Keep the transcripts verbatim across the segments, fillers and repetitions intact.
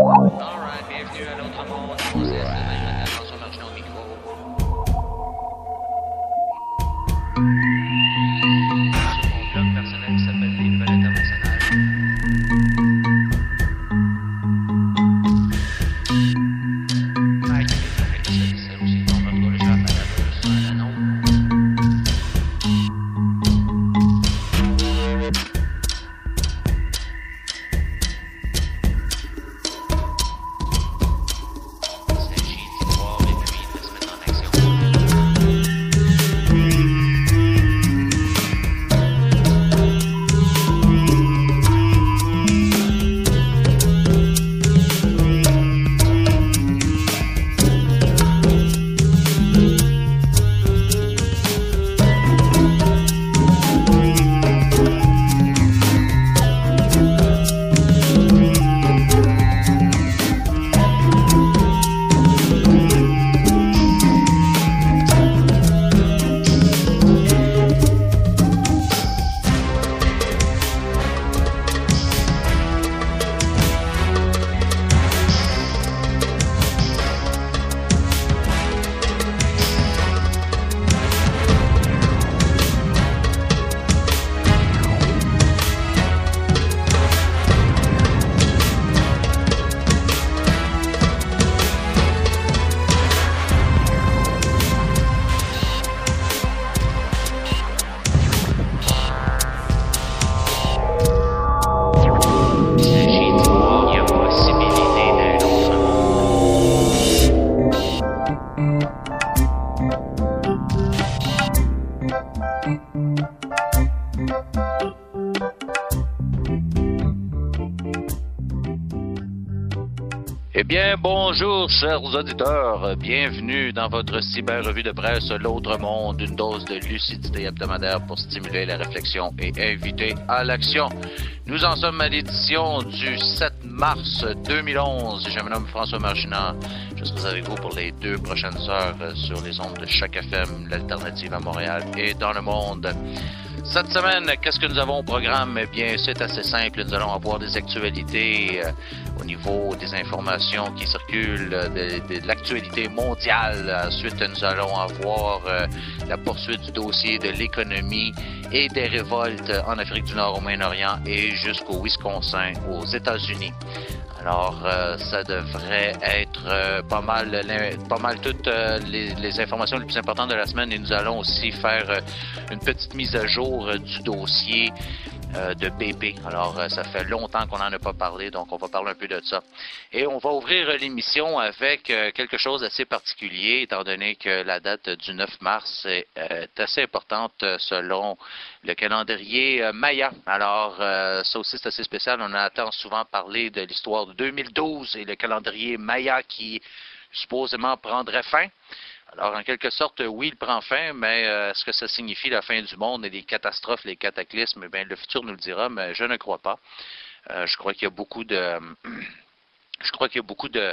Alright, bienvenue à l'autre monde. On s'est maintenant François Marchand au micro. Sur mon blog personnel qui s'appelle Les Nouvelles Internationales. Mike, c'est aussi on va retrouver sur la balade sur un anneau. Eh bien, bonjour, chers auditeurs. Bienvenue dans votre cyber-revue de presse L'Autre Monde, une dose de lucidité hebdomadaire pour stimuler la réflexion et inviter à l'action. Nous en sommes à l'édition du sept mars deux mille onze. Je me nomme François Marchand. Je serai avec vous pour les deux prochaines heures sur les ondes de Choc F M, l'alternative à Montréal et dans le monde. Cette semaine, qu'est-ce que nous avons au programme? Eh bien, c'est assez simple. Nous allons avoir des actualités euh, au niveau des informations qui circulent, euh, de, de l'actualité mondiale. Ensuite, nous allons avoir euh, la poursuite du dossier de l'économie et des révoltes en Afrique du Nord, au Moyen-Orient et jusqu'au Wisconsin, aux États-Unis. Alors, euh, ça devrait être euh, pas mal pas mal toutes euh, les, les informations les plus importantes de la semaine et nous allons aussi faire euh, une petite mise à jour euh, du dossier euh, de B P. Alors, euh, ça fait longtemps qu'on n'en a pas parlé, donc on va parler un peu de ça. Et on va ouvrir euh, l'émission avec euh, quelque chose d'assez particulier, étant donné que la date du neuf mars est, euh, est assez importante euh, selon le calendrier euh, Maya. Alors, euh, ça aussi, c'est assez spécial. On entend souvent parler de l'histoire de deux mille douze et le calendrier Maya qui supposément prendrait fin. Alors, en quelque sorte, oui, il prend fin, mais euh, est-ce que ça signifie la fin du monde et les catastrophes, les cataclysmes? Eh bien, le futur nous le dira, mais je ne crois pas. Euh, je crois qu'il y a beaucoup de... Je crois qu'il y a beaucoup de...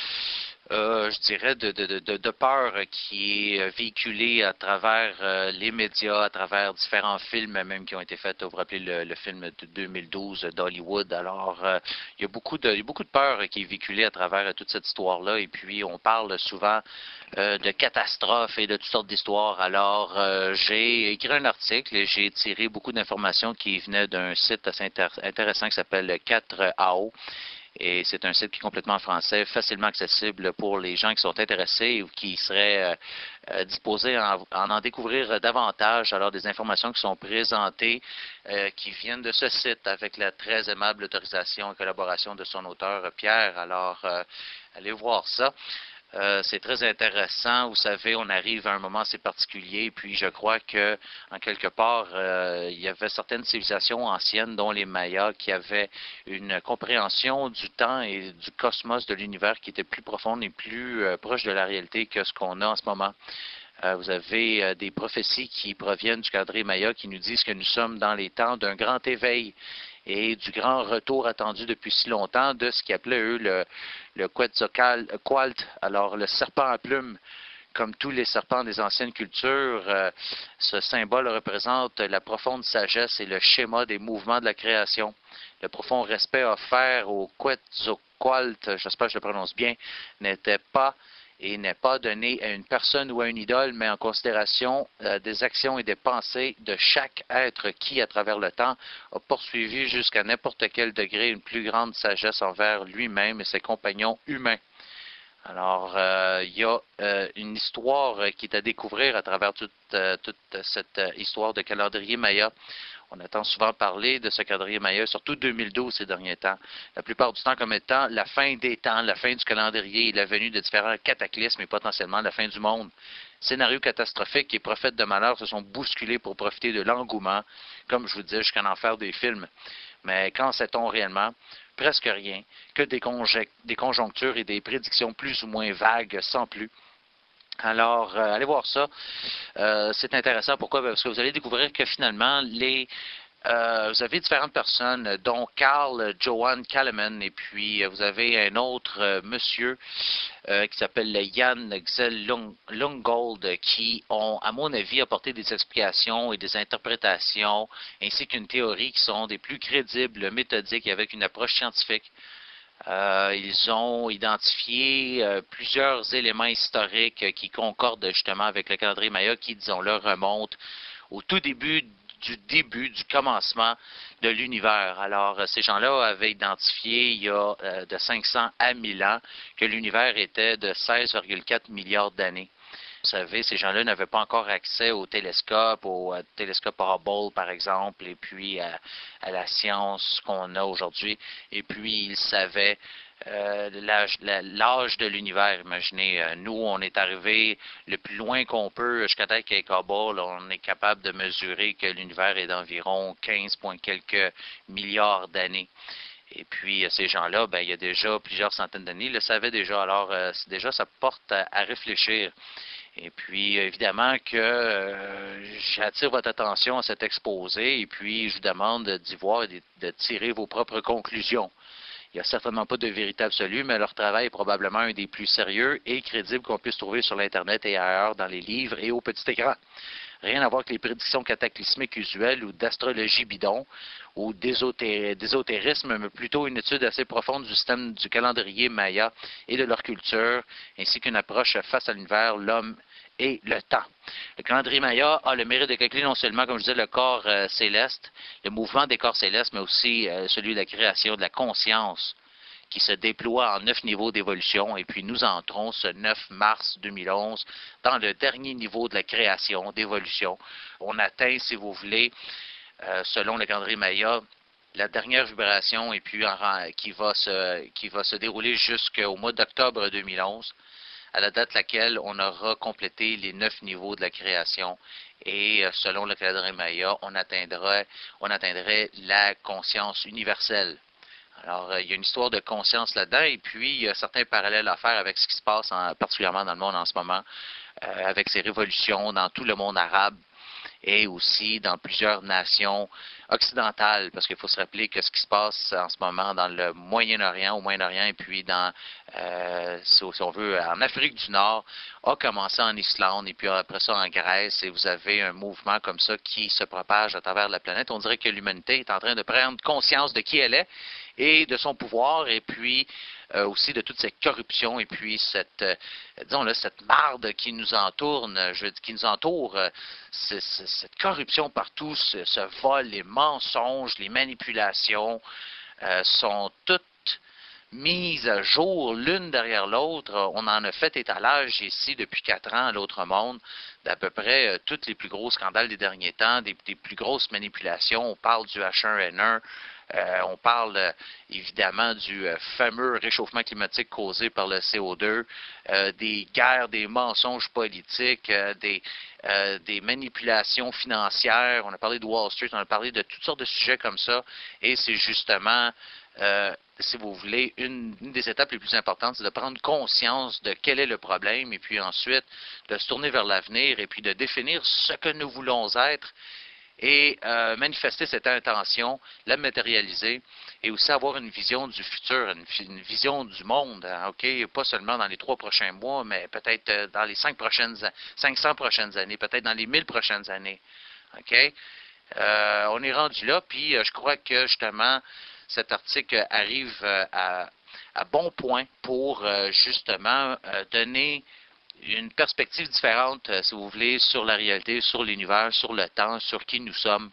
Euh, je dirais de, de, de, de peur qui est véhiculée à travers euh, les médias, à travers différents films même qui ont été faits. Vous vous rappelez le, le film de deux mille douze d'Hollywood. Alors, euh, il y a beaucoup de, il y a beaucoup de peur qui est véhiculée à travers euh, toute cette histoire-là. Et puis, on parle souvent euh, de catastrophes et de toutes sortes d'histoires. Alors, euh, j'ai écrit un article et j'ai tiré beaucoup d'informations qui venaient d'un site assez intér- intéressant qui s'appelle quatre A O. Et c'est un site qui est complètement français, facilement accessible pour les gens qui sont intéressés ou qui seraient euh, euh, disposés à en, en découvrir davantage. Alors, des informations qui sont présentées, euh, qui viennent de ce site avec la très aimable autorisation et collaboration de son auteur, Pierre. Alors, euh, allez voir ça. Euh, c'est très intéressant. Vous savez, on arrive à un moment assez particulier, puis je crois que, en quelque part, euh, il y avait certaines civilisations anciennes, dont les Mayas, qui avaient une compréhension du temps et du cosmos de l'univers qui était plus profonde et plus euh, proche de la réalité que ce qu'on a en ce moment. Euh, vous avez euh, des prophéties qui proviennent du calendrier Maya qui nous disent que nous sommes dans les temps d'un grand éveil et du grand retour attendu depuis si longtemps de ce qu'ils appelaient, eux, le, le Quetzalcoatl, alors le serpent à plumes. Comme tous les serpents des anciennes cultures, euh, ce symbole représente la profonde sagesse et le schéma des mouvements de la création. Le profond respect offert au Quetzalcoatl, j'espère que je le prononce bien, n'était pas et n'est pas donné à une personne ou à une idole, mais en considération euh, des actions et des pensées de chaque être qui, à travers le temps, a poursuivi jusqu'à n'importe quel degré une plus grande sagesse envers lui-même et ses compagnons humains. Alors, euh, il y a euh, une histoire qui est à découvrir à travers toute, euh, toute cette euh, histoire de calendrier Maya. On entend souvent parler de ce calendrier Maya, surtout deux mille douze ces derniers temps. La plupart du temps comme étant la fin des temps, la fin du calendrier et la venue de différents cataclysmes et potentiellement la fin du monde. Scénarios catastrophiques et prophètes de malheur se sont bousculés pour profiter de l'engouement, comme je vous disais, jusqu'à en faire des films. Mais qu'en sait-on réellement? Presque rien, que des, des conjonctures et des prédictions plus ou moins vagues, sans plus. Alors, euh, allez voir ça. Euh, c'est intéressant. Pourquoi? Parce que vous allez découvrir que finalement, les, euh, vous avez différentes personnes, dont Carl Johan Kaleman, et puis euh, vous avez un autre euh, monsieur euh, qui s'appelle Jan Xel Lunggold, qui ont, à mon avis, apporté des explications et des interprétations, ainsi qu'une théorie qui sont des plus crédibles, méthodiques et avec une approche scientifique. Euh, ils ont identifié euh, plusieurs éléments historiques euh, qui concordent justement avec le calendrier Maya qui, disons-le, remonte au tout début du début, du commencement de l'univers. Alors, euh, ces gens-là avaient identifié il y a euh, de cinq cents à mille ans que l'univers était de seize virgule quatre milliards d'années. Vous savez, ces gens-là n'avaient pas encore accès au télescope, au euh, télescope Hubble, par exemple, et puis à, à la science qu'on a aujourd'hui. Et puis, ils savaient euh, l'âge, l'âge de l'univers. Imaginez, euh, nous, on est arrivé le plus loin qu'on peut jusqu'à temps qu'avec Hubble, on est capable de mesurer que l'univers est d'environ quinze point quelques milliards d'années. Et puis, ces gens-là, ben, il y a déjà plusieurs centaines d'années, ils le savaient déjà. Alors, euh, déjà, ça porte à, à réfléchir. Et puis, évidemment que euh, j'attire votre attention à cet exposé et puis je vous demande d'y voir et de, de tirer vos propres conclusions. Il n'y a certainement pas de vérité absolue, mais leur travail est probablement un des plus sérieux et crédibles qu'on puisse trouver sur l'Internet et ailleurs dans les livres et au petit écran. Rien à voir avec les prédictions cataclysmiques usuelles ou d'astrologie bidon ou d'ésotérisme, mais plutôt une étude assez profonde du système du calendrier Maya et de leur culture, ainsi qu'une approche face à l'univers, l'homme et le temps. Le calendrier Maya a le mérite de calculer non seulement, comme je disais, le corps euh, céleste, le mouvement des corps célestes, mais aussi euh, celui de la création, de la conscience, qui se déploie en neuf niveaux d'évolution. Et puis nous entrons ce neuf mars deux mille onze dans le dernier niveau de la création, d'évolution. On atteint, si vous voulez, euh, selon le calendrier Maya, la dernière vibration et puis en, qui, va se, qui va se dérouler jusqu'au mois d'octobre deux mille onze, à la date laquelle on aura complété les neuf niveaux de la création. Et euh, selon le calendrier Maya, on atteindrait, on atteindrait la conscience universelle. Alors, euh, il y a une histoire de conscience là-dedans, et puis il y a certains parallèles à faire avec ce qui se passe, en, particulièrement dans le monde en ce moment, euh, avec ces révolutions dans tout le monde arabe et aussi dans plusieurs nations occidentales, parce qu'il faut se rappeler que ce qui se passe en ce moment dans le Moyen-Orient, au Moyen-Orient, et puis dans, euh, si on veut, en Afrique du Nord, a commencé en Islande, et puis après ça en Grèce, et vous avez un mouvement comme ça qui se propage à travers la planète. On dirait que l'humanité est en train de prendre conscience de qui elle est, et de son pouvoir, et puis euh, aussi de toute cette corruption, et puis cette, euh, disons là, cette marde qui nous entoure, je, qui nous entoure, euh, c'est, c'est, cette corruption partout, ce, ce vol, les mensonges, les manipulations, euh, sont toutes mises à jour l'une derrière l'autre. On en a fait étalage ici depuis quatre ans à l'autre monde d'à peu près euh, tous les plus gros scandales des derniers temps, des, des plus grosses manipulations. On parle du H un N un, euh, on parle euh, évidemment du euh, fameux réchauffement climatique causé par le C O deux, euh, des guerres, des mensonges politiques, euh, des, euh, des manipulations financières. On a parlé de Wall Street, on a parlé de toutes sortes de sujets comme ça, et c'est justement Euh, si vous voulez, une, une des étapes les plus importantes, c'est de prendre conscience de quel est le problème et puis ensuite de se tourner vers l'avenir et puis de définir ce que nous voulons être et euh, manifester cette intention, la matérialiser et aussi avoir une vision du futur, une, une vision du monde, hein, ok, pas seulement dans les trois prochains mois, mais peut-être dans les cinq prochaines, cinq cents prochaines années, peut-être dans les mille prochaines années, ok. Euh, on est rendu là, puis euh, je crois que justement cet article arrive euh, à, à bon point pour euh, justement euh, donner une perspective différente, euh, si vous voulez, sur la réalité, sur l'univers, sur le temps, sur qui nous sommes,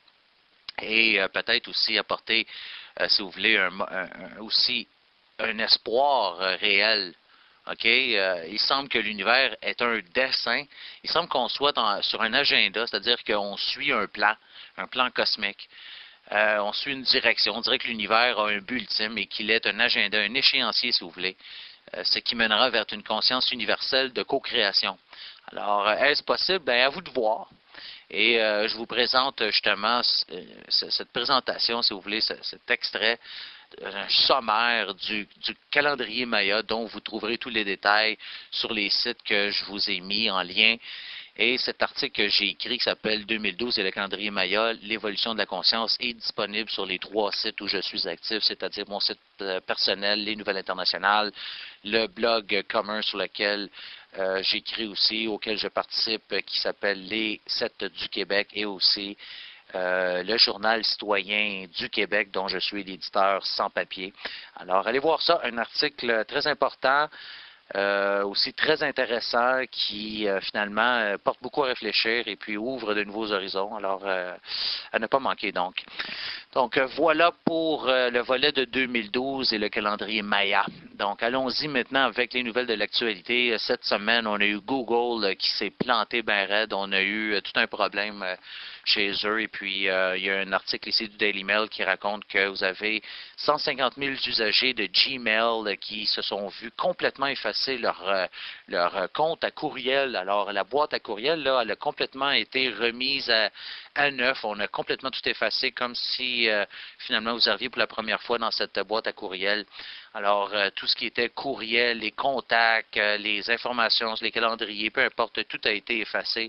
et euh, peut-être aussi apporter, euh, si vous voulez, un, un, un, aussi un espoir euh, réel. OK? Euh, il semble que l'univers est un dessin. Il semble qu'on soit dans, sur un agenda, c'est-à-dire qu'on suit un plan, un plan cosmique. Euh, on suit une direction. On dirait que l'univers a un but ultime et qu'il est un agenda, un échéancier, si vous voulez, euh, ce qui mènera vers une conscience universelle de co-création. Alors, euh, est-ce possible? Bien, à vous de voir. Et euh, je vous présente justement euh, cette présentation, si vous voulez, cet extrait, un sommaire du, du calendrier Maya dont vous trouverez tous les détails sur les sites que je vous ai mis en lien. Et cet article que j'ai écrit qui s'appelle deux mille douze et le calendrier Maya, l'évolution de la conscience est disponible sur les trois sites où je suis actif, c'est-à-dire mon site personnel, les Nouvelles Internationales, le blog commun sur lequel euh, j'écris aussi, auquel je participe, qui s'appelle Les sept du Québec, et aussi euh, le journal citoyen du Québec dont je suis l'éditeur sans papier. Alors, allez voir ça, un article très important. Euh, aussi très intéressant qui euh, finalement euh, porte beaucoup à réfléchir et puis ouvre de nouveaux horizons. Alors, euh, à ne pas manquer donc. Donc, euh, voilà pour euh, le volet de deux mille douze et le calendrier Maya. Donc, allons-y maintenant avec les nouvelles de l'actualité. Cette semaine, on a eu Google euh, qui s'est planté bien raide. On a eu euh, tout un problème euh, chez eux. Et puis, euh, il y a un article ici du Daily Mail qui raconte que vous avez cent cinquante mille usagers de Gmail euh, qui se sont vus complètement effacer leur, euh, leur compte à courriel. Alors, la boîte à courriel, là, elle a complètement été remise à, à neuf. On a complètement tout effacé comme si, euh, finalement, vous arriviez pour la première fois dans cette boîte à courriel. Alors, euh, tout ce qui était courriel, les contacts, euh, les informations, les calendriers, peu importe, tout a été effacé.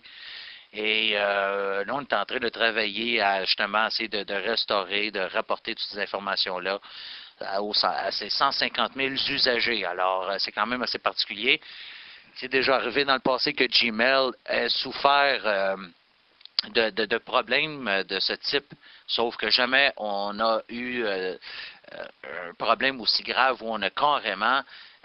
Et euh, là, on est en train de travailler à justement essayer de, de restaurer, de rapporter toutes ces informations-là à, à ces cent cinquante mille usagers. Alors, c'est quand même assez particulier. C'est déjà arrivé dans le passé que Gmail ait souffert euh, de, de, de problèmes de ce type, sauf que jamais on a eu euh, un problème aussi grave où on a carrément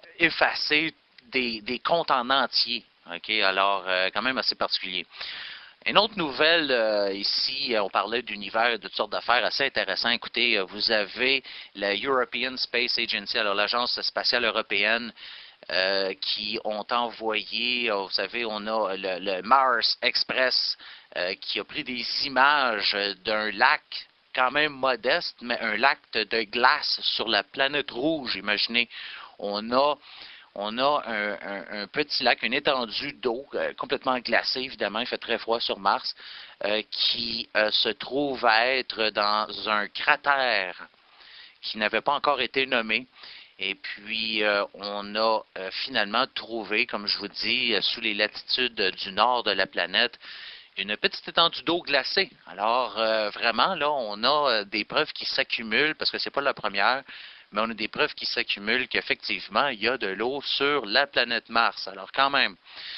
effacé des, des comptes en entier. OK? Alors, euh, quand même assez particulier. Une autre nouvelle, euh, ici, on parlait d'univers et de toutes sortes d'affaires assez intéressantes. Écoutez, vous avez la European Space Agency, alors l'Agence spatiale européenne, euh, qui ont envoyé, vous savez, on a le, le Mars Express euh, qui a pris des images d'un lac quand même modeste, mais un lac de glace sur la planète rouge. Imaginez, on a... On a un, un, un petit lac, une étendue d'eau euh, complètement glacée, évidemment, il fait très froid sur Mars, euh, qui euh, se trouve à être dans un cratère qui n'avait pas encore été nommé. Et puis, euh, on a euh, finalement trouvé, comme je vous dis, euh, sous les latitudes du nord de la planète, une petite étendue d'eau glacée. Alors, euh, vraiment, là, on a euh, des preuves qui s'accumulent, parce que c'est pas la première, mais on a des preuves qui s'accumulent qu'effectivement, il y a de l'eau sur la planète Mars. Alors, quand même.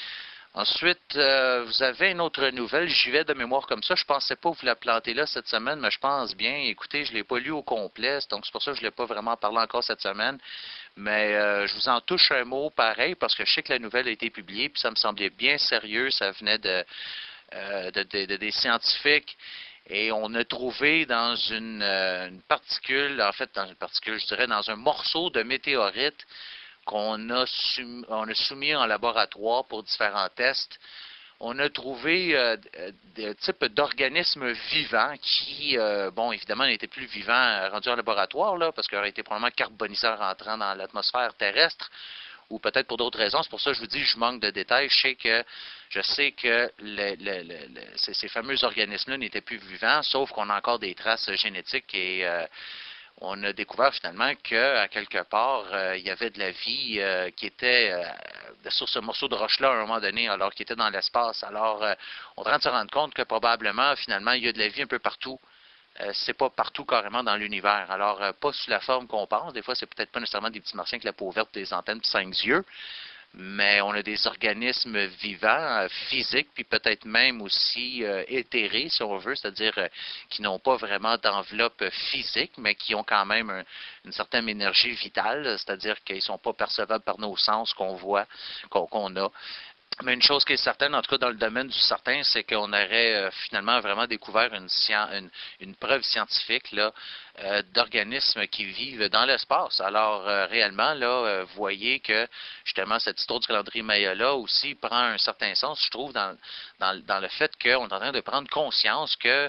Ensuite, euh, vous avez une autre nouvelle. J'y vais de mémoire comme ça. Je ne pensais pas vous la planter là cette semaine, mais je pense bien. Écoutez, je ne l'ai pas lu au complet, donc c'est pour ça que je ne l'ai pas vraiment parlé encore cette semaine. Mais euh, je vous en touche un mot pareil, parce que je sais que la nouvelle a été publiée, puis ça me semblait bien sérieux. Ça venait de, euh, de, de, de des scientifiques. Et on a trouvé dans une, euh, une particule, en fait, dans une particule, je dirais, dans un morceau de météorite qu'on a, sum, on a soumis en laboratoire pour différents tests, on a trouvé euh, des types d'organismes vivants qui, euh, bon, évidemment, n'étaient plus vivants rendus en laboratoire, là, parce qu'ils auraient été probablement carbonisés en rentrant dans l'atmosphère terrestre, ou peut-être pour d'autres raisons. C'est pour ça que je vous dis, je manque de détails. Je sais que, je sais que le, le, le, le, ces, ces fameux organismes-là n'étaient plus vivants, sauf qu'on a encore des traces génétiques et euh, on a découvert finalement qu'à quelque part, euh, il y avait de la vie euh, qui était euh, sur ce morceau de roche-là à un moment donné, alors qu'il était dans l'espace. Alors, euh, on est en train de se rendre compte que probablement, finalement, il y a de la vie un peu partout. Euh, c'est pas partout carrément dans l'univers. Alors, euh, pas sous la forme qu'on pense. Des fois, c'est peut-être pas nécessairement des petits martiens avec la peau verte, des antennes et cinq yeux. mais on a des organismes vivants, euh, physiques, puis peut-être même aussi euh, éthérés, si on veut, c'est-à-dire euh, qui n'ont pas vraiment d'enveloppe physique, mais qui ont quand même un, une certaine énergie vitale, c'est-à-dire qu'ils ne sont pas percevables par nos sens qu'on voit, qu'on qu'on a. Mais une chose qui est certaine, en tout cas dans le domaine du certain, c'est qu'on aurait euh, finalement vraiment découvert une, une, une preuve scientifique là, euh, d'organismes qui vivent dans l'espace. Alors euh, réellement, là, euh, vous voyez que justement cette histoire du calendrier Maya-là aussi prend un certain sens, je trouve, dans, dans, dans le fait qu'on est en train de prendre conscience que,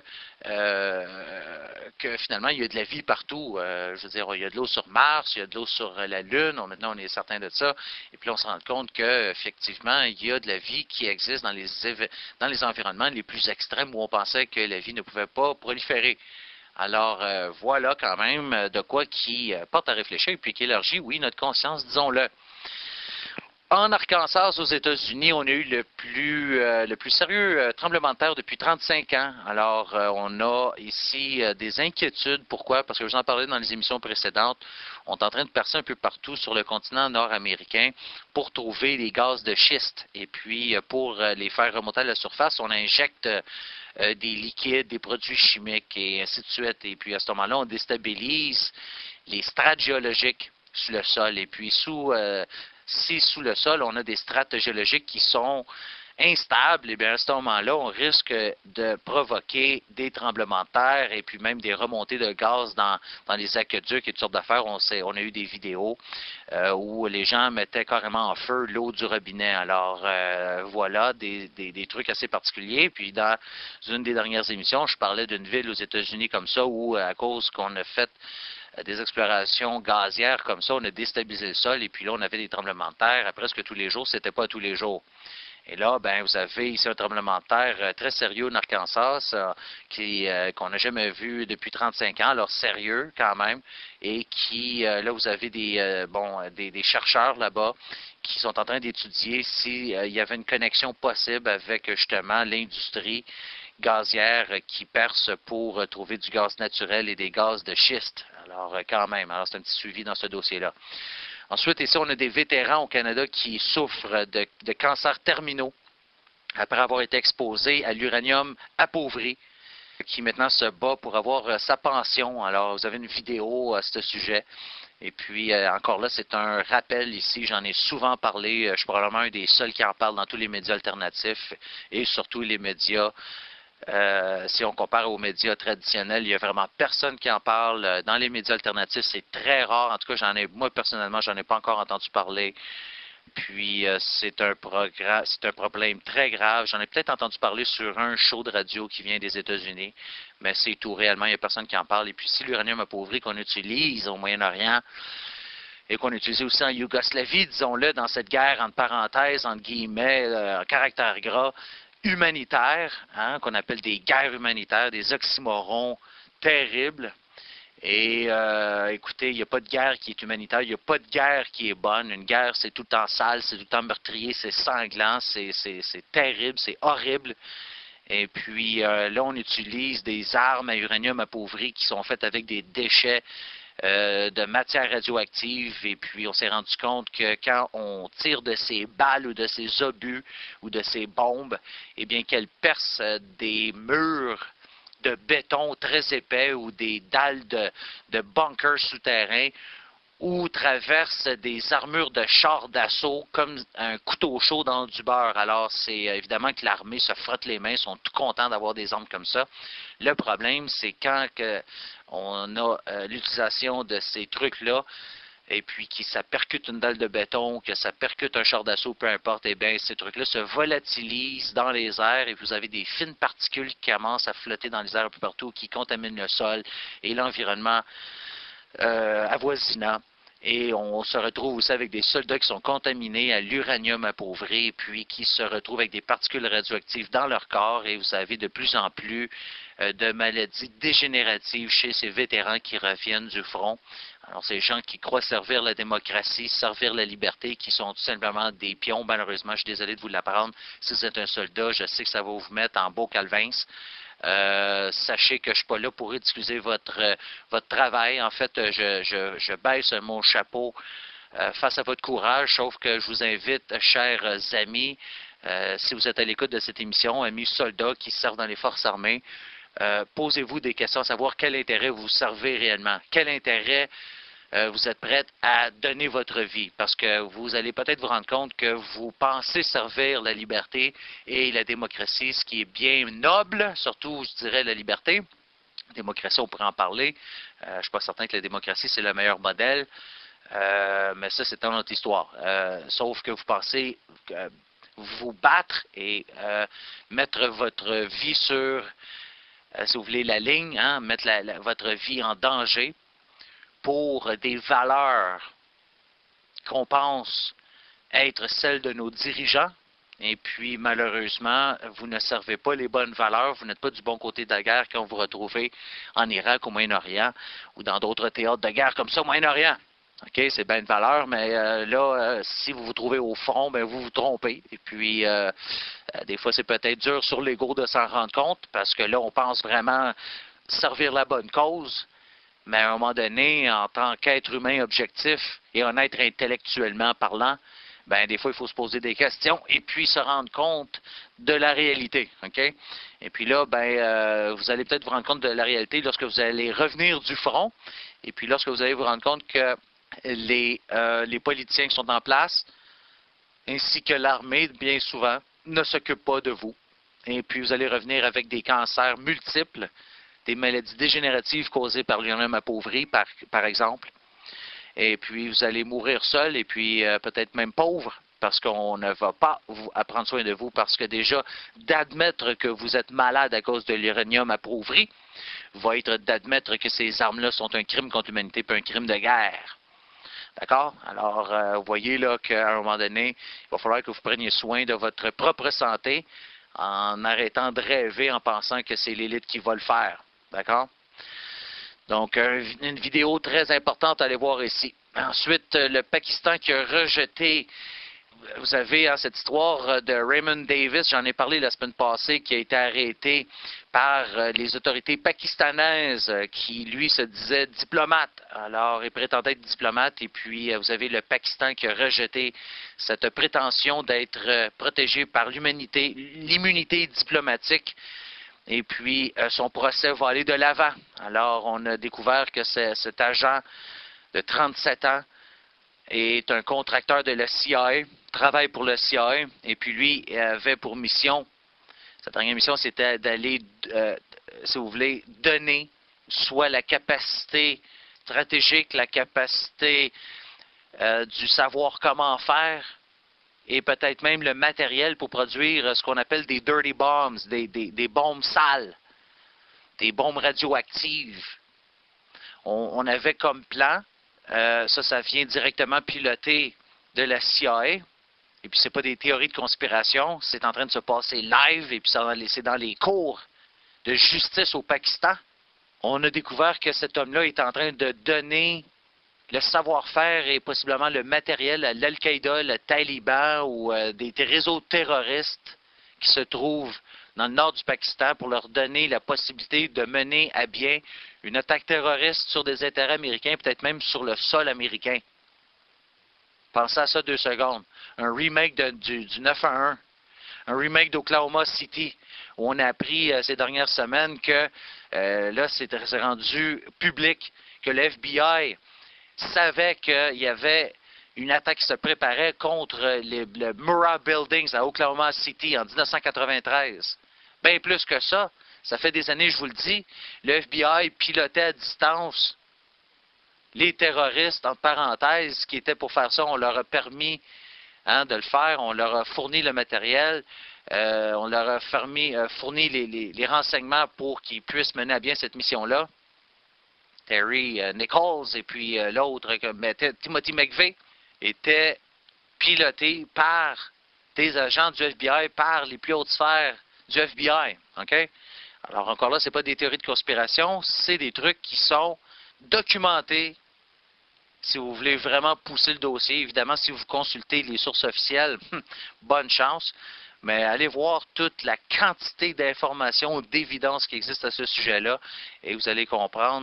euh, que finalement, il y a de la vie partout. Euh, je veux dire, il y a de l'eau sur Mars, il y a de l'eau sur la Lune, on, maintenant on est certain de ça. Et puis on se rend compte qu'effectivement, il y a de la vie qui existe dans les, dans les environnements les plus extrêmes où on pensait que la vie ne pouvait pas proliférer. Alors, euh, voilà quand même de quoi qui euh, porte à réfléchir et puis qui élargit, oui, notre conscience, disons-le. En Arkansas, aux États-Unis, on a eu le plus, euh, le plus sérieux euh, tremblement de terre depuis trente-cinq ans. Alors, euh, on a ici euh, des inquiétudes. Pourquoi? Parce que je vous en parlais dans les émissions précédentes. On est en train de percer un peu partout sur le continent nord-américain pour trouver des gaz de schiste. Et puis, euh, pour euh, les faire remonter à la surface, on injecte euh, des liquides, des produits chimiques et ainsi de suite. Et puis, à ce moment-là, on déstabilise les strates géologiques sous le sol. Et puis, sous... Euh, si sous le sol, on a des strates géologiques qui sont instables, et bien à ce moment-là, on risque de provoquer des tremblements de terre et puis même des remontées de gaz dans, dans les aqueducs et toutes sortes d'affaires. On, sait, on a eu des vidéos euh, où les gens mettaient carrément en feu l'eau du robinet. Alors euh, voilà, des, des, des trucs assez particuliers. Puis dans une des dernières émissions, je parlais d'une ville aux États-Unis comme ça où, à cause qu'on a fait des explorations gazières comme ça, on a déstabilisé le sol et puis là, on avait des tremblements de terre à presque tous les jours, c'était pas tous les jours. Et là, ben, vous avez ici un tremblement de terre euh, très sérieux en Arkansas, euh, qui, euh, qu'on n'a jamais vu depuis trente-cinq ans, alors sérieux quand même, et qui, euh, là, vous avez des, euh, bon, des, des chercheurs là-bas qui sont en train d'étudier s'il euh, y avait une connexion possible avec justement l'industrie gazière qui perce pour euh, trouver du gaz naturel et des gaz de schiste. Alors, euh, quand même, alors c'est un petit suivi dans ce dossier-là. Ensuite, ici, on a des vétérans au Canada qui souffrent de, de cancers terminaux après avoir été exposés à l'uranium appauvri, qui maintenant se bat pour avoir euh, sa pension. Alors, vous avez une vidéo à ce sujet. Et puis, euh, encore là, c'est un rappel ici. J'en ai souvent parlé. Je suis probablement un des seuls qui en parle dans tous les médias alternatifs et surtout les médias. Euh, si on compare aux médias traditionnels, il n'y a vraiment personne qui en parle. Dans les médias alternatifs, c'est très rare. En tout cas, j'en ai, moi personnellement, j'en ai pas encore entendu parler. Puis euh, c'est un progrès, c'est un problème très grave. J'en ai peut-être entendu parler sur un show de radio qui vient des États-Unis, mais c'est tout réellement. Il n'y a personne qui en parle. Et puis si l'uranium appauvri qu'on utilise au Moyen-Orient et qu'on utilise aussi en Yougoslavie, disons-le, dans cette guerre entre parenthèses, entre guillemets, euh, en caractère gras, humanitaires, hein, qu'on appelle des guerres humanitaires, des oxymorons terribles. Et euh, écoutez, il n'y a pas de guerre qui est humanitaire, il n'y a pas de guerre qui est bonne. Une guerre, c'est tout le temps sale, c'est tout le temps meurtrier, c'est sanglant, c'est, c'est, c'est terrible, c'est horrible. Et puis euh, là, on utilise des armes à uranium appauvri qui sont faites avec des déchets Euh, de matière radioactive, et puis on s'est rendu compte que quand on tire de ces balles ou de ces obus ou de ces bombes, eh bien qu'elles percent des murs de béton très épais ou des dalles de, de bunkers souterrains ou traversent des armures de chars d'assaut comme un couteau chaud dans du beurre. Alors, c'est évidemment que l'armée se frotte les mains, sont tout contents d'avoir des armes comme ça. Le problème, c'est quand que on a euh, l'utilisation de ces trucs-là, et puis que ça percute une dalle de béton, que ça percute un char d'assaut, peu importe, eh bien, ces trucs-là se volatilisent dans les airs et vous avez des fines particules qui commencent à flotter dans les airs un peu partout, qui contaminent le sol et l'environnement euh, avoisinant. Et on se retrouve aussi avec des soldats qui sont contaminés à l'uranium appauvri, puis qui se retrouvent avec des particules radioactives dans leur corps. Et vous avez de plus en plus euh, de maladies dégénératives chez ces vétérans qui reviennent du front. Alors, ces gens qui croient servir la démocratie, servir la liberté, qui sont tout simplement des pions. Malheureusement, je suis désolé de vous l'apprendre. Si vous êtes un soldat, je sais que ça va vous mettre en beau calvins. Euh, sachez que je ne suis pas là pour excuser votre, euh, votre travail. En fait, je, je, je baisse mon chapeau euh, face à votre courage, sauf que je vous invite, chers amis, euh, si vous êtes à l'écoute de cette émission, amis soldats qui servent dans les forces armées, euh, posez-vous des questions à savoir quel intérêt vous servez réellement, quel intérêt euh, vous êtes prêts à donner votre vie, parce que vous allez peut-être vous rendre compte que vous pensez servir la liberté et la démocratie, ce qui est bien noble, surtout, je dirais, la liberté. Démocratie, on pourrait en parler. Euh, je ne suis pas certain que la démocratie, c'est le meilleur modèle. Euh, mais ça, c'est dans notre histoire. Euh, sauf que vous pensez euh, vous battre et euh, mettre votre vie sur, euh, si vous voulez, la ligne, hein, mettre la, la, votre vie en danger pour des valeurs qu'on pense être celles de nos dirigeants. Et puis, malheureusement, vous ne servez pas les bonnes valeurs, vous n'êtes pas du bon côté de la guerre quand vous vous retrouvez en Irak, au Moyen-Orient, ou dans d'autres théâtres de guerre comme ça au Moyen-Orient. OK, c'est bien une valeur, mais euh, là, euh, si vous vous trouvez au front, ben vous vous trompez. Et puis, euh, euh, des fois, c'est peut-être dur sur l'ego de s'en rendre compte, parce que là, on pense vraiment servir la bonne cause, mais à un moment donné, en tant qu'être humain objectif et honnête intellectuellement parlant, ben des fois, il faut se poser des questions et puis se rendre compte de la réalité, OK? Et puis là, ben euh, vous allez peut-être vous rendre compte de la réalité lorsque vous allez revenir du front, et puis lorsque vous allez vous rendre compte que les, euh, les politiciens qui sont en place, ainsi que l'armée, bien souvent, ne s'occupent pas de vous. Et puis vous allez revenir avec des cancers multiples, des maladies dégénératives causées par l'uranium appauvri, par, par exemple. Et puis, vous allez mourir seul et puis euh, peut-être même pauvre parce qu'on ne va pas vous, à prendre soin de vous parce que déjà, d'admettre que vous êtes malade à cause de l'uranium appauvri va être d'admettre que ces armes-là sont un crime contre l'humanité et un crime de guerre. D'accord? Alors, euh, vous voyez là qu'à un moment donné, il va falloir que vous preniez soin de votre propre santé en arrêtant de rêver en pensant que c'est l'élite qui va le faire. D'accord? Donc, une vidéo très importante à aller voir ici. Ensuite, le Pakistan qui a rejeté, vous avez hein, cette histoire de Raymond Davis, j'en ai parlé la semaine passée, qui a été arrêté par les autorités pakistanaises qui, lui, se disait diplomate. Alors, il prétendait être diplomate et puis vous avez le Pakistan qui a rejeté cette prétention d'être protégé par l'humanité, l'immunité diplomatique. Et puis, euh, son procès va aller de l'avant. Alors, on a découvert que cet agent de trente-sept ans est un contracteur de la C I A, travaille pour le C I A, et puis lui avait pour mission, sa dernière mission, c'était d'aller, euh, si vous voulez, donner soit la capacité stratégique, la capacité euh, du savoir comment faire, et peut-être même le matériel pour produire ce qu'on appelle des dirty bombs, des, des, des bombes sales, des bombes radioactives. On, on avait comme plan, euh, ça, ça vient directement piloté de la C I A, et puis c'est pas des théories de conspiration, c'est en train de se passer live, et puis c'est dans les cours de justice au Pakistan. On a découvert que cet homme-là est en train de donner le savoir-faire et possiblement le matériel à l'Al-Qaïda, le Taliban ou euh, des réseaux terroristes qui se trouvent dans le nord du Pakistan pour leur donner la possibilité de mener à bien une attaque terroriste sur des intérêts américains, peut-être même sur le sol américain. Pensez à ça deux secondes. Un remake de, du, du neuf un un, un remake d'Oklahoma City, où on a appris euh, ces dernières semaines que euh, là, c'est rendu public, que le F B I savait qu'il y avait une attaque qui se préparait contre les, le Murrah Buildings à Oklahoma City en dix-neuf cent quatre-vingt-treize. Bien plus que ça, ça fait des années, je vous le dis, le F B I pilotait à distance les terroristes, entre parenthèses, qui étaient pour faire ça. On leur a permis hein, de le faire, on leur a fourni le matériel, euh, on leur a fourni, euh, fourni les, les, les renseignements pour qu'ils puissent mener à bien cette mission-là. Terry euh, Nichols et puis euh, l'autre, Timothy McVeigh, étaient pilotés par des agents du F B I, par les plus hautes sphères du F B I. Okay? Alors encore là, ce n'est pas des théories de conspiration, c'est des trucs qui sont documentés. Si vous voulez vraiment pousser le dossier, évidemment, si vous consultez les sources officielles, bonne chance. Mais allez voir toute la quantité d'informations ou d'évidences qui existent à ce sujet-là et vous allez comprendre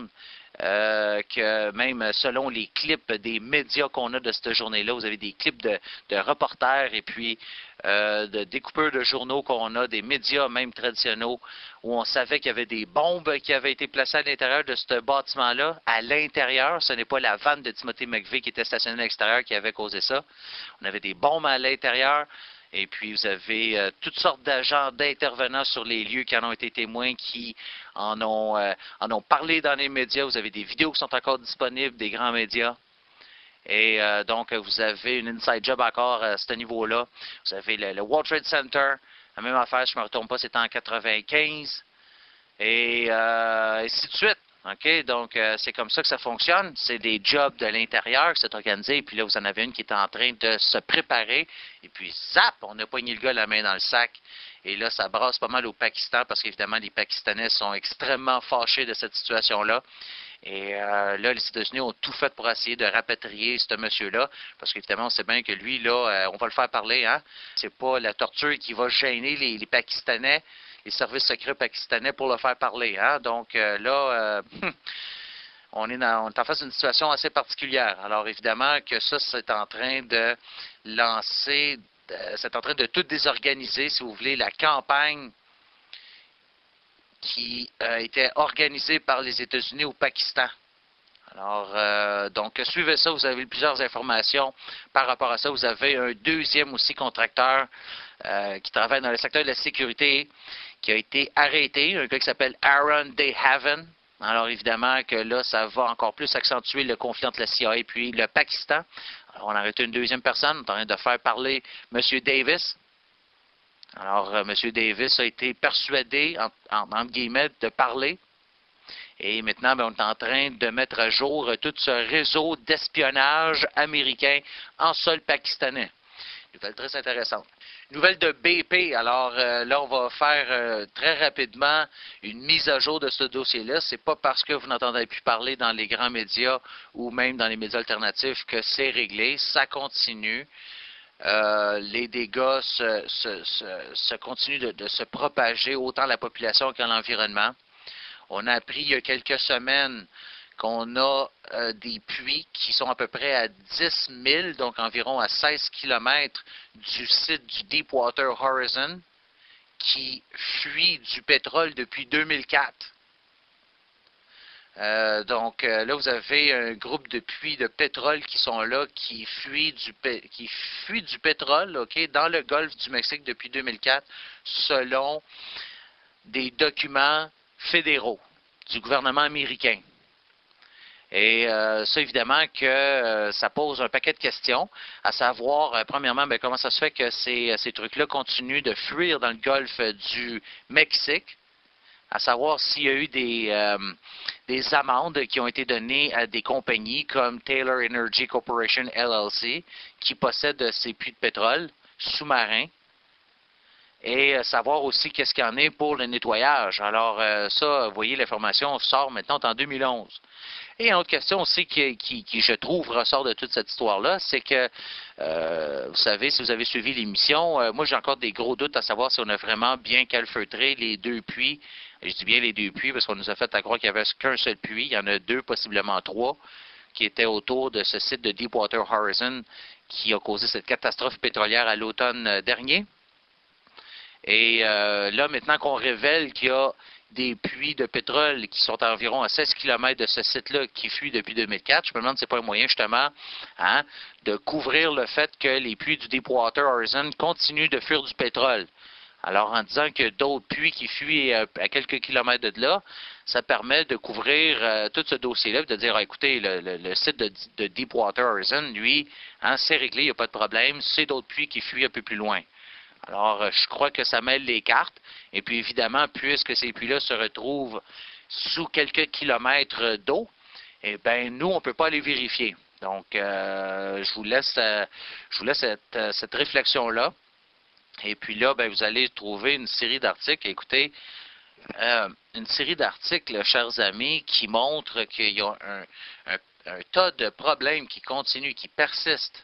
Euh, que même selon les clips des médias qu'on a de cette journée-là, vous avez des clips de, de reporters et puis euh, de découpeurs de journaux qu'on a, des médias même traditionnels, où on savait qu'il y avait des bombes qui avaient été placées à l'intérieur de ce bâtiment-là. À l'intérieur, ce n'est pas la vanne de Timothy McVeigh qui était stationnée à l'extérieur qui avait causé ça. On avait des bombes à l'intérieur. Et puis, vous avez euh, toutes sortes d'agents, d'intervenants sur les lieux qui en ont été témoins, qui en ont, euh, en ont parlé dans les médias. Vous avez des vidéos qui sont encore disponibles, des grands médias. Et euh, donc, vous avez une inside job encore à ce niveau-là. Vous avez le, le World Trade Center. La même affaire, je ne me retourne pas, c'était en quatre-vingt-quinze. Et euh, ainsi de suite. OK? Donc, euh, c'est comme ça que ça fonctionne. C'est des jobs de l'intérieur qui sont organisés. Et puis là, vous en avez une qui est en train de se préparer. Et puis, zap! On a pogné le gars la main dans le sac. Et là, ça brasse pas mal au Pakistan parce qu'évidemment, les Pakistanais sont extrêmement fâchés de cette situation-là. Et euh, là, les États-Unis ont tout fait pour essayer de rapatrier ce monsieur-là, parce qu'évidemment, on sait bien que lui, là, euh, on va le faire parler, hein. C'est pas la torture qui va gêner les, les Pakistanais, les services secrets pakistanais pour le faire parler, hein. Donc euh, là, euh, on, est dans, on est en face d'une situation assez particulière. Alors évidemment que ça, c'est en train de lancer, de, c'est en train de tout désorganiser, si vous voulez, la campagne qui euh, était organisé par les États-Unis au Pakistan. Alors, euh, donc, suivez ça, vous avez plusieurs informations par rapport à ça. Vous avez un deuxième aussi contracteur euh, qui travaille dans le secteur de la sécurité qui a été arrêté, un gars qui s'appelle Aaron DeHaven. Alors, évidemment que là, ça va encore plus accentuer le conflit entre la C I A et puis le Pakistan. Alors, on a arrêté une deuxième personne, on est en train de faire parler M. Davis. Alors, euh, M. Davis a été persuadé, en, en, entre guillemets, de parler. Et maintenant, bien, on est en train de mettre à jour euh, tout ce réseau d'espionnage américain en sol pakistanais. Nouvelle très intéressante. Nouvelle de B P. Alors, euh, là, on va faire euh, très rapidement une mise à jour de ce dossier-là. C'est pas parce que vous n'entendez plus parler dans les grands médias ou même dans les médias alternatifs que c'est réglé. Ça continue. Euh, les dégâts se, se, se, se continuent de, de se propager autant à la population qu'à l'environnement. On a appris il y a quelques semaines qu'on a euh, des puits qui sont à peu près à dix mille, donc environ à seize kilomètres du site du Deepwater Horizon, qui fuit du pétrole depuis deux mille quatre. Euh, donc euh, là, vous avez un groupe de puits de pétrole qui sont là, qui fuient du, qui fuient du pétrole, ok, dans le golfe du Mexique depuis deux mille quatre, selon des documents fédéraux du gouvernement américain. Et euh, ça, évidemment, que euh, ça pose un paquet de questions, à savoir, euh, premièrement, bien, comment ça se fait que ces, ces trucs-là continuent de fuir dans le golfe du Mexique, à savoir s'il y a eu des, euh, des amendes qui ont été données à des compagnies comme Taylor Energy Corporation L L C, qui possèdent ces puits de pétrole sous-marins, et euh, savoir aussi qu'est-ce qu'il y en est pour le nettoyage. Alors, euh, ça, vous voyez, l'information sort maintenant en deux mille onze. Et une autre question aussi qui, qui, qui, je trouve, ressort de toute cette histoire-là, c'est que, euh, vous savez, si vous avez suivi l'émission, euh, moi j'ai encore des gros doutes à savoir si on a vraiment bien calfeutré les deux puits. Je dis bien les deux puits parce qu'on nous a fait à croire qu'il n'y avait qu'un seul puits. Il y en a deux, possiblement trois, qui étaient autour de ce site de Deepwater Horizon qui a causé cette catastrophe pétrolière à l'automne dernier. Et euh, là, maintenant qu'on révèle qu'il y a des puits de pétrole qui sont à environ à seize kilomètres de ce site-là qui fuit depuis deux mille quatre, je me demande si ce n'est pas un moyen justement hein, de couvrir le fait que les puits du Deepwater Horizon continuent de fuir du pétrole. Alors, en disant que d'autres puits qui fuient à, à quelques kilomètres de là, ça permet de couvrir euh, tout ce dossier-là, de dire, ah, écoutez, le, le, le site de, de Deepwater Horizon, lui, hein, c'est réglé, il n'y a pas de problème, c'est d'autres puits qui fuient un peu plus loin. Alors, je crois que ça mêle les cartes. Et puis, évidemment, puisque ces puits-là se retrouvent sous quelques kilomètres d'eau, eh bien, nous, on ne peut pas les vérifier. Donc, euh, je vous laisse, euh, je vous laisse cette, euh, cette réflexion-là. Et puis là, ben, vous allez trouver une série d'articles. Écoutez, euh, une série d'articles, chers amis, qui montrent qu'il y a un, un, un tas de problèmes qui continuent, qui persistent,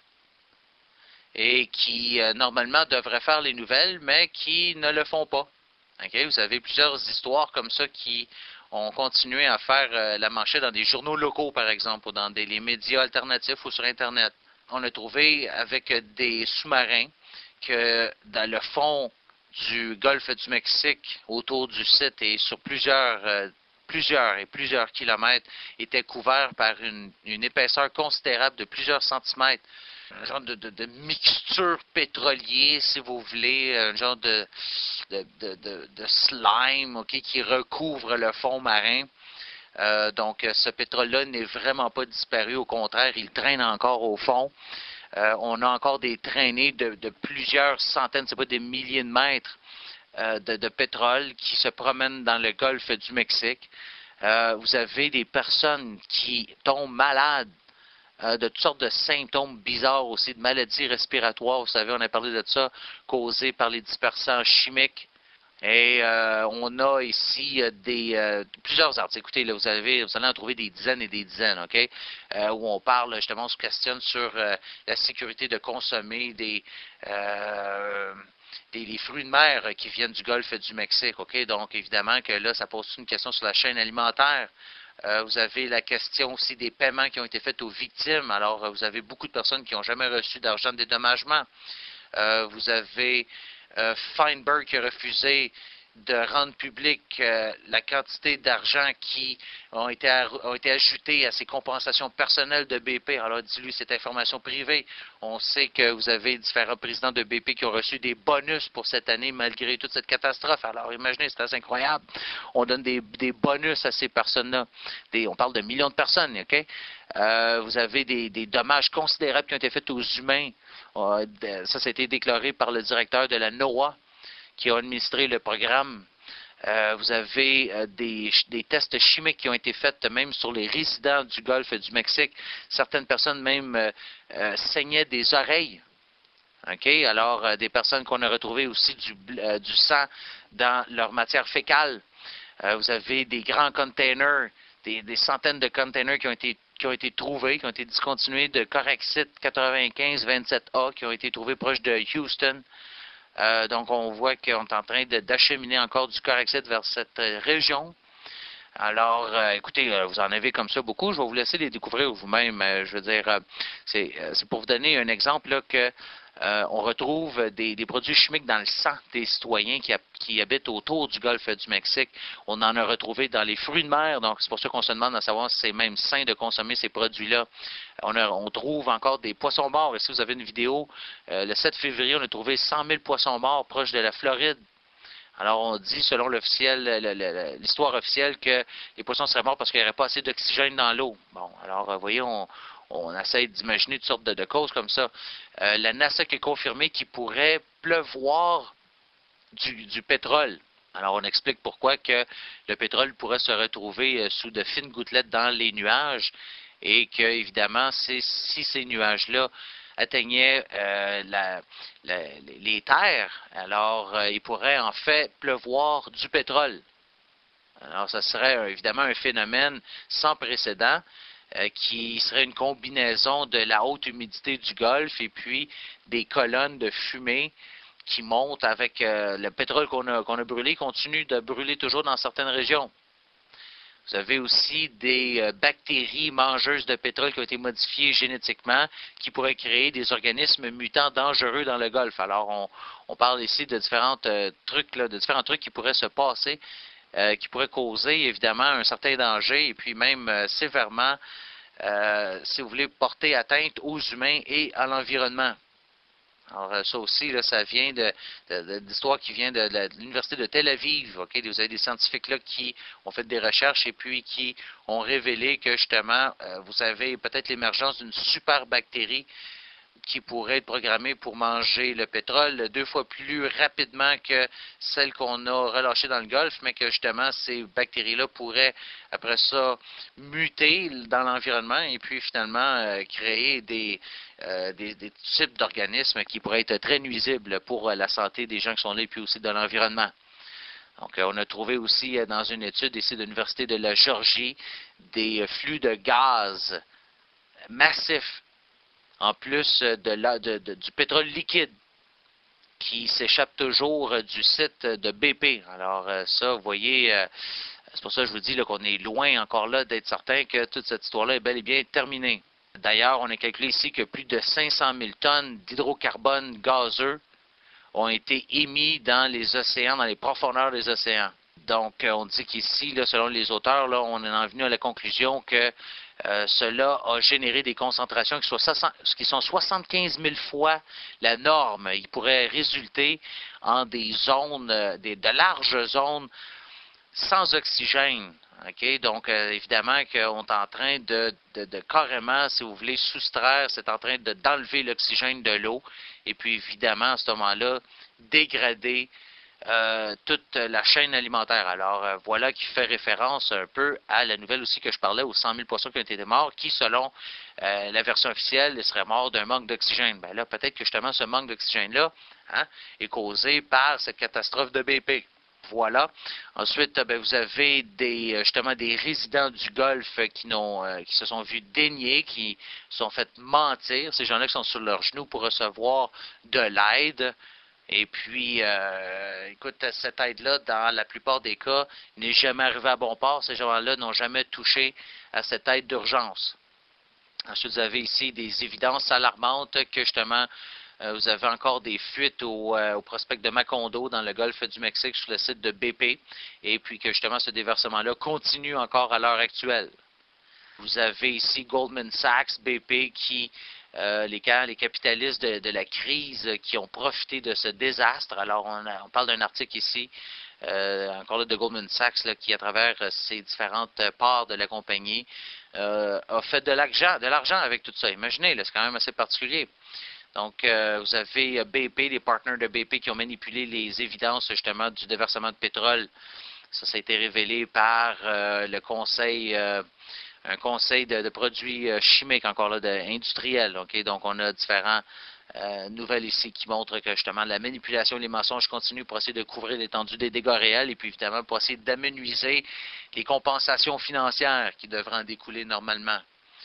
et qui, euh, normalement, devraient faire les nouvelles, mais qui ne le font pas. Okay? Vous avez plusieurs histoires comme ça qui ont continué à faire euh, la manchette dans des journaux locaux, par exemple, ou dans des, les médias alternatifs ou sur Internet. On a trouvé avec des sous-marins que dans le fond du golfe du Mexique, autour du site et sur plusieurs, euh, plusieurs et plusieurs kilomètres, était couvert par une, une épaisseur considérable de plusieurs centimètres. Un genre de, de, de mixture pétrolier, si vous voulez, un genre de, de, de, de, de slime, okay, qui recouvre le fond marin. Euh, donc, ce pétrole-là n'est vraiment pas disparu. Au contraire, il traîne encore au fond. Euh, on a encore des traînées de, de plusieurs centaines, c'est pas des milliers de mètres euh, de, de pétrole qui se promènent dans le golfe du Mexique. Euh, vous avez des personnes qui tombent malades Euh, de toutes sortes de symptômes bizarres aussi, de maladies respiratoires. Vous savez, on a parlé de ça, causées par les dispersants chimiques. Et euh, on a ici euh, des euh, plusieurs articles. Écoutez, là, vous avez, vous allez en trouver des dizaines et des dizaines, OK? Euh, où on parle, justement, on se questionne sur euh, la sécurité de consommer des, euh, des, des fruits de mer qui viennent du golfe du Mexique, OK? Donc, évidemment que là, ça pose une question sur la chaîne alimentaire. Euh, vous avez la question aussi des paiements qui ont été faits aux victimes. Alors, euh, vous avez beaucoup de personnes qui n'ont jamais reçu d'argent de dédommagement. Euh, vous avez euh, Feinberg qui a refusé de rendre public euh, la quantité d'argent qui ont été, ont été ajoutées à ces compensations personnelles de B P. Alors, dis-lui, c'est information privée. On sait que vous avez différents présidents de B P qui ont reçu des bonus pour cette année malgré toute cette catastrophe. Alors, imaginez, c'est assez incroyable. On donne des, des bonus à ces personnes-là. Des, on parle de millions de personnes, OK? Euh, vous avez des, des dommages considérables qui ont été faits aux humains. Euh, ça, ça a été déclaré par le directeur de la NOAA, qui a administré le programme. Euh, vous avez euh, des, des tests chimiques qui ont été faits même sur les résidents du golfe du Mexique. Certaines personnes même euh, euh, saignaient des oreilles. OK? Alors, euh, des personnes qu'on a retrouvées aussi du, euh, du sang dans leur matière fécale. Euh, vous avez des grands containers, des, des centaines de containers qui ont été qui ont été trouvés, qui ont été discontinués de Corexit quatre-vingt-quinze vingt-sept A, qui ont été trouvés proches de Houston. Euh, donc, on voit qu'on est en train d'acheminer encore du Corexit vers cette euh, région. Alors, euh, écoutez, euh, vous en avez comme ça beaucoup. Je vais vous laisser les découvrir vous-même. Euh, je veux dire, euh, c'est euh, pour vous donner un exemple là, que euh, on retrouve des, des produits chimiques dans le sang des citoyens qui, qui habitent autour du golfe du Mexique. On en a retrouvé dans les fruits de mer. Donc, c'est pour ça qu'on se demande à savoir si c'est même sain de consommer ces produits-là. On, a, on trouve encore des poissons morts. Ici, vous avez une vidéo. Euh, le sept février, on a trouvé cent mille poissons morts proches de la Floride. Alors, on dit, selon l'officiel, l'histoire officielle, que les poissons seraient morts parce qu'il n'y aurait pas assez d'oxygène dans l'eau. Bon, alors, vous voyez, on, on essaie d'imaginer toutes sortes de, de causes comme ça. Euh, la NASA qui a confirmé qu'il pourrait pleuvoir du, du pétrole. Alors, on explique pourquoi que le pétrole pourrait se retrouver sous de fines gouttelettes dans les nuages et que, évidemment, si ces nuages-là atteignaient euh, la, la, les terres, alors euh, il pourrait en fait pleuvoir du pétrole. Alors, ça serait euh, évidemment un phénomène sans précédent euh, qui serait une combinaison de la haute humidité du golfe et puis des colonnes de fumée qui montent avec euh, le pétrole qu'on a, qu'on a brûlé, continue de brûler toujours dans certaines régions. Vous avez aussi des euh, bactéries mangeuses de pétrole qui ont été modifiées génétiquement, qui pourraient créer des organismes mutants dangereux dans le golfe. Alors, on, on parle ici de différents euh, trucs, là, de différents trucs qui pourraient se passer, euh, qui pourraient causer évidemment un certain danger et puis même euh, sévèrement, euh, si vous voulez, porter atteinte aux humains et à l'environnement. Alors, ça aussi, là, ça vient de, de, de l'histoire qui vient de, de, de l'Université de Tel Aviv. Okay? Vous avez des scientifiques là qui ont fait des recherches et puis qui ont révélé que, justement, euh, vous avez peut-être l'émergence d'une super bactérie qui pourrait être programmée pour manger le pétrole deux fois plus rapidement que celle qu'on a relâchée dans le Golfe, mais que justement ces bactéries-là pourraient après ça muter dans l'environnement et puis finalement euh, créer des, euh, des, des types d'organismes qui pourraient être très nuisibles pour la santé des gens qui sont là et puis aussi dans l'environnement. Donc, on a trouvé aussi dans une étude ici de l'Université de la Géorgie des flux de gaz massifs en plus de la, de, de, du pétrole liquide qui s'échappe toujours du site de B P. Alors ça, vous voyez, C'est pour ça que je vous dis là, qu'on est loin encore là d'être certain que toute cette histoire-là est bel et bien terminée. D'ailleurs, on a calculé ici que plus de cinq cent mille tonnes d'hydrocarbone gazeux ont été émis dans les océans, dans les profondeurs des océans. Donc, on dit qu'ici, là, selon les auteurs, là, on est venu à la conclusion que euh, cela a généré des concentrations qui, soient, qui sont soixante-quinze mille fois la norme. Il pourrait résulter en des zones, des, de larges zones sans oxygène. Okay? Donc, euh, évidemment qu'on est en train de, de, de carrément, si vous voulez, soustraire, c'est en train de, d'enlever l'oxygène de l'eau. Et puis, évidemment, à ce moment-là, dégrader euh, toute la chaîne alimentaire. Alors, euh, voilà qui fait référence un peu à la nouvelle aussi que je parlais aux cent mille poissons qui ont été morts, qui, selon euh, la version officielle, seraient morts d'un manque d'oxygène. Bien là, peut-être que justement, ce manque d'oxygène-là hein, est causé par cette catastrophe de B P. Voilà. Ensuite, ben, vous avez des, justement des résidents du Golfe qui, n'ont, euh, qui se sont vus dénier, qui se sont fait mentir. Ces gens-là qui sont sur leurs genoux pour recevoir de l'aide. Et puis, euh, écoute, cette aide-là, dans la plupart des cas, n'est jamais arrivée à bon port. Ces gens-là n'ont jamais touché à cette aide d'urgence. Ensuite, vous avez ici des évidences alarmantes que, justement, Euh, vous avez encore des fuites au, euh, au prospect de Macondo dans le golfe du Mexique sur le site de B P et puis que justement ce déversement-là continue encore à l'heure actuelle. Vous avez ici Goldman Sachs, B P qui, euh, les, les capitalistes de, de la crise qui ont profité de ce désastre. Alors on, a, on parle d'un article ici, euh, encore là de Goldman Sachs là, qui à travers euh, ses différentes parts de la compagnie euh, a fait de l'argent, de l'argent avec tout ça. Imaginez, là, c'est quand même assez particulier. Donc, euh, vous avez B P, les partenaires de B P qui ont manipulé les évidences justement du déversement de pétrole. Ça, ça a été révélé par euh, le conseil, euh, un conseil de, de produits euh, chimiques, encore là, de, industriels. Okay? Donc, on a différentes euh, nouvelles ici qui montrent que justement la manipulation et les mensonges continuent pour essayer de couvrir l'étendue des dégâts réels et puis évidemment pour essayer d'amenuiser les compensations financières qui devraient en découler normalement.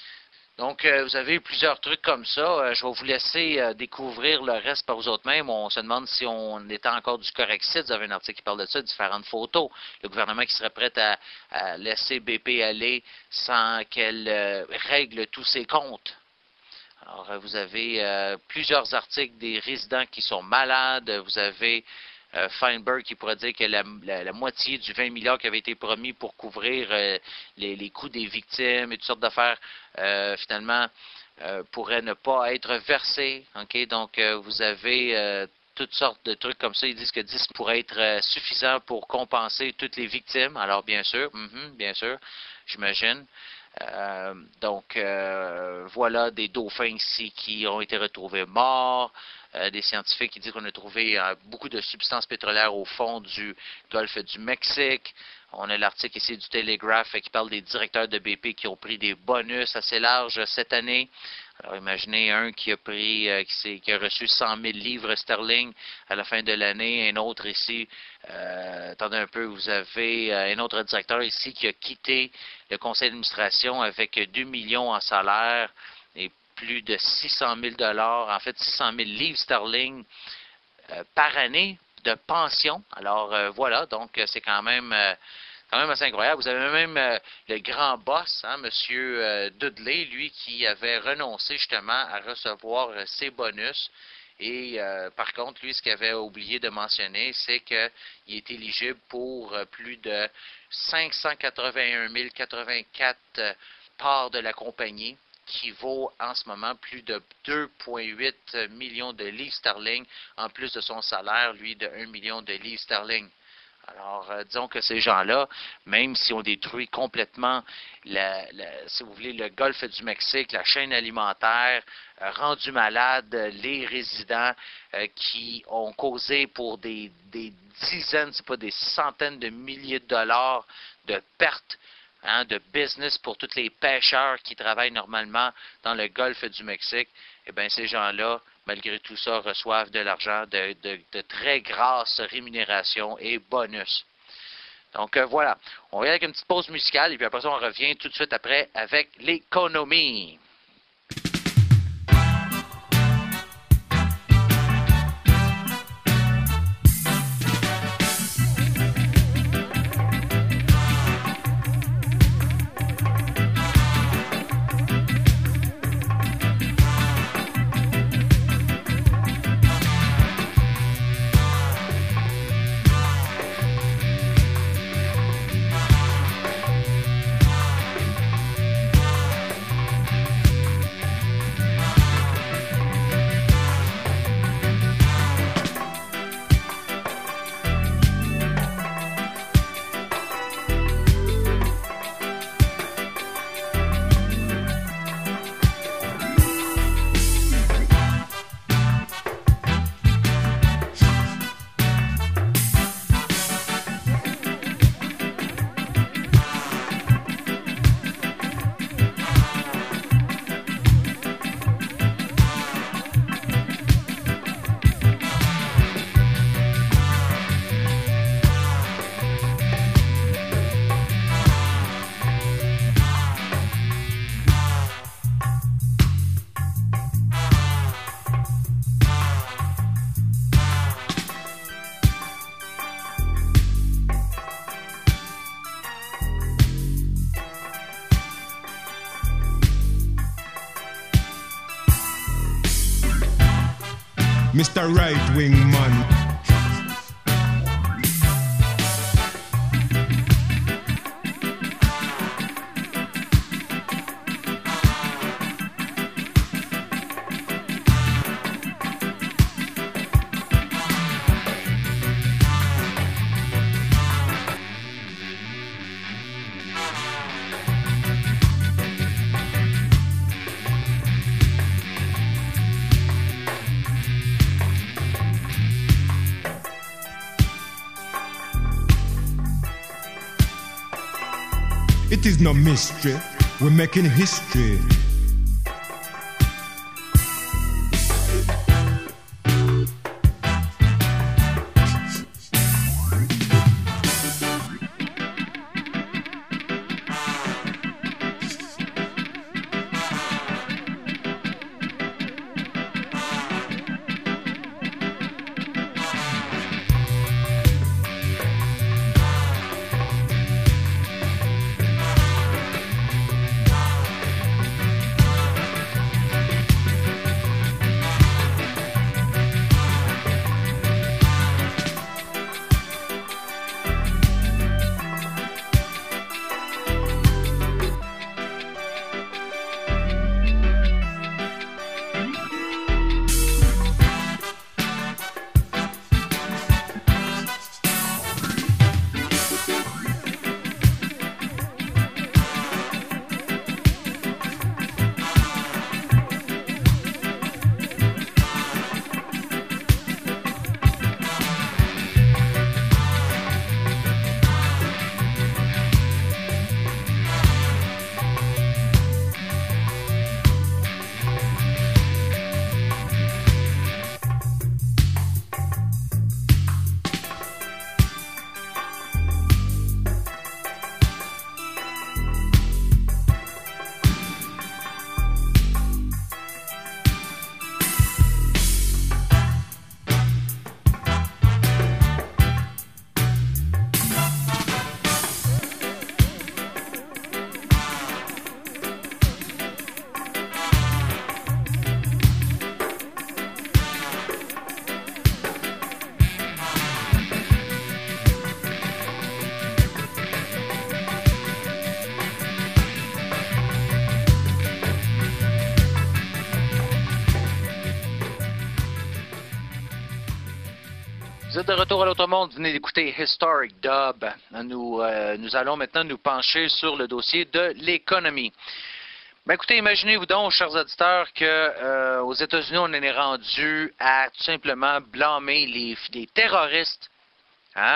Donc, euh, vous avez plusieurs trucs comme ça. Euh, je vais vous laisser euh, découvrir le reste par vous autres mêmes. On se demande si on était encore du Corexit. Vous avez un article qui parle de ça, différentes photos. Le gouvernement qui serait prêt à, à laisser B P aller sans qu'elle euh, règle tous ses comptes. Alors, euh, vous avez euh, plusieurs articles des résidents qui sont malades. Vous avez Euh, Feinberg qui pourrait dire que la, la, la moitié du vingt milliards qui avait été promis pour couvrir euh, les, les coûts des victimes et toutes sortes d'affaires, euh, finalement, euh, pourrait ne pas être versé. Okay? Donc, euh, vous avez euh, toutes sortes de trucs comme ça. Ils disent que dix pourrait être euh, suffisant pour compenser toutes les victimes. Alors, bien sûr, mm-hmm, bien sûr, j'imagine. Euh, donc, euh, voilà des dauphins ici qui ont été retrouvés morts. Euh, des scientifiques qui disent qu'on a trouvé euh, beaucoup de substances pétrolières au fond du golfe du Mexique. On a l'article ici du Telegraph euh, qui parle des directeurs de B P qui ont pris des bonus assez larges cette année. Alors imaginez un qui a pris, euh, qui, qui a reçu cent mille livres sterling à la fin de l'année, un autre ici, euh, attendez un peu, vous avez euh, un autre directeur ici qui a quitté le conseil d'administration avec deux millions en salaire et plus de six cent mille dollars, en fait six cent mille livres sterling euh, par année de pension. Alors euh, voilà, donc euh, c'est quand même euh, quand même assez incroyable. Vous avez même euh, le grand boss, hein, M. Euh, Dudley, lui qui avait renoncé justement à recevoir euh, ses bonus. Et euh, par contre, lui, ce qu'il avait oublié de mentionner, c'est qu'il est éligible pour euh, plus de cinq cent quatre-vingt-un mille quatre-vingt-quatre euh, parts de la compagnie, qui vaut en ce moment plus de deux virgule huit millions de livres sterling, en plus de son salaire, lui, de un million de livres sterling. Alors, euh, disons que ces gens-là, même s'ils ont détruit complètement, la, la, si vous voulez, le golfe du Mexique, la chaîne alimentaire, euh, rendu malade les résidents euh, qui ont causé pour des, des dizaines, c'est pas des centaines de milliers de dollars de pertes, Hein, de business pour tous les pêcheurs qui travaillent normalement dans le golfe du Mexique, eh bien, ces gens-là, malgré tout ça, reçoivent de l'argent, de, de, de très grasses rémunérations et bonus. Donc, euh, voilà. On va y aller avec une petite pause musicale et puis après ça, on revient tout de suite après avec l'économie. Mister Right Wing Man. It is no mystery, we're making history. Vous êtes de retour à l'autre monde, vous venez d'écouter Historic Dub. Nous, euh, nous allons maintenant nous pencher sur le dossier de l'économie. Ben écoutez, imaginez-vous donc, chers auditeurs, que euh, aux États-Unis, on en est rendu à tout simplement blâmer les, les terroristes. Hein?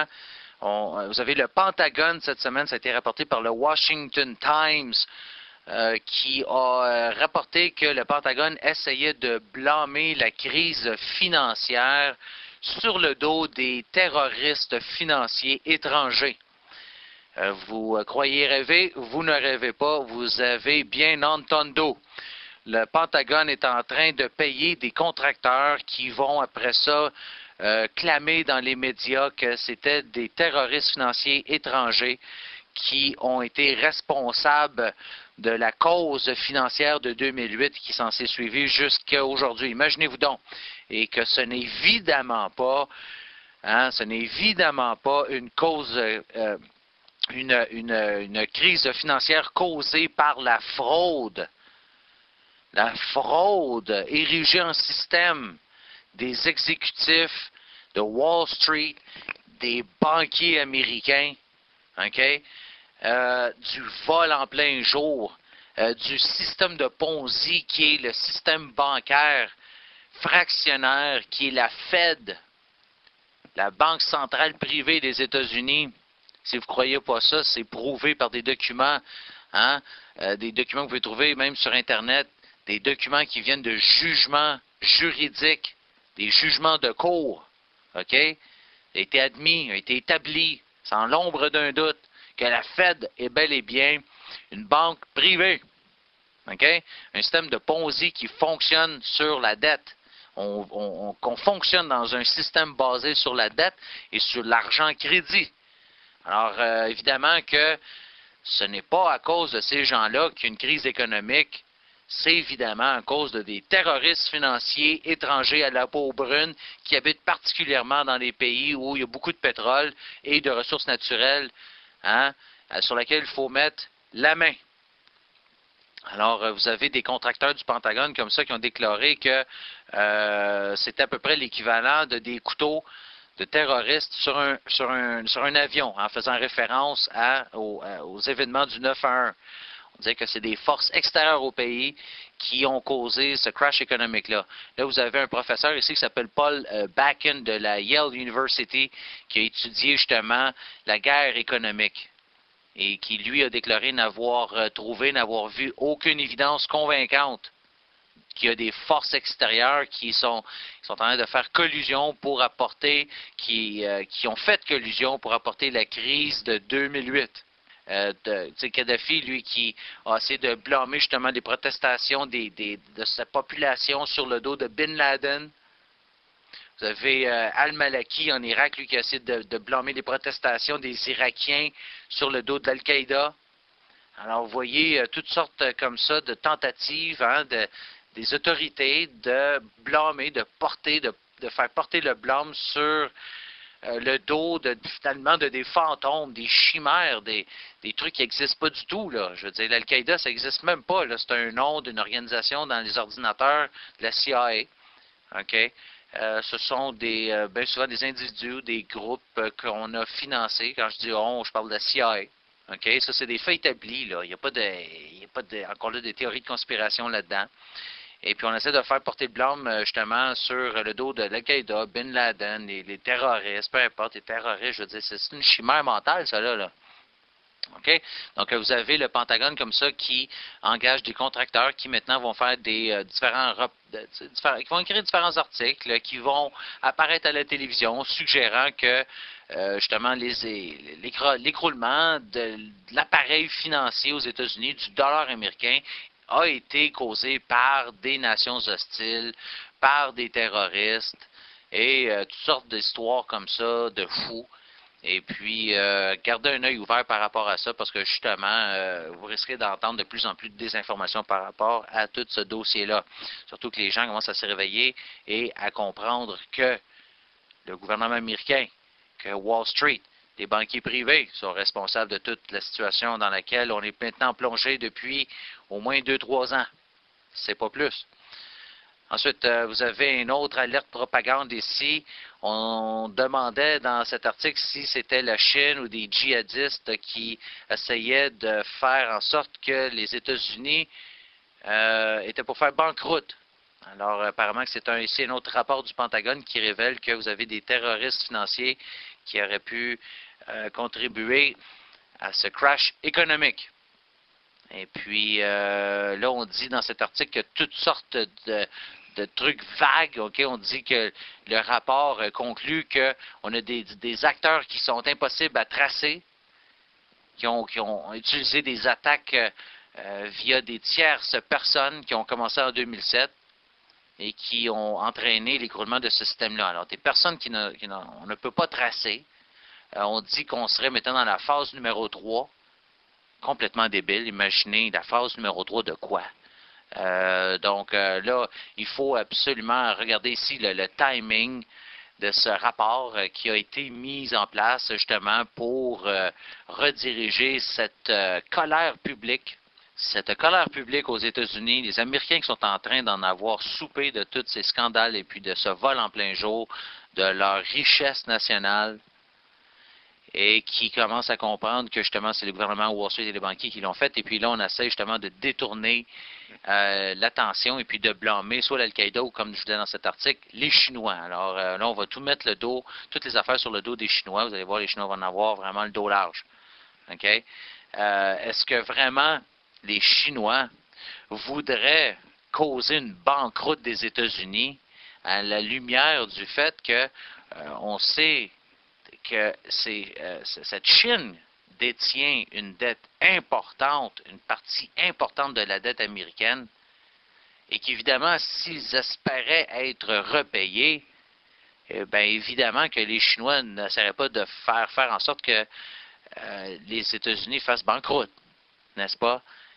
On, vous avez le Pentagone cette semaine, ça a été rapporté par le Washington Times, euh, qui a euh, rapporté que le Pentagone essayait de blâmer la crise financière sur le dos des terroristes financiers étrangers. Euh, vous euh, croyez rêver, vous ne rêvez pas, vous avez bien entendu. Le Pentagone est en train de payer des contracteurs qui vont après ça euh, clamer dans les médias que c'était des terroristes financiers étrangers qui ont été responsables de la cause financière de deux mille huit qui s'en s'est suivie jusqu'à aujourd'hui. Imaginez-vous donc. Et que ce n'est évidemment pas, hein, ce n'est évidemment pas une cause, euh, une, une, une crise financière causée par la fraude. La fraude érigée en système des exécutifs de Wall Street, des banquiers américains, OK? Euh, du vol en plein jour, euh, du système de Ponzi qui est le système bancaire fractionnaire qui est la Fed, la Banque centrale privée des États-Unis. Si vous ne croyez pas ça, c'est prouvé par des documents, hein, euh, des documents que vous pouvez trouver même sur Internet, des documents qui viennent de jugements juridiques, des jugements de cour, OK? Il a été admis, a été établi, sans l'ombre d'un doute, que la Fed est bel et bien une banque privée, OK? Un système de Ponzi qui fonctionne sur la dette. On, on, qu'on fonctionne dans un système basé sur la dette et sur l'argent crédit. Alors, euh, évidemment que ce n'est pas à cause de ces gens-là qu'il y a une crise économique c'est évidemment à cause de des terroristes financiers étrangers à la peau brune qui habitent particulièrement dans les pays où il y a beaucoup de pétrole et de ressources naturelles, hein, sur lesquelles il faut mettre la main. Alors, vous avez des contracteurs du Pentagone comme ça qui ont déclaré que euh, c'était à peu près l'équivalent de des couteaux de terroristes sur un, sur un, sur un avion, en faisant référence à, aux, aux événements du neuf un un. On dirait que c'est des forces extérieures au pays qui ont causé ce crash économique-là. Là, vous avez un professeur ici qui s'appelle Paul euh, Bakken de la Yale University qui a étudié justement la guerre économique et qui, lui, a déclaré n'avoir euh, trouvé, n'avoir vu aucune évidence convaincante qu'il y a des forces extérieures qui sont, qui sont en train de faire collusion pour apporter, qui, euh, qui ont fait collusion pour apporter la crise de deux mille huit. Euh, de, Kadhafi, lui, qui a essayé de blâmer justement les protestations des, des, de sa population sur le dos de Bin Laden. Vous avez euh, Al-Malaki en Irak, lui, qui a essayé de, de blâmer les protestations des Irakiens sur le dos de l'Al-Qaïda. Alors, vous voyez euh, toutes sortes euh, comme ça de tentatives hein, de, des autorités de blâmer, de porter, de, de faire porter le blâme sur Euh, le dos de, finalement de des fantômes, des chimères, des, des trucs qui n'existent pas du tout. Là. Je veux dire, l'Al-Qaïda, ça n'existe même pas. C'est un nom d'une organisation dans les ordinateurs de la C I A. OK? Euh, ce sont des, euh, bien souvent des individus, des groupes euh, qu'on a financés. Quand je dis on, je parle de la C I A. OK? Ça, c'est des faits établis. Là. Il n'y a pas de, il y a pas de, encore là des théories de conspiration là-dedans. Et puis, on essaie de faire porter le blâme, justement, sur le dos de l'Al-Qaïda, Bin Laden, les, les terroristes, peu importe, les terroristes, je veux dire, c'est une chimère mentale, ça, là. là. OK? Donc, vous avez le Pentagone comme ça qui engage des contracteurs qui, maintenant, vont faire des euh, différents... De, différents qui vont écrire différents articles, qui vont apparaître à la télévision, suggérant que, euh, justement, l'écroulement de, de l'appareil financier aux États-Unis, du dollar américain, a été causé par des nations hostiles, par des terroristes et euh, toutes sortes d'histoires comme ça, de fous. Et puis, euh, gardez un œil ouvert par rapport à ça parce que justement, euh, vous risquez d'entendre de plus en plus de désinformations par rapport à tout ce dossier-là. Surtout que les gens commencent à se réveiller et à comprendre que le gouvernement américain, que Wall Street, les banquiers privés sont responsables de toute la situation dans laquelle on est maintenant plongé depuis au moins deux trois ans. C'est pas plus. Ensuite, euh, vous avez une autre alerte propagande ici. On demandait dans cet article si c'était la Chine ou des djihadistes qui essayaient de faire en sorte que les États-Unis euh, étaient pour faire banqueroute. Alors, apparemment que c'est un, ici un autre rapport du Pentagone qui révèle que vous avez des terroristes financiers qui auraient pu euh, contribuer à ce crash économique. Et puis, euh, là, on dit dans cet article que toutes sortes de, de trucs vagues, OK? On dit que le rapport conclut qu'on a des, des acteurs qui sont impossibles à tracer, qui ont, qui ont utilisé des attaques euh, via des tierces personnes qui ont commencé en deux mille sept et qui ont entraîné l'écroulement de ce système-là. Alors, des personnes qui ne, qui ne, on ne peut pas tracer. Euh, on dit qu'on serait maintenant dans la phase numéro trois. Complètement débile. Imaginez la phase numéro trois de quoi? Euh, donc euh, là, il faut absolument regarder ici le, le timing de ce rapport euh, qui a été mis en place justement pour euh, rediriger cette euh, colère publique. Cette colère publique aux États-Unis, les Américains qui sont en train d'en avoir soupé de tous ces scandales et puis de ce vol en plein jour, de leur richesse nationale, et qui commencent à comprendre que justement c'est le gouvernement Wall Street et les banquiers qui l'ont fait. Et puis là, on essaie justement de détourner euh, l'attention et puis de blâmer soit l'Al-Qaïda ou, comme je vous disais dans cet article, les Chinois. Alors euh, là, on va tout mettre le dos, toutes les affaires sur le dos des Chinois. Vous allez voir, les Chinois vont en avoir vraiment le dos large. OK? Euh, est-ce que vraiment les Chinois voudraient causer une banqueroute des États-Unis à la lumière du fait que euh, on sait que c'est, euh, cette Chine détient une dette importante, une partie importante de la dette américaine, et qu'évidemment, s'ils espéraient être repayés, eh bien évidemment que les Chinois n'essaieraient pas de faire faire en sorte que euh, les États-Unis fassent banqueroute, n'est-ce pas?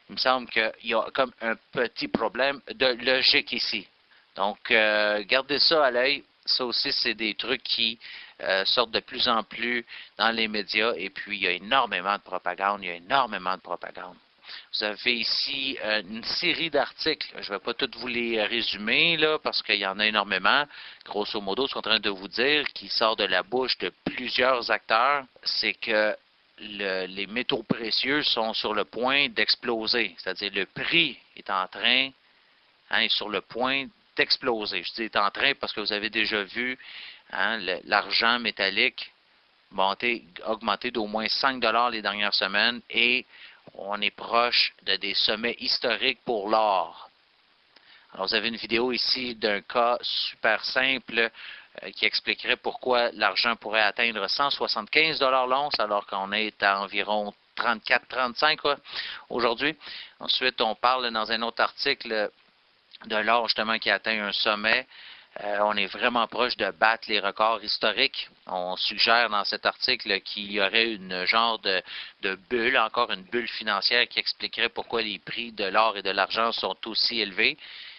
il me semble qu'il y a comme un petit problème de logique ici. Donc, euh, gardez ça à l'œil. Ça aussi, c'est des trucs qui euh, sortent de plus en plus dans les médias. Et puis, il y a énormément de propagande. Il y a énormément de propagande. Vous avez ici euh, une série d'articles. Je ne vais pas tous vous les résumer, là, parce qu'il y en a énormément. Grosso modo, ce qu'on est en train de vous dire, qui sort de la bouche de plusieurs acteurs, c'est que le, les métaux précieux sont sur le point d'exploser. C'est-à-dire, le prix est en train, hein, est sur le point d'exploser. Je dis est en train parce que vous avez déjà vu hein, l'argent métallique monter, augmenter d'au moins cinq dollars les dernières semaines et on est proche de des sommets historiques pour l'or. Alors, vous avez une vidéo ici d'un cas super simple euh, qui expliquerait pourquoi l'argent pourrait atteindre cent soixante-quinze dollars l'once alors qu'on est à environ trente-quatre trente-cinq aujourd'hui. Ensuite, on parle dans un autre article de l'or justement qui a atteint un sommet. Euh, on est vraiment proche de battre les records historiques. On suggère dans cet article qu'il y aurait une genre de, de bulle, encore une bulle financière qui expliquerait pourquoi les prix de l'or et de l'argent sont aussi élevés.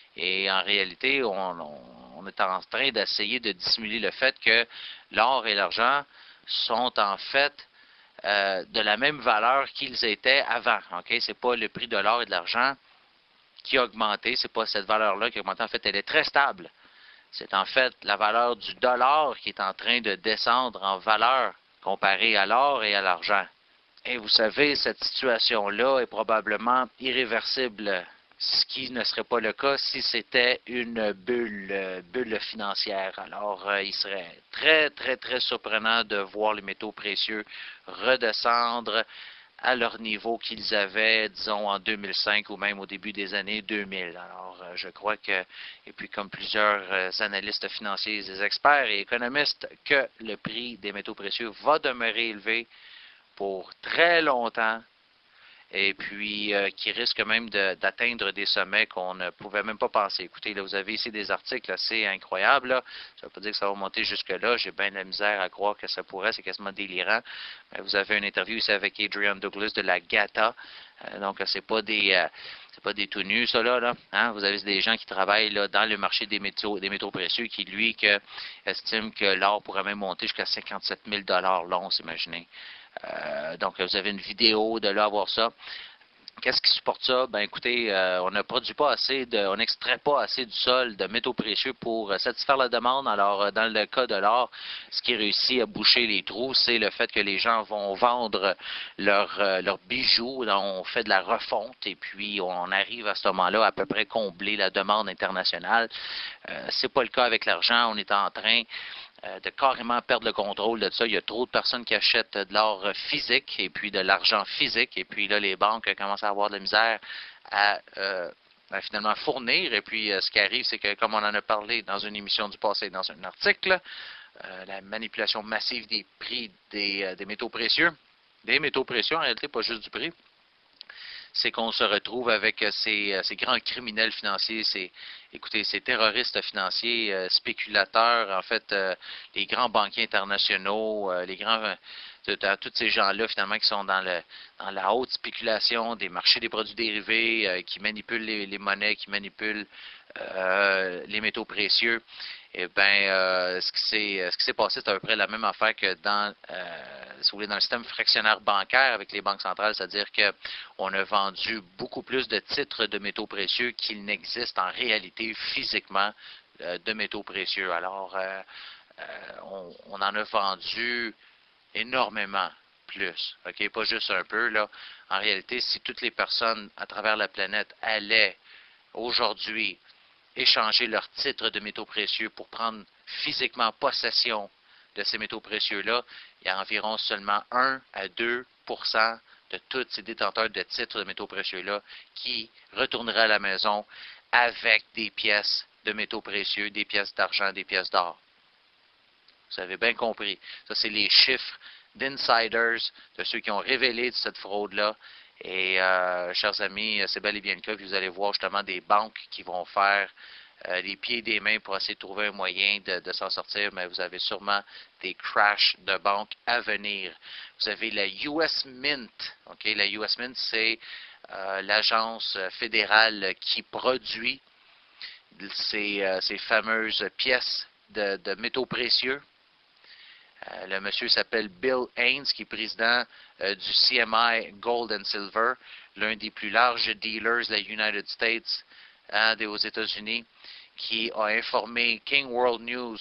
Et en réalité, on, on, on est en train d'essayer de dissimuler le fait que l'or et l'argent sont en fait euh, de la même valeur qu'ils étaient avant. Okay? Ce n'est pas le prix de l'or et de l'argent qui a augmenté, ce n'est pas cette valeur-là qui a augmenté. En fait, elle est très stable. C'est en fait la valeur du dollar qui est en train de descendre en valeur comparée à l'or et à l'argent. Et vous savez, cette situation-là est probablement irréversible, ce qui ne serait pas le cas si c'était une bulle, bulle financière. Alors, euh, il serait très, très, très surprenant de voir les métaux précieux redescendre à leur niveau qu'ils avaient, disons, en deux mille cinq ou même au début des années deux mille. Alors, euh, je crois que, et puis comme plusieurs euh, analystes financiers, des experts et économistes, que le prix des métaux précieux va demeurer élevé pour très longtemps et puis euh, qui risque même de, d'atteindre des sommets qu'on ne pouvait même pas penser. Écoutez, là, vous avez ici des articles assez incroyables. Là. Ça ne veut pas dire que ça va monter jusque-là. J'ai bien de la misère à croire que ça pourrait. C'est quasiment délirant. Mais vous avez une interview ici avec Adrian Douglas de la Gata. Euh, donc, c'est pas des... Euh, c'est pas des tout nus, ça, là. là hein? Vous avez des gens qui travaillent là, dans le marché des métaux, des métaux précieux qui, lui, que, estiment que l'or pourrait même monter jusqu'à cinquante-sept mille dollars l'once, imaginez. Euh, donc, vous avez une vidéo de là à voir ça. Qu'est-ce qui supporte ça? Ben, écoutez, euh, on ne produit pas assez, de, on n'extrait pas assez du sol de métaux précieux pour euh, satisfaire la demande. Alors, euh, dans le cas de l'or, ce qui réussit à boucher les trous, c'est le fait que les gens vont vendre leurs euh, leurs bijoux. On fait de la refonte et puis on arrive à ce moment-là à peu près combler la demande internationale. Euh, c'est pas le cas avec l'argent. On est en train de carrément perdre le contrôle de ça. Il y a trop de personnes qui achètent de l'or physique et puis de l'argent physique. Et puis là, les banques commencent à avoir de la misère à, euh, à finalement fournir. Et puis, euh, ce qui arrive, c'est que, comme on en a parlé dans une émission du passé, dans un article, euh, la manipulation massive des prix des, euh, des métaux précieux, des métaux précieux en réalité, pas juste du prix, c'est qu'on se retrouve avec ces, ces grands criminels financiers, ces, écoutez, ces terroristes financiers, euh, spéculateurs, en fait, euh, les grands banquiers internationaux, euh, les grands, euh, tous ces gens-là, finalement, qui sont dans, le, dans la haute spéculation des marchés des produits dérivés, euh, qui manipulent les, les monnaies, qui manipulent euh, les métaux précieux. Eh bien, euh, ce qui s'est ce qui s'est passé, c'est à peu près la même affaire que dans, euh, si vous voulez, dans le système fractionnaire bancaire avec les banques centrales, c'est-à-dire qu'on a vendu beaucoup plus de titres de métaux précieux qu'il n'existe en réalité physiquement euh, de métaux précieux. Alors, euh, euh, on, on en a vendu énormément plus, ok, pas juste un peu, là. En réalité, si toutes les personnes à travers la planète allaient aujourd'hui échanger leurs titres de métaux précieux pour prendre physiquement possession de ces métaux précieux-là, il y a environ seulement un à deux pour cent de tous ces détenteurs de titres de métaux précieux-là qui retourneraient à la maison avec des pièces de métaux précieux, des pièces d'argent, des pièces d'or. Vous avez bien compris. Ça, c'est les chiffres d'insiders, de ceux qui ont révélé de cette fraude-là. Et, euh, chers amis, c'est bel et bien le cas. Puis vous allez voir justement des banques qui vont faire euh, les pieds et des mains pour essayer de trouver un moyen de, de s'en sortir. Mais vous avez sûrement des crashs de banques à venir. Vous avez la U S Mint. OK? La U S Mint, c'est euh, l'agence fédérale qui produit ces, euh, ces fameuses pièces de, de métaux précieux. Euh, le monsieur s'appelle Bill Haynes, qui est président euh, du C M I Gold and Silver, l'un des plus larges dealers de la United States, hein, des, aux États-Unis, qui a informé King World News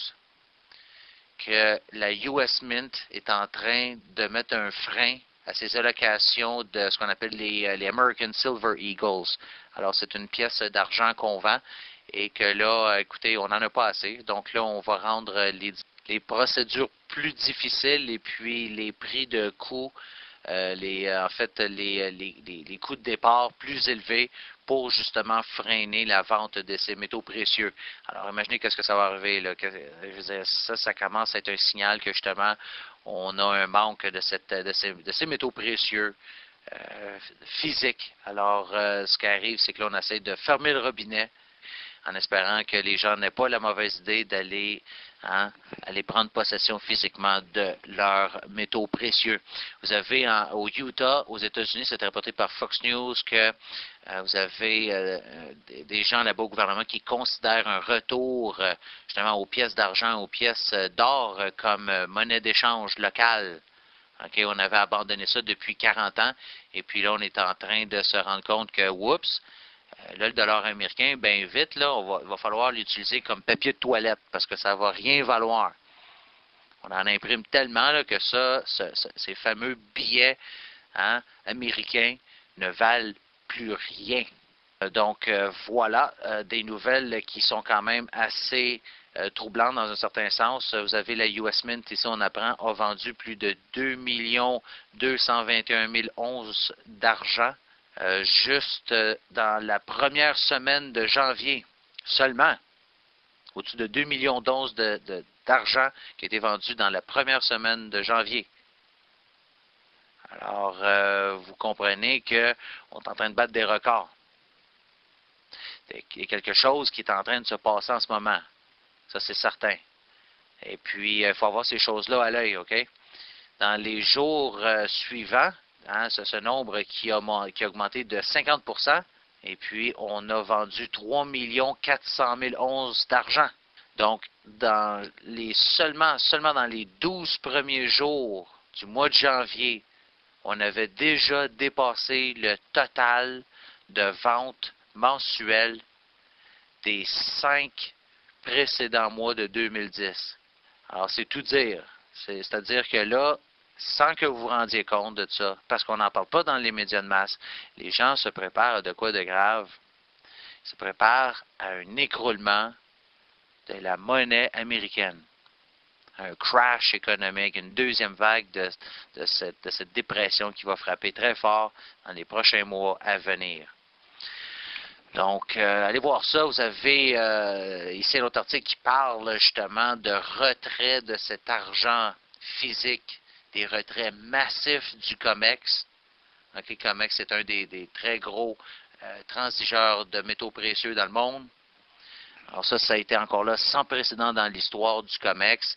que la U S Mint est en train de mettre un frein à ses allocations de ce qu'on appelle les, les American Silver Eagles. Alors, c'est une pièce d'argent qu'on vend et que là, écoutez, on n'en a pas assez. Donc là, on va rendre les, les procédures plus difficiles et puis les prix de coût, euh, les, en fait, les, les, les, les coûts de départ plus élevés pour justement freiner la vente de ces métaux précieux. Alors, imaginez qu'est-ce que ça va arriver, là. Que, je veux dire, ça, ça commence à être un signal que justement, on a un manque de, cette, de, ces, de ces métaux précieux euh, physiques. Alors, euh, ce qui arrive, c'est que là, on essaie de fermer le robinet en espérant que les gens n'aient pas la mauvaise idée d'aller hein, aller prendre possession physiquement de leurs métaux précieux. Vous avez en, au Utah, aux États-Unis, c'est rapporté par Fox News que euh, vous avez euh, des, des gens là-bas au gouvernement qui considèrent un retour euh, justement aux pièces d'argent, aux pièces d'or euh, comme euh, monnaie d'échange locale. Okay, on avait abandonné ça depuis quarante ans et puis là, on est en train de se rendre compte que, oups, là, le dollar américain, bien vite, là, on va, il va falloir l'utiliser comme papier de toilette parce que ça ne va rien valoir. On en imprime tellement là, que ça, ce, ce, ces fameux billets hein, américains ne valent plus rien. Donc, euh, voilà euh, des nouvelles qui sont quand même assez euh, troublantes dans un certain sens. Vous avez la U S Mint, ici on apprend, a vendu plus de deux millions deux cent vingt et un mille onces d'argent. Euh, juste euh, dans la première semaine de janvier, seulement, au-dessus de deux millions d'onces de, de, d'argent qui a été vendu dans la première semaine de janvier. Alors, euh, vous comprenez qu'on est en train de battre des records. Il y a quelque chose qui est en train de se passer en ce moment. Ça, c'est certain. Et puis, il faut avoir ces choses-là à l'œil, OK? Dans les jours euh, suivants, Hein, c'est ce nombre qui a, qui a augmenté de cinquante pour cent et puis on a vendu trois millions quatre cent mille onces d'argent. Donc, dans les, seulement, seulement dans les douze premiers jours du mois de janvier, on avait déjà dépassé le total de ventes mensuelles des cinq précédents mois de deux mille dix. Alors, c'est tout dire. C'est, c'est-à-dire que là, sans que vous vous rendiez compte de ça, parce qu'on n'en parle pas dans les médias de masse, les gens se préparent à de quoi de grave? Ils se préparent à un écroulement de la monnaie américaine, un crash économique, une deuxième vague de, de, cette, de cette dépression qui va frapper très fort dans les prochains mois à venir. Donc, euh, allez voir ça. Vous avez euh, ici un autre article qui parle justement de retrait de cet argent physique, des retraits massifs du COMEX. Donc, le COMEX est un des, des très gros euh, transigeurs de métaux précieux dans le monde. Alors ça, ça a été encore là sans précédent dans l'histoire du COMEX.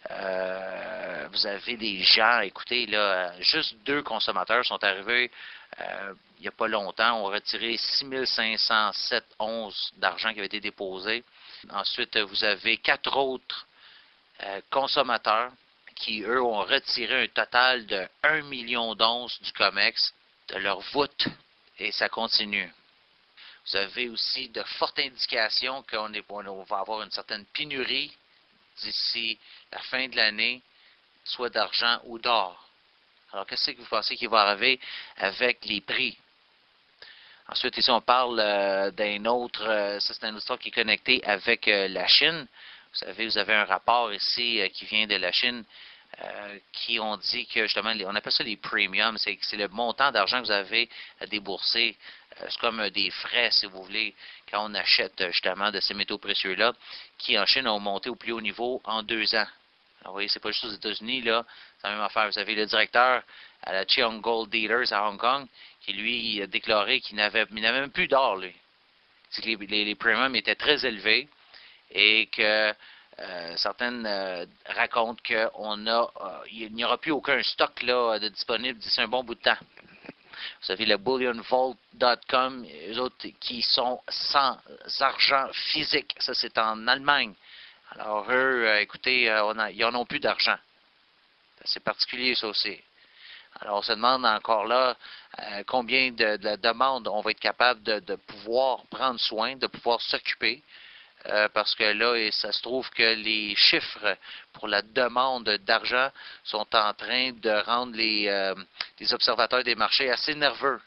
Euh, vous avez des gens, écoutez, là, juste deux consommateurs sont arrivés euh, il n'y a pas longtemps, ont retiré six mille cinq cent sept onces d'argent qui avait été déposé. Ensuite, vous avez quatre autres euh, consommateurs qui, eux, ont retiré un total de un million d'onces du COMEX de leur voûte, et ça continue. Vous avez aussi de fortes indications qu'on est, on va avoir une certaine pénurie d'ici la fin de l'année, soit d'argent ou d'or. Alors, qu'est-ce que vous pensez qu'il va arriver avec les prix? Ensuite, ici, on parle euh, d'un autre, euh, ça c'est une histoire qui est connectée avec euh, la Chine. Vous savez, vous avez un rapport ici euh, qui vient de la Chine euh, qui ont dit que, justement, les, on appelle ça les premiums, c'est, c'est le montant d'argent que vous avez à débourser. Euh, c'est comme euh, des frais, si vous voulez, quand on achète euh, justement de ces métaux précieux-là, qui en Chine ont monté au plus haut niveau en deux ans. Alors, vous voyez, c'est pas juste aux États-Unis, là, c'est la même affaire. Vous avez le directeur à la Chiang Gold Dealers à Hong Kong, qui lui a déclaré qu'il n'avait, il n'avait même plus d'or, lui. C'est que les, les, les premiums étaient très élevés et que euh, certaines euh, racontent qu'il euh, n'y aura plus aucun stock là, de disponible d'ici un bon bout de temps. Vous avez le bullion vault point com, eux autres qui sont sans argent physique. Ça, c'est en Allemagne. Alors, eux, euh, écoutez, euh, on a, ils n'en ont plus d'argent. C'est particulier, ça aussi. Alors, on se demande encore là euh, combien de, de demandes on va être capable de, de pouvoir prendre soin, de pouvoir s'occuper. Euh, parce que là, et ça se trouve que les chiffres pour la demande d'argent sont en train de rendre les, euh, les observateurs des marchés assez nerveux.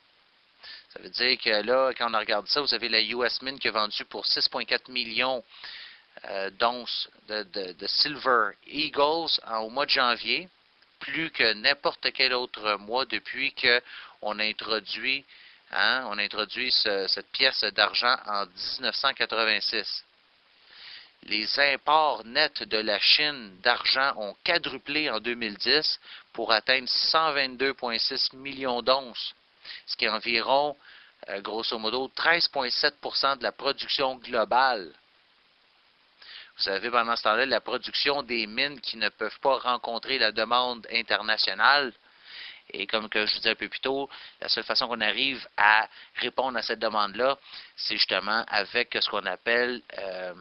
Ça veut dire que là, quand on regarde ça, vous avez la U S Mint qui a vendu pour six virgule quatre millions euh, d'onces de, de, de Silver Eagles en, au mois de janvier, plus que n'importe quel autre mois depuis qu'on a introduit Hein? On a introduit ce, cette pièce d'argent en dix-neuf cent quatre-vingt-six. Les imports nets de la Chine d'argent ont quadruplé en deux mille dix pour atteindre cent vingt-deux virgule six millions d'onces, ce qui est environ, euh, grosso modo, treize virgule sept pour cent de la production globale. Vous avez pendant ce temps-là la production des mines qui ne peuvent pas rencontrer la demande internationale. Et comme que je vous disais un peu plus tôt, la seule façon qu'on arrive à répondre à cette demande-là, c'est justement avec ce qu'on appelle, euh,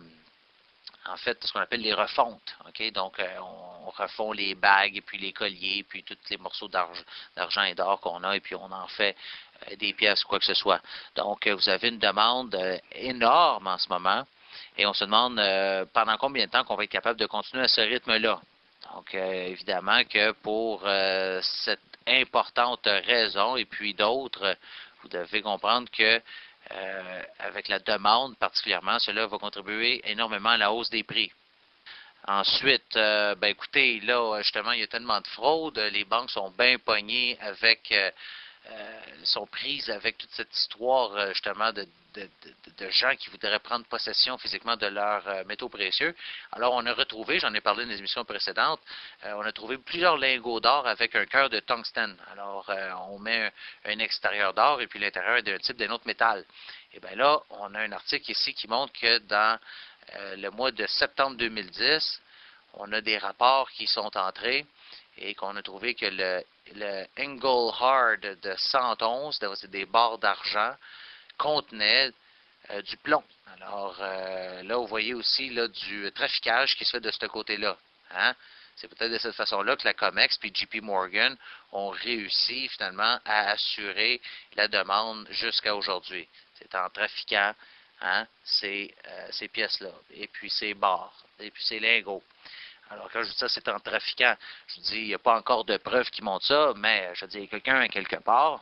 en fait, ce qu'on appelle les refontes. Okay? Donc, euh, on refond les bagues, et puis les colliers, puis tous les morceaux d'argent et d'or qu'on a, et puis on en fait euh, des pièces, quoi que ce soit. Donc, euh, vous avez une demande euh, énorme en ce moment, et on se demande euh, pendant combien de temps qu'on va être capable de continuer à ce rythme-là. Donc, euh, évidemment que pour euh, cette importante raison, et puis d'autres, vous devez comprendre que euh, avec la demande particulièrement, cela va contribuer énormément à la hausse des prix. Ensuite, euh, ben écoutez, là, justement, il y a tellement de fraude, les banques sont bien pognées avec, euh, euh, sont prises avec toute cette histoire, euh, justement, de, de, de, de gens qui voudraient prendre possession physiquement de leurs euh, métaux précieux. Alors, on a retrouvé, j'en ai parlé dans les émissions précédentes, euh, on a trouvé plusieurs lingots d'or avec un cœur de tungstène. Alors, euh, on met un, un extérieur d'or et puis l'intérieur est d'un type d'un autre métal. Et bien là, on a un article ici qui montre que dans euh, le mois de septembre deux mille dix, on a des rapports qui sont entrés et qu'on a trouvé que le, le Engelhard de cent onze, c'est des barres d'argent, contenait euh, du plomb. Alors euh, là, vous voyez aussi là, du traficage qui se fait de ce côté-là. Hein? C'est peut-être de cette façon-là que la COMEX et J P Morgan ont réussi finalement à assurer la demande jusqu'à aujourd'hui. C'est en trafiquant hein, ces, euh, ces pièces-là, et puis ces barres, et puis ces lingots. Alors, quand je dis ça, c'est en trafiquant. Je dis, il n'y a pas encore de preuves qui montrent ça, mais je dis, il y a quelqu'un quelque part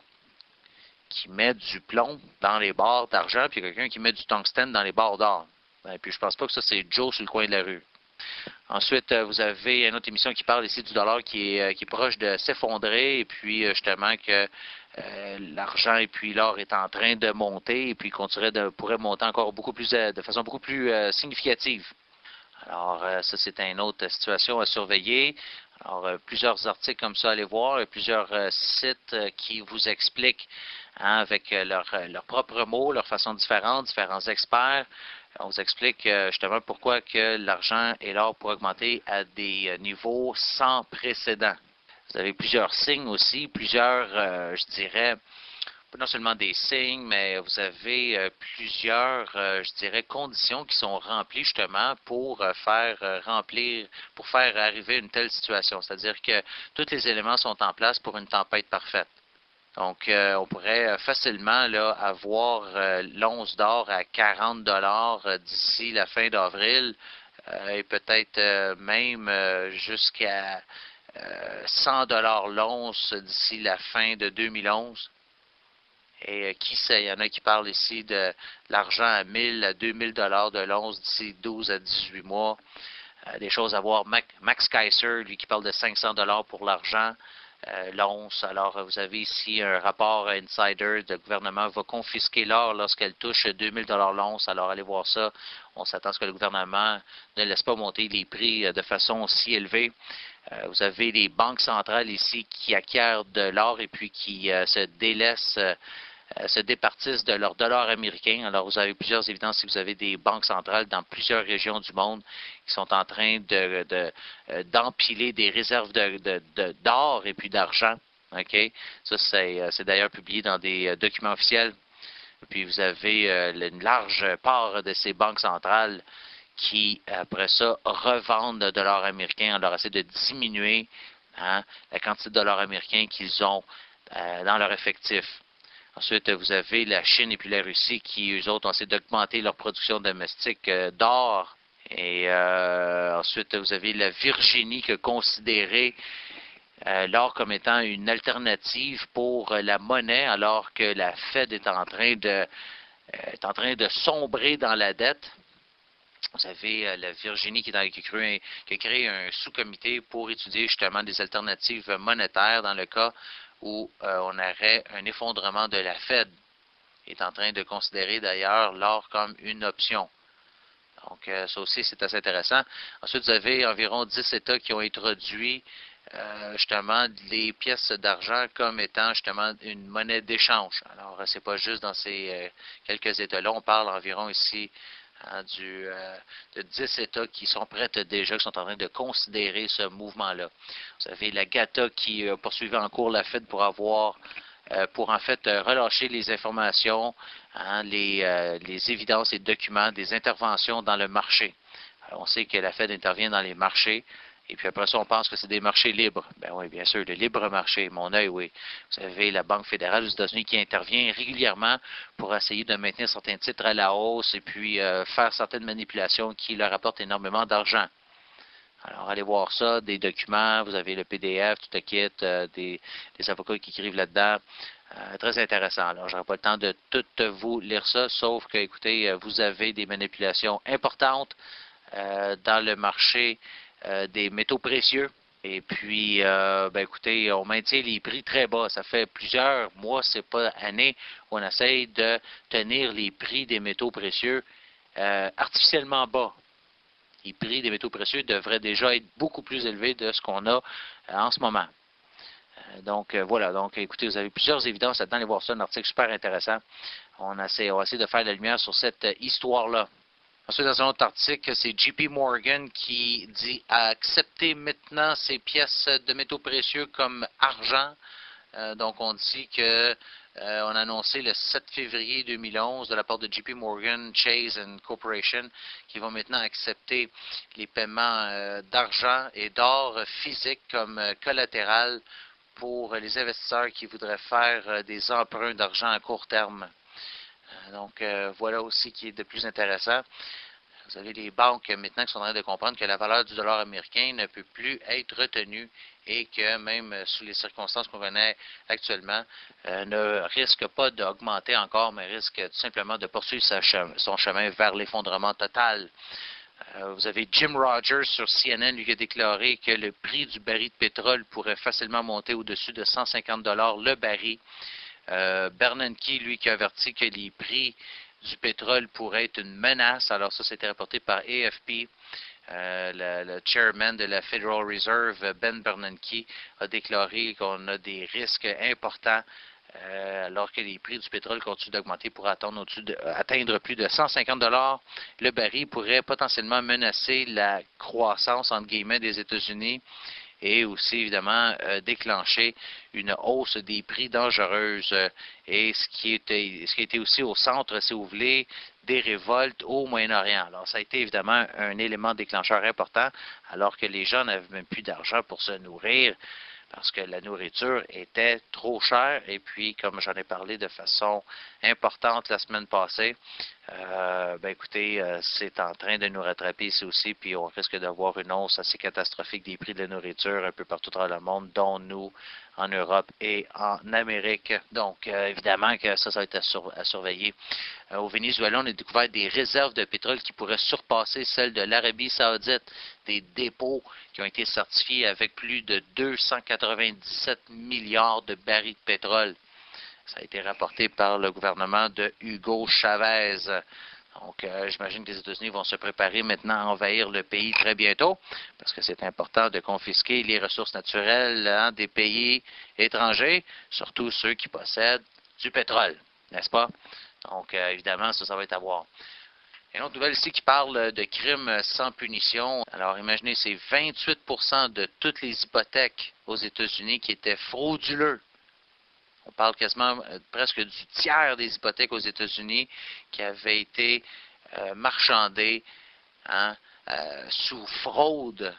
qui met du plomb dans les barres d'argent, puis quelqu'un qui met du tungstène dans les barres d'or. Et puis, je pense pas que ça, c'est Joe sur le coin de la rue. Ensuite, vous avez une autre émission qui parle ici du dollar qui est, qui est proche de s'effondrer, et puis justement que euh, l'argent et puis l'or est en train de monter, et puis qu'on de, pourrait monter encore beaucoup plus, de façon beaucoup plus euh, significative. Alors, euh, ça, c'est une autre situation à surveiller. Alors, euh, plusieurs articles comme ça, allez voir, et plusieurs euh, sites euh, qui vous expliquent, hein, avec euh, leurs leur propres mots, leurs façons différentes, différents experts. On vous explique euh, justement pourquoi que l'argent et l'or pourraient augmenter à des euh, niveaux sans précédent. Vous avez plusieurs signes aussi, plusieurs, euh, je dirais, pas non seulement des signes, mais vous avez euh, plusieurs, euh, je dirais, conditions qui sont remplies justement pour euh, faire euh, remplir, pour faire arriver une telle situation. C'est-à-dire que tous les éléments sont en place pour une tempête parfaite. Donc, euh, on pourrait euh, facilement là, avoir euh, l'once d'or à quarante dollars euh, d'ici la fin d'avril euh, et peut-être euh, même euh, jusqu'à euh, cent dollars l'once d'ici la fin de deux mille onze. Et euh, qui sait, il y en a qui parlent ici de l'argent à mille à deux mille dollars de l'once d'ici douze à dix-huit mois. Euh, des choses à voir. Mac, Max Keiser, lui qui parle de cinq cents dollars pour l'argent. Euh, l'once. Alors, vous avez ici un rapport insider. Le gouvernement va confisquer l'or lorsqu'elle touche deux mille dollars l'once. Alors, allez voir ça. On s'attend à ce que le gouvernement ne laisse pas monter les prix de façon si élevée. Euh, vous avez les banques centrales ici qui acquièrent de l'or et puis qui euh, se délaissent, euh, se départissent de leur dollar américain. Alors, vous avez plusieurs évidences si vous avez des banques centrales dans plusieurs régions du monde qui sont en train de, de, euh, d'empiler des réserves de, de, de, d'or et puis d'argent OK? Ça, c'est, c'est d'ailleurs publié dans des documents officiels. Puis vous avez euh, une large part de ces banques centrales qui, après ça, revendent de l'or américain en leur essaie de diminuer hein, la quantité de dollars américains qu'ils ont euh, dans leur effectif. Ensuite, vous avez la Chine et puis la Russie qui, eux autres, ont essayé d'augmenter leur production domestique euh, d'or. Et euh, ensuite, vous avez la Virginie qui a considéré euh, l'or comme étant une alternative pour euh, la monnaie, alors que la Fed est en train de, euh, est en train de sombrer dans la dette. Vous avez euh, la Virginie qui, dans, qui, a créé, qui a créé un sous-comité pour étudier justement des alternatives monétaires dans le cas où euh, on aurait un effondrement de la Fed. Il est en train de considérer d'ailleurs l'or comme une option. Donc, euh, ça aussi, c'est assez intéressant. Ensuite, vous avez environ dix États qui ont introduit euh, justement les pièces d'argent comme étant justement une monnaie d'échange. Alors, c'est pas juste dans ces euh, quelques États-là. On parle environ ici hein, du, euh, de dix États qui sont prêts déjà, qui sont en train de considérer ce mouvement-là. Vous avez la GATA qui euh, poursuivait en cours la Fed pour avoir Euh, pour en fait euh, relâcher les informations, hein, les, euh, les évidences et documents des interventions dans le marché. Alors, on sait que la Fed intervient dans les marchés, et puis après ça, on pense que c'est des marchés libres. Ben oui, bien sûr, le libre marché, mon œil, oui. Vous avez la Banque fédérale aux États-Unis qui intervient régulièrement pour essayer de maintenir certains titres à la hausse et puis euh, faire certaines manipulations qui leur apportent énormément d'argent. Alors, allez voir ça, des documents, vous avez le P D F, tout le kit, euh, des, des avocats qui écrivent là-dedans. Euh, très intéressant. Alors, je n'aurai pas le temps de tout vous lire ça, sauf que, écoutez, vous avez des manipulations importantes euh, dans le marché euh, des métaux précieux. Et puis, euh, ben, écoutez, on maintient les prix très bas. Ça fait plusieurs mois, c'est pas années, où on essaye de tenir les prix des métaux précieux euh, artificiellement bas. Les prix des métaux précieux devraient déjà être beaucoup plus élevés de ce qu'on a euh, en ce moment. Euh, donc, euh, voilà. Donc, écoutez, vous avez plusieurs évidences là-dedans. Allez voir ça, un article super intéressant. On, essaie, on va essayer de faire la lumière sur cette euh, histoire-là. Ensuite, dans un autre article, c'est J P Morgan qui dit accepter maintenant ces pièces de métaux précieux comme argent. Euh, donc, on dit que Euh, on a annoncé le sept février deux mille onze de la part de J P Morgan Chase and Corporation qui vont maintenant accepter les paiements euh, d'argent et d'or physique comme euh, collatéral pour les investisseurs qui voudraient faire euh, des emprunts d'argent à court terme. Euh, donc, euh, voilà aussi qui est de plus intéressant. Vous avez les banques maintenant qui sont en train de comprendre que la valeur du dollar américain ne peut plus être retenue et que même sous les circonstances qu'on connaît actuellement, euh, ne risque pas d'augmenter encore, mais risque tout simplement de poursuivre sa chem- son chemin vers l'effondrement total. Euh, vous avez Jim Rogers sur C N N, lui qui a déclaré que le prix du baril de pétrole pourrait facilement monter au-dessus de cent cinquante dollars le baril. Euh, Bernanke, lui, qui a averti que les prix du pétrole pourrait être une menace. Alors ça, c'était rapporté par A F P. Euh, le, le chairman de la Federal Reserve, Ben Bernanke, a déclaré qu'on a des risques importants euh, alors que les prix du pétrole continuent d'augmenter pour atteindre, au-dessus de, atteindre plus de cent cinquante dollars. Le baril pourrait potentiellement menacer la croissance, entre guillemets, des États-Unis et aussi, évidemment, euh, déclencher une hausse des prix dangereuse. Euh, et ce qui, était, ce qui était aussi au centre, si vous voulez, des révoltes au Moyen-Orient. Alors, ça a été évidemment un élément déclencheur important, alors que les gens n'avaient même plus d'argent pour se nourrir, parce que la nourriture était trop chère. Et puis, comme j'en ai parlé de façon importante la semaine passée, euh, ben écoutez, euh, c'est en train de nous rattraper ici aussi, puis on risque d'avoir une hausse assez catastrophique des prix de la nourriture un peu partout dans le monde, dont nous, en Europe et en Amérique. Donc, euh, évidemment que ça, ça va être à, sur, à surveiller. Euh, au Venezuela, on a découvert des réserves de pétrole qui pourraient surpasser celles de l'Arabie saoudite, des dépôts qui ont été certifiés avec plus de deux cent quatre-vingt-dix-sept milliards de barils de pétrole. Ça a été rapporté par le gouvernement de Hugo Chavez. Donc, euh, j'imagine que les États-Unis vont se préparer maintenant à envahir le pays très bientôt, parce que c'est important de confisquer les ressources naturelles hein, des pays étrangers, surtout ceux qui possèdent du pétrole, n'est-ce pas? Donc, euh, évidemment, ça, ça va être à voir. Une autre nouvelle ici qui parle de crimes sans punition. Alors, imaginez, c'est vingt-huit pour cent de toutes les hypothèques aux États-Unis qui étaient frauduleux. On parle quasiment euh, presque du tiers des hypothèques aux États-Unis qui avaient été euh, marchandées hein, euh, sous fraude.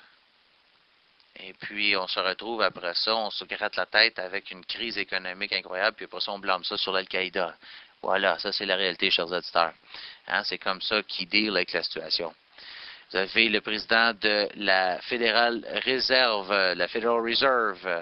Et puis, on se retrouve après ça, on se gratte la tête avec une crise économique incroyable, puis après ça, on blâme ça sur l'Al-Qaïda. Voilà, ça c'est la réalité, chers auditeurs. Hein, c'est comme ça qu'ils deal avec la situation. Vous avez le président de la Federal Reserve, la Federal Reserve euh,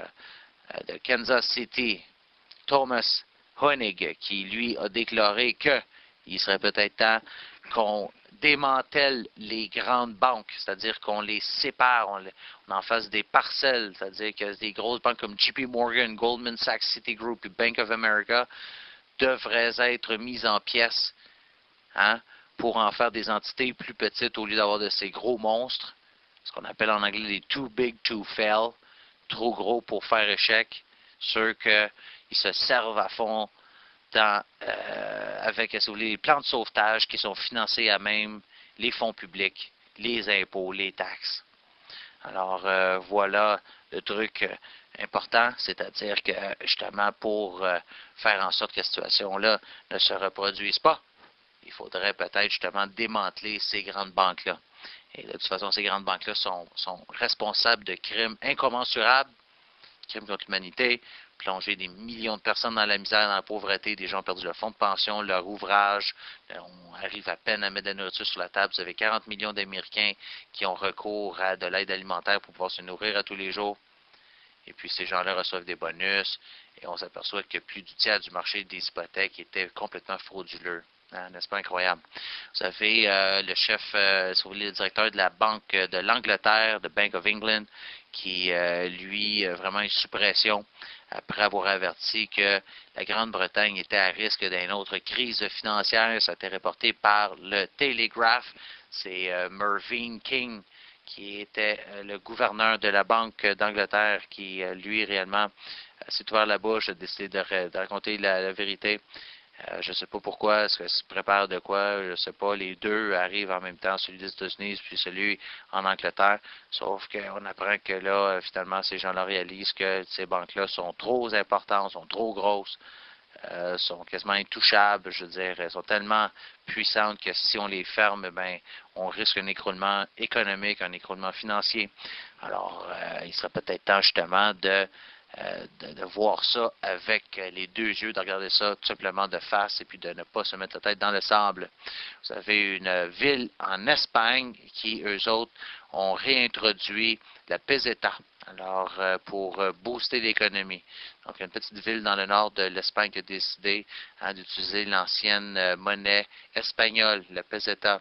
de Kansas City, Thomas Hoenig, qui lui a déclaré qu'il serait peut-être temps qu'on démantèle les grandes banques, c'est-à-dire qu'on les sépare, on, les, on en fasse des parcelles, c'est-à-dire que des grosses banques comme J P Morgan, Goldman Sachs, Citigroup et Bank of America devraient être mises en pièces hein, pour en faire des entités plus petites au lieu d'avoir de ces gros monstres, ce qu'on appelle en anglais les too big to fail, trop gros pour faire échec, ceux qu'ils se servent à fond dans, euh, avec si vous voulez, les plans de sauvetage qui sont financés à même les fonds publics, les impôts, les taxes. Alors euh, voilà le truc euh, important, c'est-à-dire que justement pour euh, faire en sorte que cette situation-là ne se reproduise pas, il faudrait peut-être justement démanteler ces grandes banques-là. Et de toute façon, ces grandes banques-là sont, sont responsables de crimes incommensurables, crimes contre l'humanité, plonger des millions de personnes dans la misère, dans la pauvreté, des gens ont perdu leur fonds de pension, leur ouvrage, on arrive à peine à mettre de la nourriture sur la table. Vous avez quarante millions d'Américains qui ont recours à de l'aide alimentaire pour pouvoir se nourrir à tous les jours. Et puis ces gens-là reçoivent des bonus et on s'aperçoit que plus du tiers du marché des hypothèques était complètement frauduleux. Hein, n'est-ce pas incroyable? Vous avez euh, le chef, euh, si vous voulez, le directeur de la Banque de l'Angleterre, de Bank of England, qui, euh, lui, euh, vraiment est sous pression après avoir averti que la Grande-Bretagne était à risque d'une autre crise financière. Ça a été reporté par le Telegraph. C'est euh, Mervyn King, qui était euh, le gouverneur de la Banque d'Angleterre, qui, euh, lui, réellement, euh, s'est ouvert la bouche, a décidé de, de raconter la, la vérité. Euh, je ne sais pas pourquoi, est-ce que se prépare de quoi, je ne sais pas. Les deux arrivent en même temps, celui des États-Unis puis celui en Angleterre. Sauf qu'on apprend que là, finalement, ces gens-là réalisent que ces banques-là sont trop importantes, sont trop grosses, euh, sont quasiment intouchables, je veux dire, elles sont tellement puissantes que si on les ferme, ben, on risque un écroulement économique, un écroulement financier. Alors, euh, il serait peut-être temps justement de Euh, de, de voir ça avec les deux yeux, de regarder ça tout simplement de face et puis de ne pas se mettre la tête dans le sable. Vous avez une ville en Espagne qui, eux autres, ont réintroduit la peseta, alors euh, pour euh, booster l'économie. Donc, une petite ville dans le nord de l'Espagne qui a décidé hein, d'utiliser l'ancienne euh, monnaie espagnole, la peseta.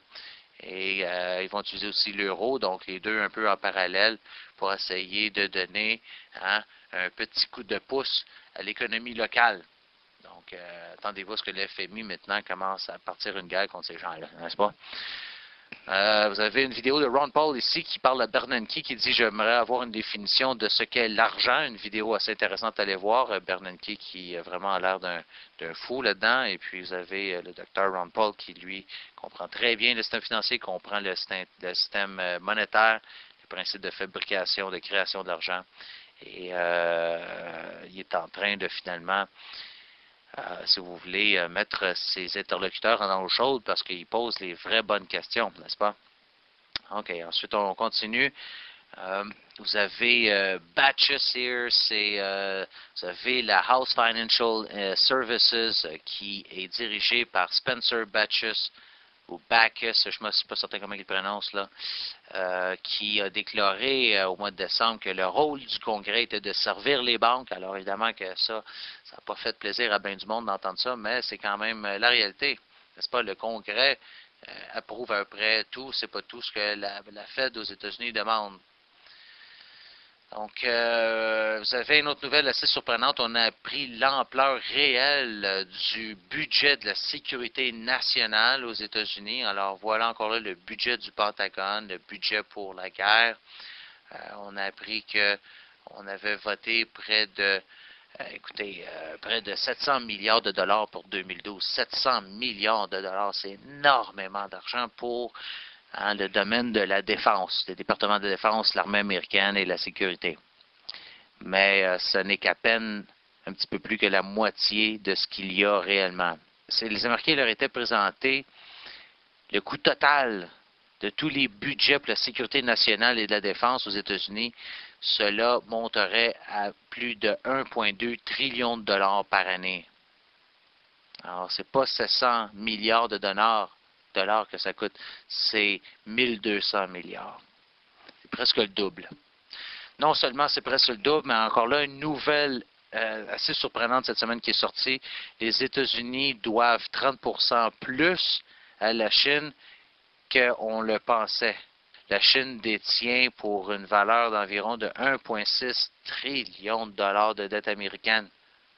Et euh, ils vont utiliser aussi l'euro, donc les deux un peu en parallèle pour essayer de donner hein, un petit coup de pouce à l'économie locale. Donc, euh, attendez-vous à ce que le F M I maintenant commence à partir une guerre contre ces gens-là, n'est-ce pas? Euh, vous avez une vidéo de Ron Paul ici qui parle à Bernanke qui dit « J'aimerais avoir une définition de ce qu'est l'argent ». Une vidéo assez intéressante à aller voir. Bernanke qui a vraiment l'air d'un, d'un fou là-dedans. Et puis vous avez le docteur Ron Paul qui, lui, comprend très bien le système financier, comprend le système, le système monétaire, les principes de fabrication, de création de l'argent. Et euh, il est en train de finalement... Euh, si vous voulez, euh, mettre ses interlocuteurs dans l'eau chaude parce qu'ils posent les vraies bonnes questions, n'est-ce pas? OK, ensuite on continue. Euh, vous avez euh, Bacchus here, c'est, euh, vous avez la House Financial euh, Services euh, qui est dirigée par Spencer Bacchus, ou Bacchus, je ne suis pas certain comment il le prononce là, euh, qui a déclaré euh, au mois de décembre que le rôle du Congrès était de servir les banques. Alors évidemment que ça, ça n'a pas fait plaisir à bien du monde d'entendre ça, mais c'est quand même euh, la réalité. N'est-ce pas? Le Congrès euh, approuve à peu près tout, c'est pas tout ce que la, la Fed aux États-Unis demande. Donc, euh, vous avez une autre nouvelle assez surprenante. On a appris l'ampleur réelle du budget de la sécurité nationale aux États-Unis. Alors, voilà encore là le budget du Pentagone, le budget pour la guerre. Euh, on a appris qu'on avait voté près de Euh, écoutez, euh, près de sept cents milliards de dollars pour deux mille douze. sept cents milliards de dollars, c'est énormément d'argent pour hein, le domaine de la défense, le département de défense, l'armée américaine et la sécurité. Mais euh, ce n'est qu'à peine un petit peu plus que la moitié de ce qu'il y a réellement. C'est, les Américains leur étaient présentés le coût total de tous les budgets pour la sécurité nationale et de la défense aux États-Unis. Cela monterait à plus de un virgule deux trillion de dollars par année. Alors, c'est pas sept cents milliards de dollars, dollars que ça coûte, c'est mille deux cents milliards. C'est presque le double. Non seulement c'est presque le double, mais encore là, une nouvelle euh, assez surprenante cette semaine qui est sortie. Les États-Unis doivent trente pour cent plus à la Chine qu'on le pensait. La Chine détient pour une valeur d'environ de un virgule six trillion de dollars de dette américaine.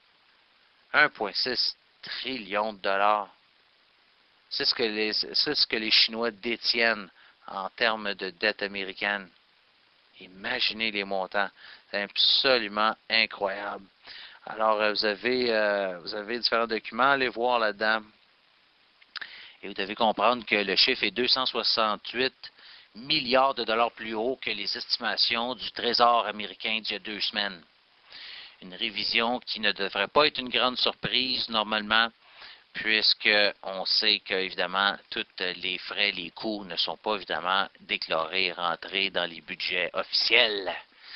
un virgule six trillion de dollars. C'est ce que les, c'est ce que les Chinois détiennent en termes de dette américaine. Imaginez les montants. C'est absolument incroyable. Alors, vous avez, euh, vous avez différents documents. Allez voir là-dedans. Et vous devez comprendre que le chiffre est deux cent soixante-huit milliards de dollars plus haut que les estimations du Trésor américain d'il y a deux semaines. Une révision qui ne devrait pas être une grande surprise normalement, puisqu'on sait que, évidemment, tous les frais, les coûts ne sont pas, évidemment, déclarés, rentrés dans les budgets officiels.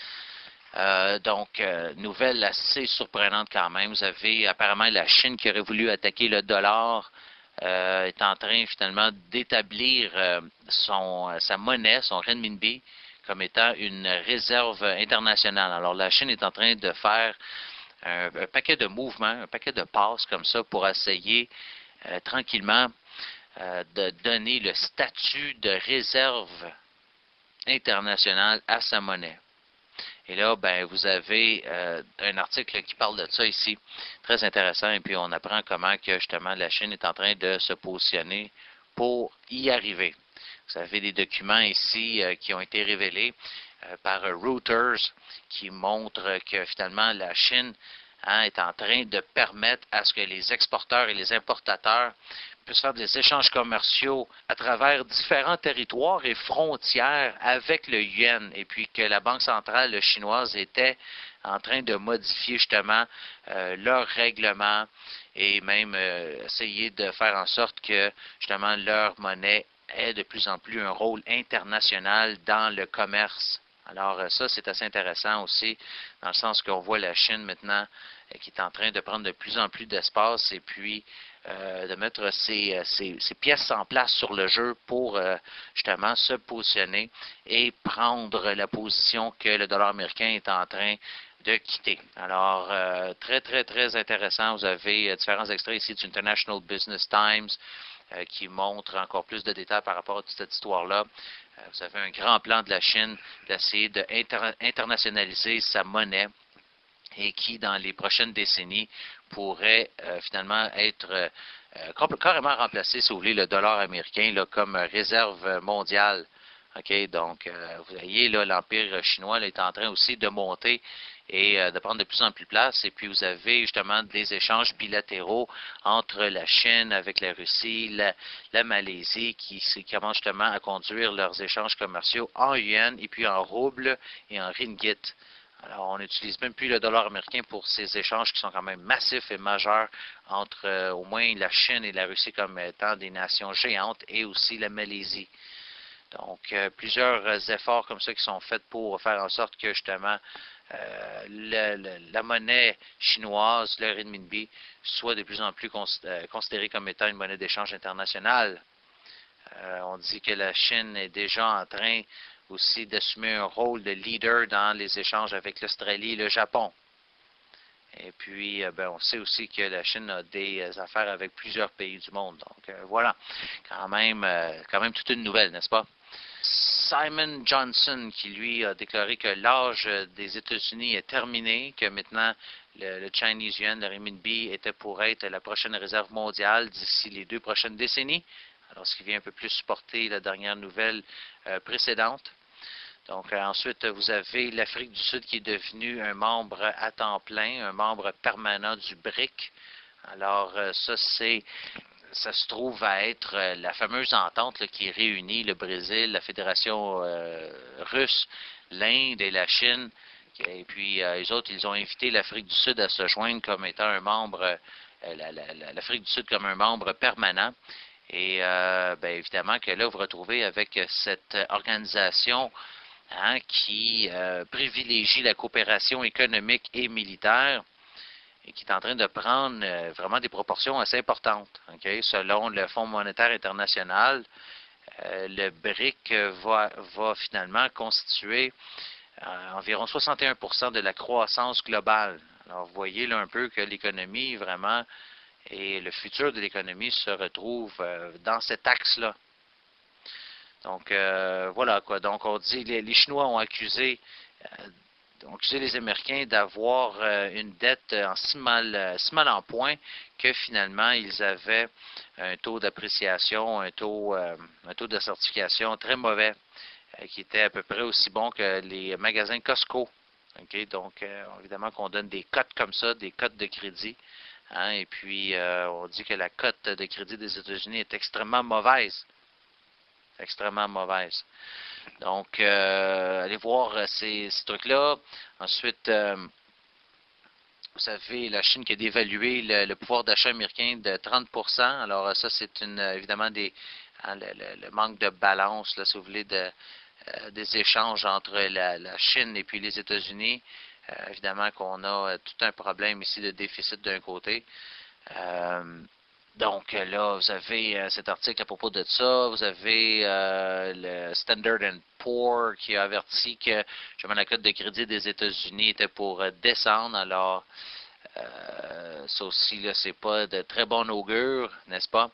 Euh, donc, euh, nouvelle assez surprenante quand même. Vous avez apparemment la Chine qui aurait voulu attaquer le dollar, euh, est en train finalement d'établir euh, son, euh, sa monnaie, son renminbi, comme étant une réserve internationale. Alors, la Chine est en train de faire un, un paquet de mouvements, un paquet de passes comme ça pour essayer euh, tranquillement euh, de donner le statut de réserve internationale à sa monnaie. Et là, ben, vous avez euh, un article qui parle de ça ici, très intéressant, et puis on apprend comment que justement la Chine est en train de se positionner pour y arriver. Vous avez des documents ici euh, qui ont été révélés euh, par Reuters qui montrent que finalement la Chine hein, est en train de permettre à ce que les exportateurs et les importateurs puissent faire des échanges commerciaux à travers différents territoires et frontières avec le yuan, et puis que la Banque centrale chinoise était en train de modifier justement euh, leurs règlements et même euh, essayer de faire en sorte que justement leur monnaie ait de plus en plus un rôle international dans le commerce. Alors ça, c'est assez intéressant aussi, dans le sens qu'on voit la Chine maintenant euh, qui est en train de prendre de plus en plus d'espace et puis euh, de mettre ses, ses, ses pièces en place sur le jeu pour euh, justement se positionner et prendre la position que le dollar américain est en train de quitter. Alors, euh, très, très, très intéressant. Vous avez euh, différents extraits ici du International Business Times euh, qui montrent encore plus de détails par rapport à toute cette histoire-là. Euh, vous avez un grand plan de la Chine d'essayer d'internationaliser sa monnaie et qui, dans les prochaines décennies, pourrait euh, finalement être euh, carrément remplacé, si vous voulez, le dollar américain là, comme réserve mondiale. OK, donc, euh, vous voyez, là, l'Empire chinois là, est en train aussi de monter et euh, de prendre de plus en plus de place. Et puis, vous avez justement des échanges bilatéraux entre la Chine avec la Russie, la, la Malaisie, qui, qui commencent justement à conduire leurs échanges commerciaux en yuan et puis en rouble et en ringgit. Alors, on n'utilise même plus le dollar américain pour ces échanges qui sont quand même massifs et majeurs entre euh, au moins la Chine et la Russie comme étant des nations géantes et aussi la Malaisie. Donc, euh, plusieurs euh, efforts comme ça qui sont faits pour faire en sorte que, justement, euh, le, le, la monnaie chinoise, le renminbi, soit de plus en plus cons euh, considérée comme étant une monnaie d'échange internationale. Euh, on dit que la Chine est déjà en train aussi d'assumer un rôle de leader dans les échanges avec l'Australie et le Japon. Et puis, euh, ben, on sait aussi que la Chine a des euh, affaires avec plusieurs pays du monde. Donc, euh, voilà, quand même, euh, quand même toute une nouvelle, n'est-ce pas? Simon Johnson, qui lui a déclaré que l'âge des États-Unis est terminé, que maintenant le, le Chinese Yuan, le renminbi, était pour être la prochaine réserve mondiale d'ici les deux prochaines décennies. Alors, ce qui vient un peu plus supporter la dernière nouvelle euh, précédente. Donc, euh, ensuite, vous avez l'Afrique du Sud qui est devenue un membre à temps plein, un membre permanent du B R I C. Alors, euh, ça, c'est, ça se trouve à être euh, la fameuse entente là, qui réunit le Brésil, la Fédération euh, russe, l'Inde et la Chine. Et puis, euh, les autres, ils ont invité l'Afrique du Sud à se joindre comme étant un membre, euh, la, la, la, l'Afrique du Sud comme un membre permanent. Et euh, bien évidemment que là, vous vous retrouvez avec cette organisation hein, qui euh, privilégie la coopération économique et militaire et qui est en train de prendre euh, vraiment des proportions assez importantes. Okay? Selon le Fonds monétaire international, euh, le B R I C va, va finalement constituer euh, environ soixante et un pour cent de la croissance globale. Alors, vous voyez là un peu que l'économie vraiment et le futur de l'économie se retrouve euh, dans cet axe-là. Donc, euh, voilà quoi. Donc, on dit, les, les Chinois ont accusé, euh, ont accusé les Américains d'avoir euh, une dette en si mal, euh, si mal en point que finalement, ils avaient un taux d'appréciation, un taux, euh, un taux de certification très mauvais, euh, qui était à peu près aussi bon que les magasins Costco. Okay? Donc, euh, évidemment qu'on donne des cotes comme ça, des cotes de crédit. Hein? Et puis, euh, on dit que la cote de crédit des États-Unis est extrêmement mauvaise. Extrêmement mauvaise. Donc, euh, allez voir euh, ces, ces trucs-là. Ensuite, euh, vous savez, la Chine qui a dévalué le, le pouvoir d'achat américain de trente pour cent. Alors, ça, c'est une, évidemment des, hein, le, le, le manque de balance, là, si vous voulez, de, euh, des échanges entre la, la Chine et puis les États-Unis. Euh, évidemment qu'on a euh, tout un problème ici de déficit d'un côté. Euh, Donc là, vous avez euh, cet article à propos de ça. Vous avez euh, le Standard and Poor's qui a averti que justement, la cote de crédit des États-Unis était pour euh, descendre. Alors, euh, ça aussi, là, c'est pas de très bon augure, n'est-ce pas?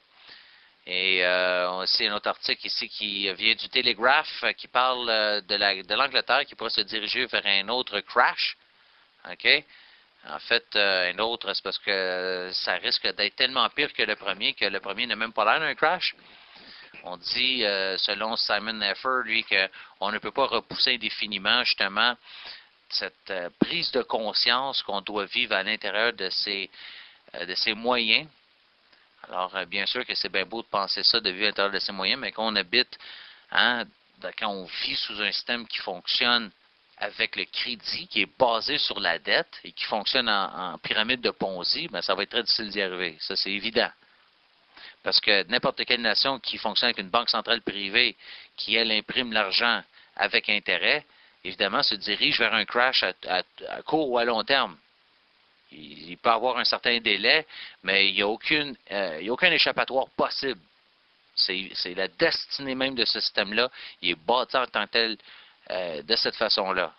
Et euh, on a aussi un autre article ici qui vient du Telegraph qui parle euh, de, la, de l'Angleterre qui pourrait se diriger vers un autre crash. OK? En fait, euh, un autre, c'est parce que ça risque d'être tellement pire que le premier, que le premier n'a même pas l'air d'un crash. On dit, euh, selon Simon Neffer, lui, qu'on ne peut pas repousser indéfiniment, justement, cette euh, prise de conscience qu'on doit vivre à l'intérieur de ces, euh, de ces moyens. Alors, euh, bien sûr que c'est bien beau de penser ça, de vivre à l'intérieur de ces moyens, mais quand on habite, hein, quand on vit sous un système qui fonctionne avec le crédit qui est basé sur la dette et qui fonctionne en, en pyramide de Ponzi, bien, ça va être très difficile d'y arriver. Ça, c'est évident. Parce que n'importe quelle nation qui fonctionne avec une banque centrale privée qui, elle, imprime l'argent avec intérêt, évidemment, se dirige vers un crash à, à, à court ou à long terme. Il, il peut avoir un certain délai, mais il n'y a, aucune, euh, il y a aucun échappatoire possible. C'est, c'est la destinée même de ce système-là. Il est bâti en tant que tel Euh, de cette façon-là.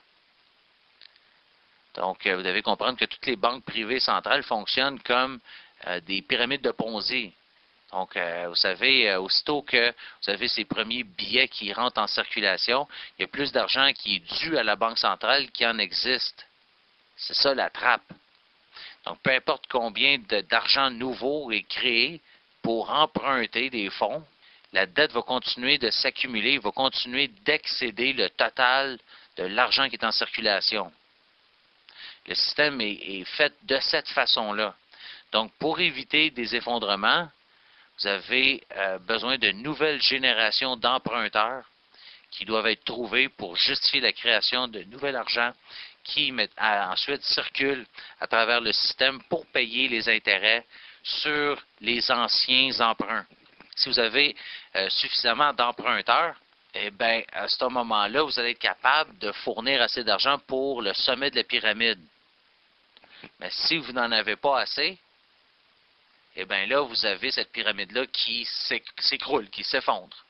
Donc, euh, vous devez comprendre que toutes les banques privées centrales fonctionnent comme euh, des pyramides de Ponzi. Donc, euh, vous savez, euh, aussitôt que vous avez ces premiers billets qui rentrent en circulation, il y a plus d'argent qui est dû à la banque centrale qu'il en existe. C'est ça la trappe. Donc, peu importe combien de, d'argent nouveau est créé pour emprunter des fonds, la dette va continuer de s'accumuler, va continuer d'excéder le total de l'argent qui est en circulation. Le système est, est fait de cette façon-là. Donc, pour éviter des effondrements, vous avez euh, besoin de nouvelles générations d'emprunteurs qui doivent être trouvés pour justifier la création de nouvel argent qui met, à, ensuite circule à travers le système pour payer les intérêts sur les anciens emprunts. Si vous avez euh, suffisamment d'emprunteurs, eh bien, à ce moment-là, vous allez être capable de fournir assez d'argent pour le sommet de la pyramide. Mais si vous n'en avez pas assez, eh bien là, vous avez cette pyramide-là qui s'écroule, qui s'effondre.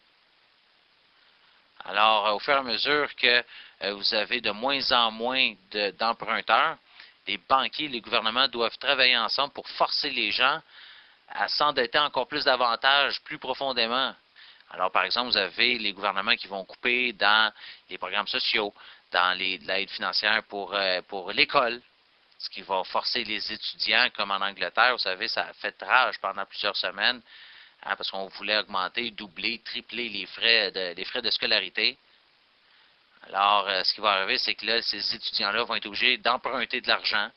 Alors, au fur et à mesure que euh, vous avez de moins en moins de, d'emprunteurs, les banquiers et les gouvernements doivent travailler ensemble pour forcer les gens à s'endetter encore plus davantage, plus profondément. Alors, par exemple, vous avez les gouvernements qui vont couper dans les programmes sociaux, dans les, l'aide financière pour, euh, pour l'école, ce qui va forcer les étudiants, comme en Angleterre, vous savez, ça a fait rage pendant plusieurs semaines, hein, parce qu'on voulait augmenter, doubler, tripler les frais de, les frais de scolarité. Alors, euh, ce qui va arriver, c'est que là, ces étudiants-là vont être obligés d'emprunter de l'argent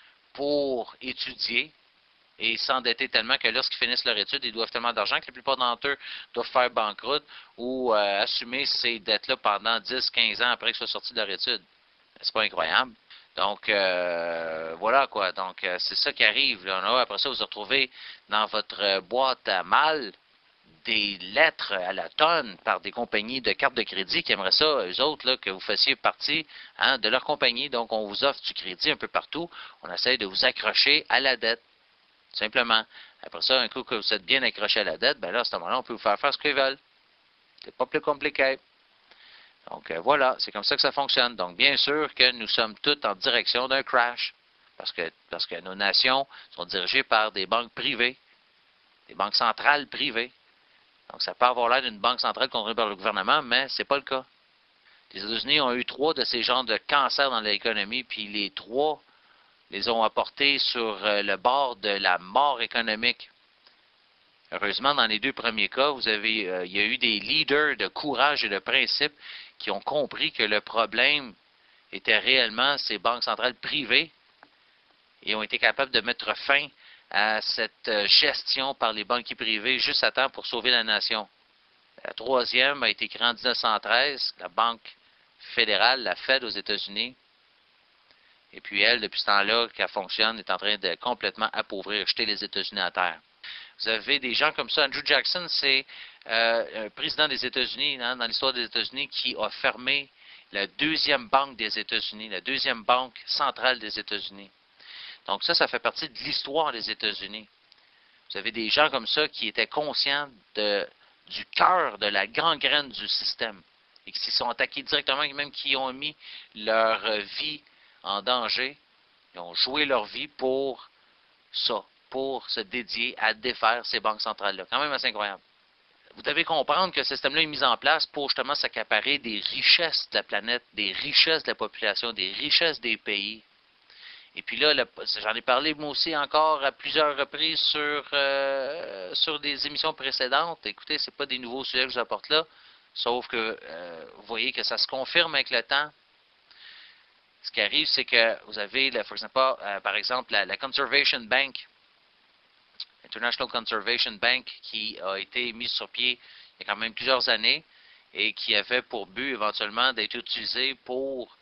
pour étudier et s'endetter tellement que lorsqu'ils finissent leur étude, ils doivent tellement d'argent que la plupart d'entre eux doivent faire banqueroute ou euh, assumer ces dettes-là pendant dix quinze ans après qu'ils soient sortis de leur étude. C'est pas incroyable? Donc, euh, voilà quoi. Donc, euh, c'est ça qui arrive. Là. Après ça, vous vous retrouvez dans votre boîte à mal des lettres à la tonne par des compagnies de cartes de crédit qui aimeraient ça, eux autres, là, que vous fassiez partie hein, de leur compagnie. Donc, on vous offre du crédit un peu partout. On essaie de vous accrocher à la dette. Simplement. Après ça, un coup que vous êtes bien accroché à la dette, ben là, à ce moment-là, on peut vous faire faire ce qu'ils veulent. C'est pas plus compliqué. Donc, euh, voilà, c'est comme ça que ça fonctionne. Donc, bien sûr que nous sommes tous en direction d'un crash. Parce que, parce que nos nations sont dirigées par des banques privées, des banques centrales privées. Donc, ça peut avoir l'air d'une banque centrale contrôlée par le gouvernement, mais c'est pas le cas. Les États-Unis ont eu trois de ces genres de cancers dans l'économie, puis les trois les ont apportés sur le bord de la mort économique. Heureusement, dans les deux premiers cas, vous avez, euh, il y a eu des leaders de courage et de principe qui ont compris que le problème était réellement ces banques centrales privées et ont été capables de mettre fin à cette gestion par les banquiers privés juste à temps pour sauver la nation. La troisième a été créée en dix-neuf cent treize, la Banque fédérale, la Fed aux États-Unis. Et puis elle, depuis ce temps-là qu'elle fonctionne, est en train de complètement appauvrir, jeter les États-Unis à terre. Vous avez des gens comme ça. Andrew Jackson, c'est euh, un président des États-Unis, hein, dans l'histoire des États-Unis, qui a fermé la deuxième banque des États-Unis, la deuxième banque centrale des États-Unis. Donc ça, ça fait partie de l'histoire des États-Unis. Vous avez des gens comme ça qui étaient conscients de, du cœur, de la gangrène du système et qui s'y sont attaqués directement, et même qui ont mis leur vie en danger. Ils ont joué leur vie pour ça, pour se dédier à défaire ces banques centrales-là. Quand même assez incroyable. Vous devez comprendre que ce système-là est mis en place pour justement s'accaparer des richesses de la planète, des richesses de la population, des richesses des pays. Et puis là, j'en ai parlé moi aussi encore à plusieurs reprises sur, euh, sur des émissions précédentes. Écoutez, ce n'est pas des nouveaux sujets que je vous apporte là, sauf que euh, vous voyez que ça se confirme avec le temps. Ce qui arrive, c'est que vous avez, là, for example, euh, par exemple, la, la Conservation Bank, International Conservation Bank, qui a été mise sur pied il y a quand même plusieurs années et qui avait pour but éventuellement d'être utilisée pour,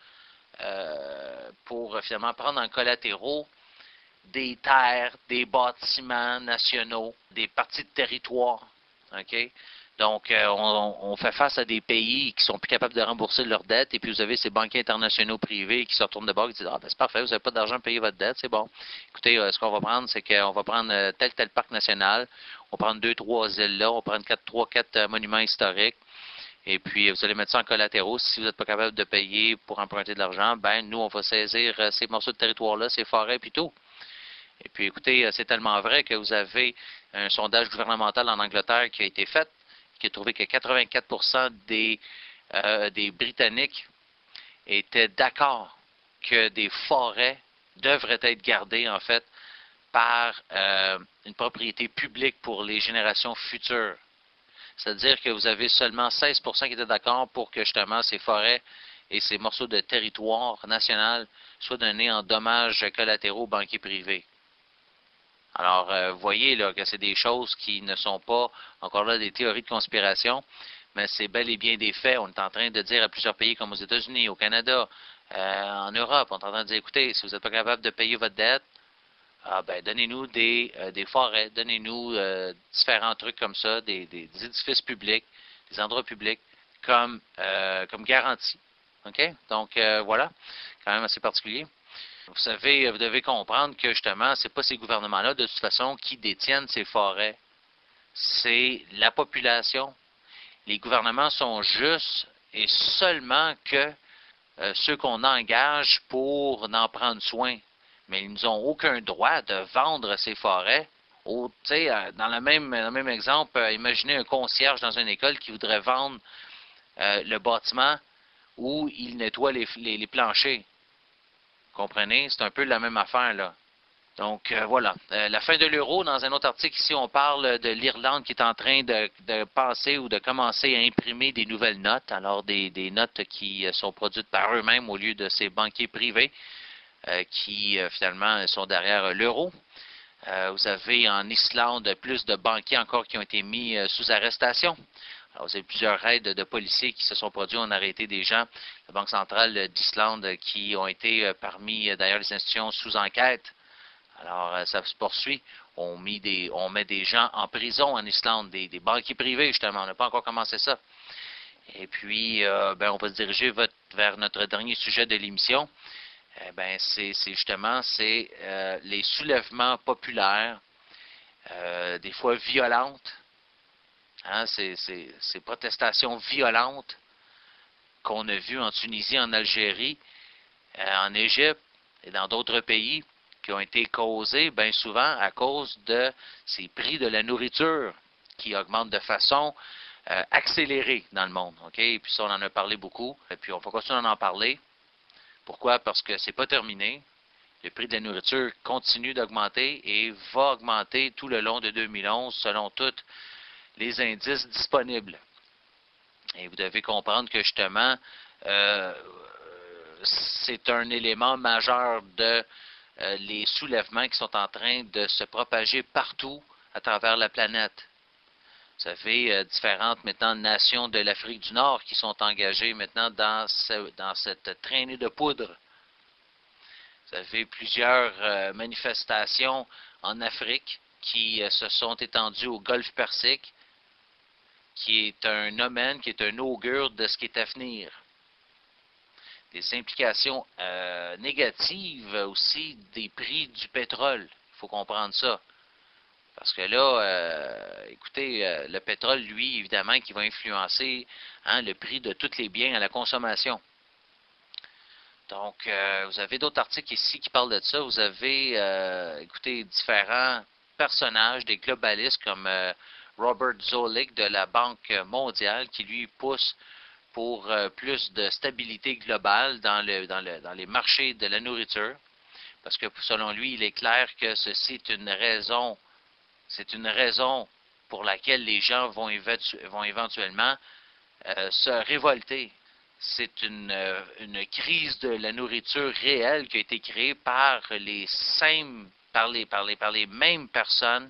euh, pour finalement prendre en collatéraux des terres, des bâtiments nationaux, des parties de territoire. OK? Donc, euh, on, on fait face à des pays qui sont plus capables de rembourser leurs dettes, et puis vous avez ces banquiers internationaux privés qui se retournent de bord et qui disent « Ah, ben c'est parfait, vous n'avez pas d'argent à payer votre dette, c'est bon. Écoutez, euh, ce qu'on va prendre, c'est qu'on va prendre euh, tel tel parc national, on va prendre deux, trois îles là, on va prendre quatre, trois, quatre euh, monuments historiques, et puis vous allez mettre ça en collatéraux. Si vous n'êtes pas capable de payer pour emprunter de l'argent, ben nous, on va saisir euh, ces morceaux de territoire-là, ces forêts, puis tout. Et puis, écoutez, euh, c'est tellement vrai que vous avez un sondage gouvernemental en Angleterre qui a été fait, qui a trouvé que quatre-vingt-quatre pour cent des, euh, des Britanniques étaient d'accord que des forêts devraient être gardées, en fait, par euh, une propriété publique pour les générations futures. C'est-à-dire que vous avez seulement seize pour cent qui étaient d'accord pour que, justement, ces forêts et ces morceaux de territoire national soient donnés en dommages collatéraux aux banquiers privés. Alors, euh, vous voyez là, que c'est des choses qui ne sont pas encore là des théories de conspiration, mais c'est bel et bien des faits. On est en train de dire à plusieurs pays comme aux États-Unis, au Canada, euh, en Europe, on est en train de dire, écoutez, si vous n'êtes pas capable de payer votre dette, ah, ben, donnez-nous des, euh, des forêts, donnez-nous euh, différents trucs comme ça, des, des, des édifices publics, des endroits publics, comme, euh, comme garantie. OK? Donc, euh, voilà, quand même assez particulier. Vous savez, vous devez comprendre que justement, ce n'est pas ces gouvernements-là, de toute façon, qui détiennent ces forêts. C'est la population. Les gouvernements sont juste et seulement que euh, ceux qu'on engage pour en prendre soin. Mais ils n'ont aucun droit de vendre ces forêts. Au, euh, dans, le même, dans le même exemple, euh, imaginez un concierge dans une école qui voudrait vendre euh, le bâtiment où il nettoie les, les, les planchers. Comprenez? C'est un peu la même affaire, là. Donc euh, voilà, euh, la fin de l'euro. Dans un autre article ici, on parle de l'Irlande qui est en train de, de penser ou de commencer à imprimer des nouvelles notes, alors des, des notes qui sont produites par eux-mêmes au lieu de ces banquiers privés euh, qui euh, finalement sont derrière l'euro. Euh, vous avez en Islande plus de banquiers encore qui ont été mis euh, sous arrestation. Alors, vous avez plusieurs raids de, de policiers qui se sont produits, on a arrêté des gens, la Banque centrale d'Islande, qui ont été euh, parmi euh, d'ailleurs les institutions sous enquête. Alors, euh, ça se poursuit. On, met des, on met des gens en prison en Islande, des, des banquiers privés, justement. On n'a pas encore commencé ça. Et puis, euh, ben, on va se diriger votre, vers notre dernier sujet de l'émission. Eh ben, c'est justement c'est euh, les soulèvements populaires, euh, des fois violentes, hein, ces, ces, ces protestations violentes qu'on a vues en Tunisie, en Algérie, euh, en Égypte et dans d'autres pays, qui ont été causées bien souvent à cause de ces prix de la nourriture qui augmentent de façon euh, accélérée dans le monde. OK? Et puis ça, on en a parlé beaucoup, et puis on va continuer à en parler. Pourquoi? Parce que c'est pas terminé. Le prix de la nourriture continue d'augmenter et va augmenter tout le long de deux mille onze selon tous les indices disponibles. Et vous devez comprendre que justement, euh, c'est un élément majeur de euh, les soulèvements qui sont en train de se propager partout à travers la planète. Vous avez euh, différentes maintenant nations de l'Afrique du Nord qui sont engagées maintenant dans, ce, dans cette traînée de poudre. Vous avez plusieurs euh, manifestations en Afrique qui euh, se sont étendues au Golfe Persique, qui est un domaine, qui est un augure de ce qui est à venir. Des implications euh, négatives aussi des prix du pétrole. Il faut comprendre ça. Parce que là, euh, écoutez, euh, le pétrole, lui, évidemment, qui va influencer hein, le prix de tous les biens à la consommation. Donc, euh, vous avez d'autres articles ici qui parlent de ça. Vous avez, euh, écoutez, différents personnages, des globalistes comme euh, Robert Zoellick de la Banque mondiale, qui lui pousse pour euh, plus de stabilité globale dans, le, dans, le, dans les marchés de la nourriture. Parce que selon lui, il est clair que ceci est une raison C'est une raison pour laquelle les gens vont, vont éventuellement euh, se révolter. C'est une, euh, une crise de la nourriture réelle qui a été créée par les, same, par les, par les, par les mêmes personnes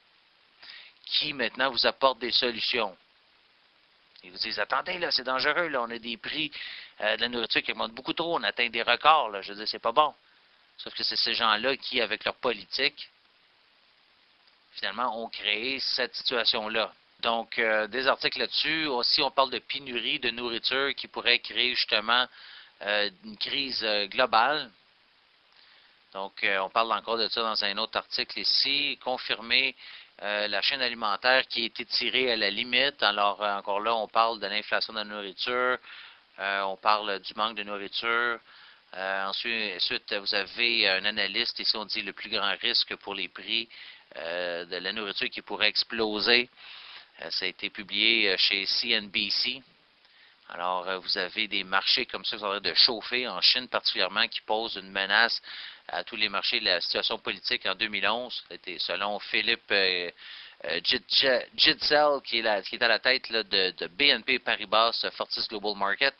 qui maintenant vous apportent des solutions. Ils vous disent, attendez, là, c'est dangereux, là, on a des prix euh, de la nourriture qui augmentent beaucoup trop, on atteint des records, là. Je veux dire, c'est pas bon. Sauf que c'est ces gens-là qui, avec leur politique, finalement, ont créé cette situation-là. Donc, euh, des articles là-dessus. Aussi, on parle de pénurie de nourriture qui pourrait créer justement euh, une crise euh, globale. Donc, euh, on parle encore de ça dans un autre article ici. Confirmer euh, la chaîne alimentaire qui a été tirée à la limite. Alors, euh, encore là, on parle de l'inflation de la nourriture. Euh, on parle du manque de nourriture. Euh, ensuite, ensuite, vous avez un analyste, ici on dit le plus grand risque pour les prix euh, de la nourriture qui pourrait exploser. Euh, ça a été publié chez C N B C. Alors, euh, vous avez des marchés comme ça qui sont en train de chauffer, en Chine particulièrement, qui posent une menace à tous les marchés de la situation politique en deux mille onze. C'était selon Philippe euh, euh, Gitzel, qui est, la, qui est à la tête là, de, de B N P Paribas Fortis Global Market.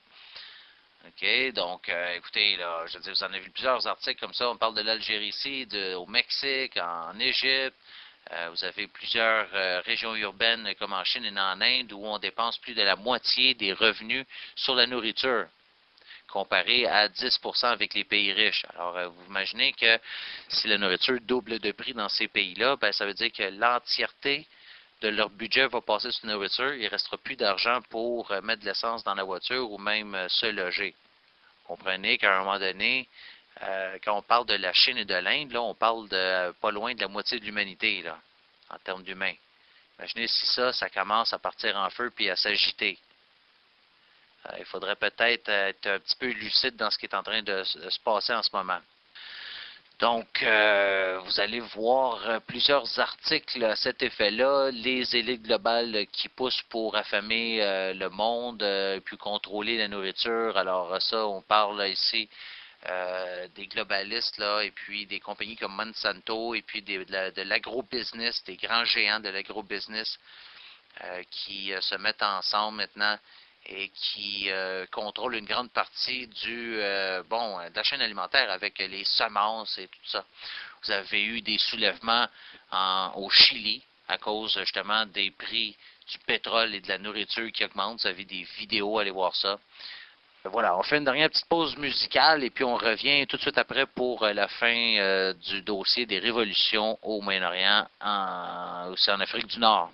OK, donc, euh, écoutez, là, je veux dire, vous en avez vu plusieurs articles comme ça. On parle de l'Algérie ici, de, au Mexique, en, en Égypte. Euh, vous avez plusieurs euh, régions urbaines comme en Chine et en Inde où on dépense plus de la moitié des revenus sur la nourriture, comparé à dix pour cent avec les pays riches. Alors, euh, vous imaginez que si la nourriture double de prix dans ces pays-là, ben, ça veut dire que l'entièreté de leur budget va passer sur la nourriture, il ne restera plus d'argent pour euh, mettre de l'essence dans la voiture ou même euh, se loger. Comprenez qu'à un moment donné, euh, quand on parle de la Chine et de l'Inde, là, on parle de euh, pas loin de la moitié de l'humanité, là, en termes d'humains. Imaginez si ça, ça commence à partir en feu puis à s'agiter. Euh, il faudrait peut-être être un petit peu lucide dans ce qui est en train de, de se passer en ce moment. Donc, euh, vous allez voir euh, plusieurs articles à cet effet-là, les élites globales qui poussent pour affamer euh, le monde, euh, puis contrôler la nourriture. Alors ça, on parle ici euh, des globalistes, là, et puis des compagnies comme Monsanto, et puis des, de l'agro-business, des grands géants de l'agro-business euh, qui euh, se mettent ensemble maintenant et qui euh, contrôlent une grande partie du euh, bon de la chaîne alimentaire avec les semences et tout ça. Vous avez eu des soulèvements en, au Chili à cause justement des prix du pétrole et de la nourriture qui augmentent. Vous avez des vidéos, allez voir ça. Voilà, on fait une dernière petite pause musicale et puis on revient tout de suite après pour la fin euh, du dossier des révolutions au Moyen-Orient, en, aussi en Afrique du Nord.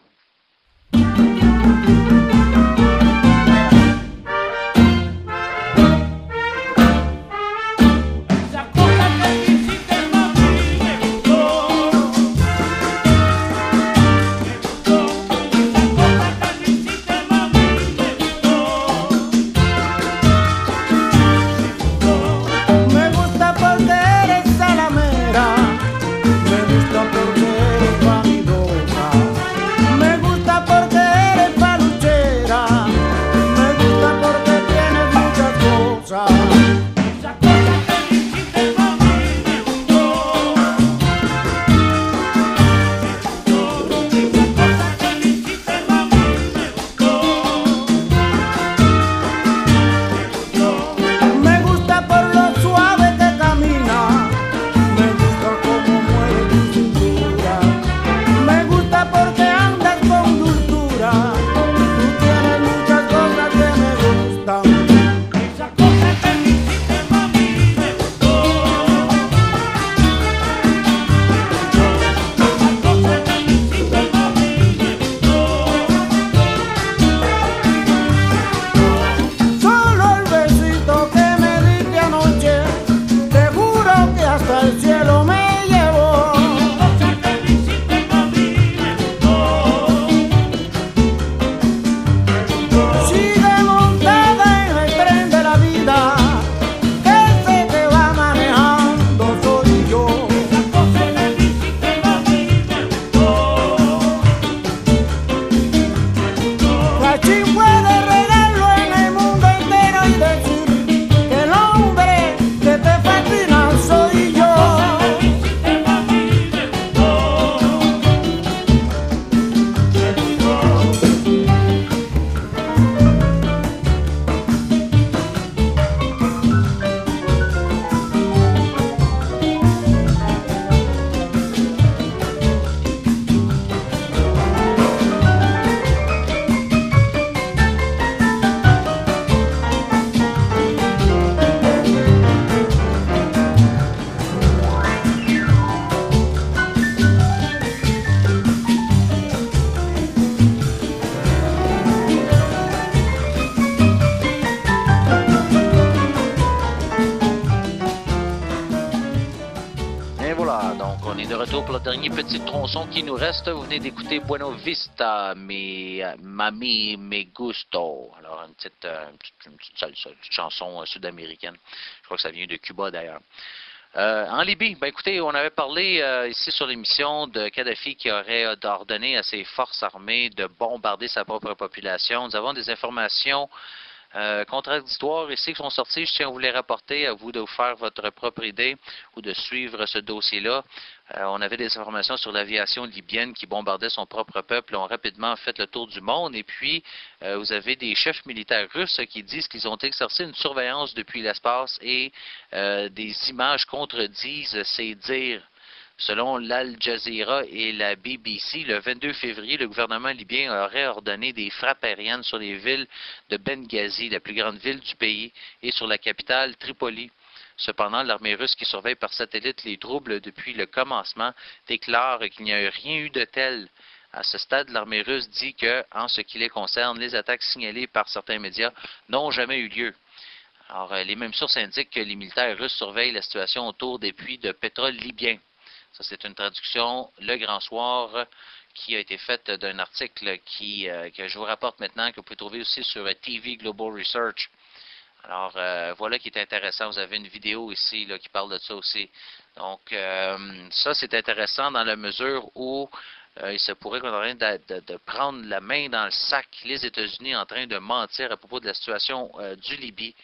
Dernier petit tronçon qui nous reste, vous venez d'écouter Buena Vista, mais Mami Me Gusto. Alors, une petite, euh, une petite, une petite, salsa, une petite chanson euh, sud-américaine. Je crois que ça vient de Cuba d'ailleurs. Euh, en Libye, ben écoutez, on avait parlé euh, ici sur l'émission de Kadhafi qui aurait ordonné à ses forces armées de bombarder sa propre population. Nous avons des informations Euh, contradictoires ici qui sont sortis. Je tiens à vous les rapporter, à vous de vous faire votre propre idée ou de suivre ce dossier-là. Euh, on avait des informations sur l'aviation libyenne qui bombardait son propre peuple, ont rapidement fait le tour du monde. Et puis, euh, vous avez des chefs militaires russes qui disent qu'ils ont exercé une surveillance depuis l'espace et euh, des images contredisent ces dires. Selon l'Al Jazeera et la B B C, le vingt-deux février, le gouvernement libyen aurait ordonné des frappes aériennes sur les villes de Benghazi, la plus grande ville du pays, et sur la capitale Tripoli. Cependant, l'armée russe qui surveille par satellite les troubles depuis le commencement déclare qu'il n'y a rien eu de tel. À ce stade, l'armée russe dit que, en ce qui les concerne, les attaques signalées par certains médias n'ont jamais eu lieu. Alors, les mêmes sources indiquent que les militaires russes surveillent la situation autour des puits de pétrole libyens. Ça, c'est une traduction, Le Grand Soir, qui a été faite d'un article qui, euh, que je vous rapporte maintenant, que vous pouvez trouver aussi sur T V Global Research. Alors, euh, voilà qui est intéressant. Vous avez une vidéo ici là, qui parle de ça aussi. Donc, euh, ça, c'est intéressant dans la mesure où euh, il se pourrait qu'on est en train de, de, de prendre la main dans le sac, les États-Unis en train de mentir à propos de la situation euh, du Libye,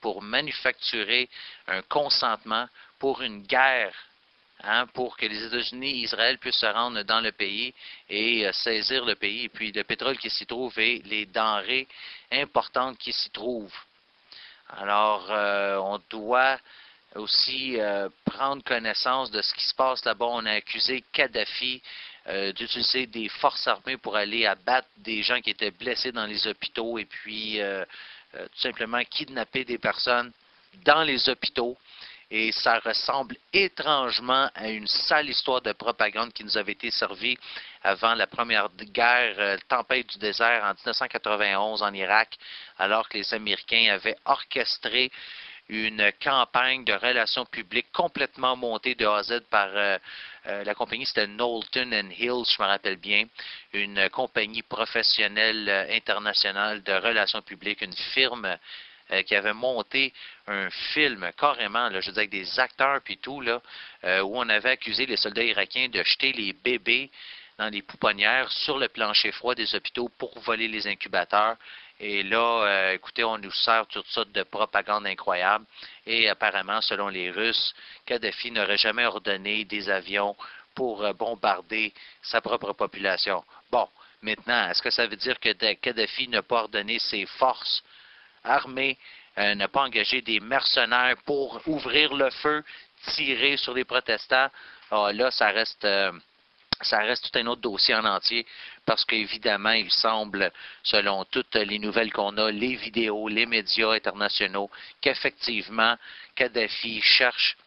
pour manufacturer un consentement pour une guerre, hein, pour que les États-Unis et Israël puissent se rendre dans le pays et euh, saisir le pays, et puis le pétrole qui s'y trouve et les denrées importantes qui s'y trouvent. Alors, euh, on doit aussi euh, prendre connaissance de ce qui se passe là-bas. On a accusé Kadhafi euh, d'utiliser des forces armées pour aller abattre des gens qui étaient blessés dans les hôpitaux et puis euh, euh, tout simplement kidnapper des personnes dans les hôpitaux. Et ça ressemble étrangement à une sale histoire de propagande qui nous avait été servie avant la première guerre, euh, tempête du désert en dix-neuf cent quatre-vingt-onze en Irak, alors que les Américains avaient orchestré une campagne de relations publiques complètement montée de A à Z par euh, euh, la compagnie, c'était Knowlton and Hill, je me rappelle bien, une compagnie professionnelle euh, internationale de relations publiques, une firme euh, qui avait monté un film carrément, là, je veux dire avec des acteurs puis tout, là, euh, où on avait accusé les soldats irakiens de jeter les bébés dans les pouponnières sur le plancher froid des hôpitaux pour voler les incubateurs. Et là, euh, écoutez, on nous sert toutes sortes de propagande incroyable. Et apparemment, selon les Russes, Kadhafi n'aurait jamais ordonné des avions pour euh, bombarder sa propre population. Bon, maintenant, est-ce que ça veut dire que Kadhafi n'a pas ordonné ses forces armées, euh, n'a pas engagé des mercenaires pour ouvrir le feu, tirer sur les protestants? Ah, là, ça reste... Euh, Ça reste tout un autre dossier en entier parce qu'évidemment, il semble, selon toutes les nouvelles qu'on a, les vidéos, les médias internationaux, qu'effectivement, Kadhafi cherche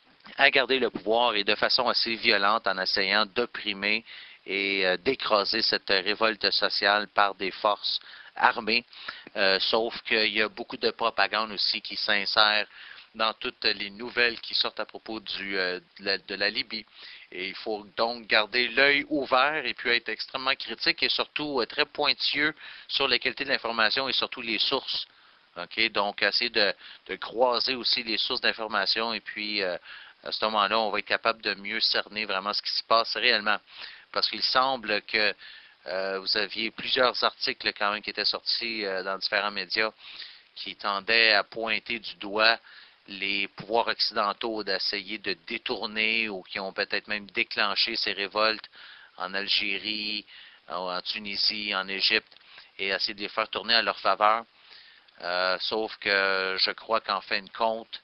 à garder le pouvoir et de façon assez violente en essayant d'opprimer et euh, d'écraser cette révolte sociale par des forces armées. Euh, sauf qu'il y a beaucoup de propagande aussi qui s'insère dans toutes les nouvelles qui sortent à propos du, euh, de, la, de la Libye. Et il faut donc garder l'œil ouvert et puis être extrêmement critique et surtout euh, très pointilleux sur la qualité de l'information et surtout les sources. Okay? Donc, essayer de, de croiser aussi les sources d'information et puis euh, à ce moment-là, on va être capable de mieux cerner vraiment ce qui se passe réellement. Parce qu'il semble que euh, vous aviez plusieurs articles quand même qui étaient sortis euh, dans différents médias qui tendaient à pointer du doigt les pouvoirs occidentaux d'essayer de détourner ou qui ont peut-être même déclenché ces révoltes en Algérie, en Tunisie, en Égypte, et essayer de les faire tourner à leur faveur. Euh, sauf que je crois qu'en fin de compte,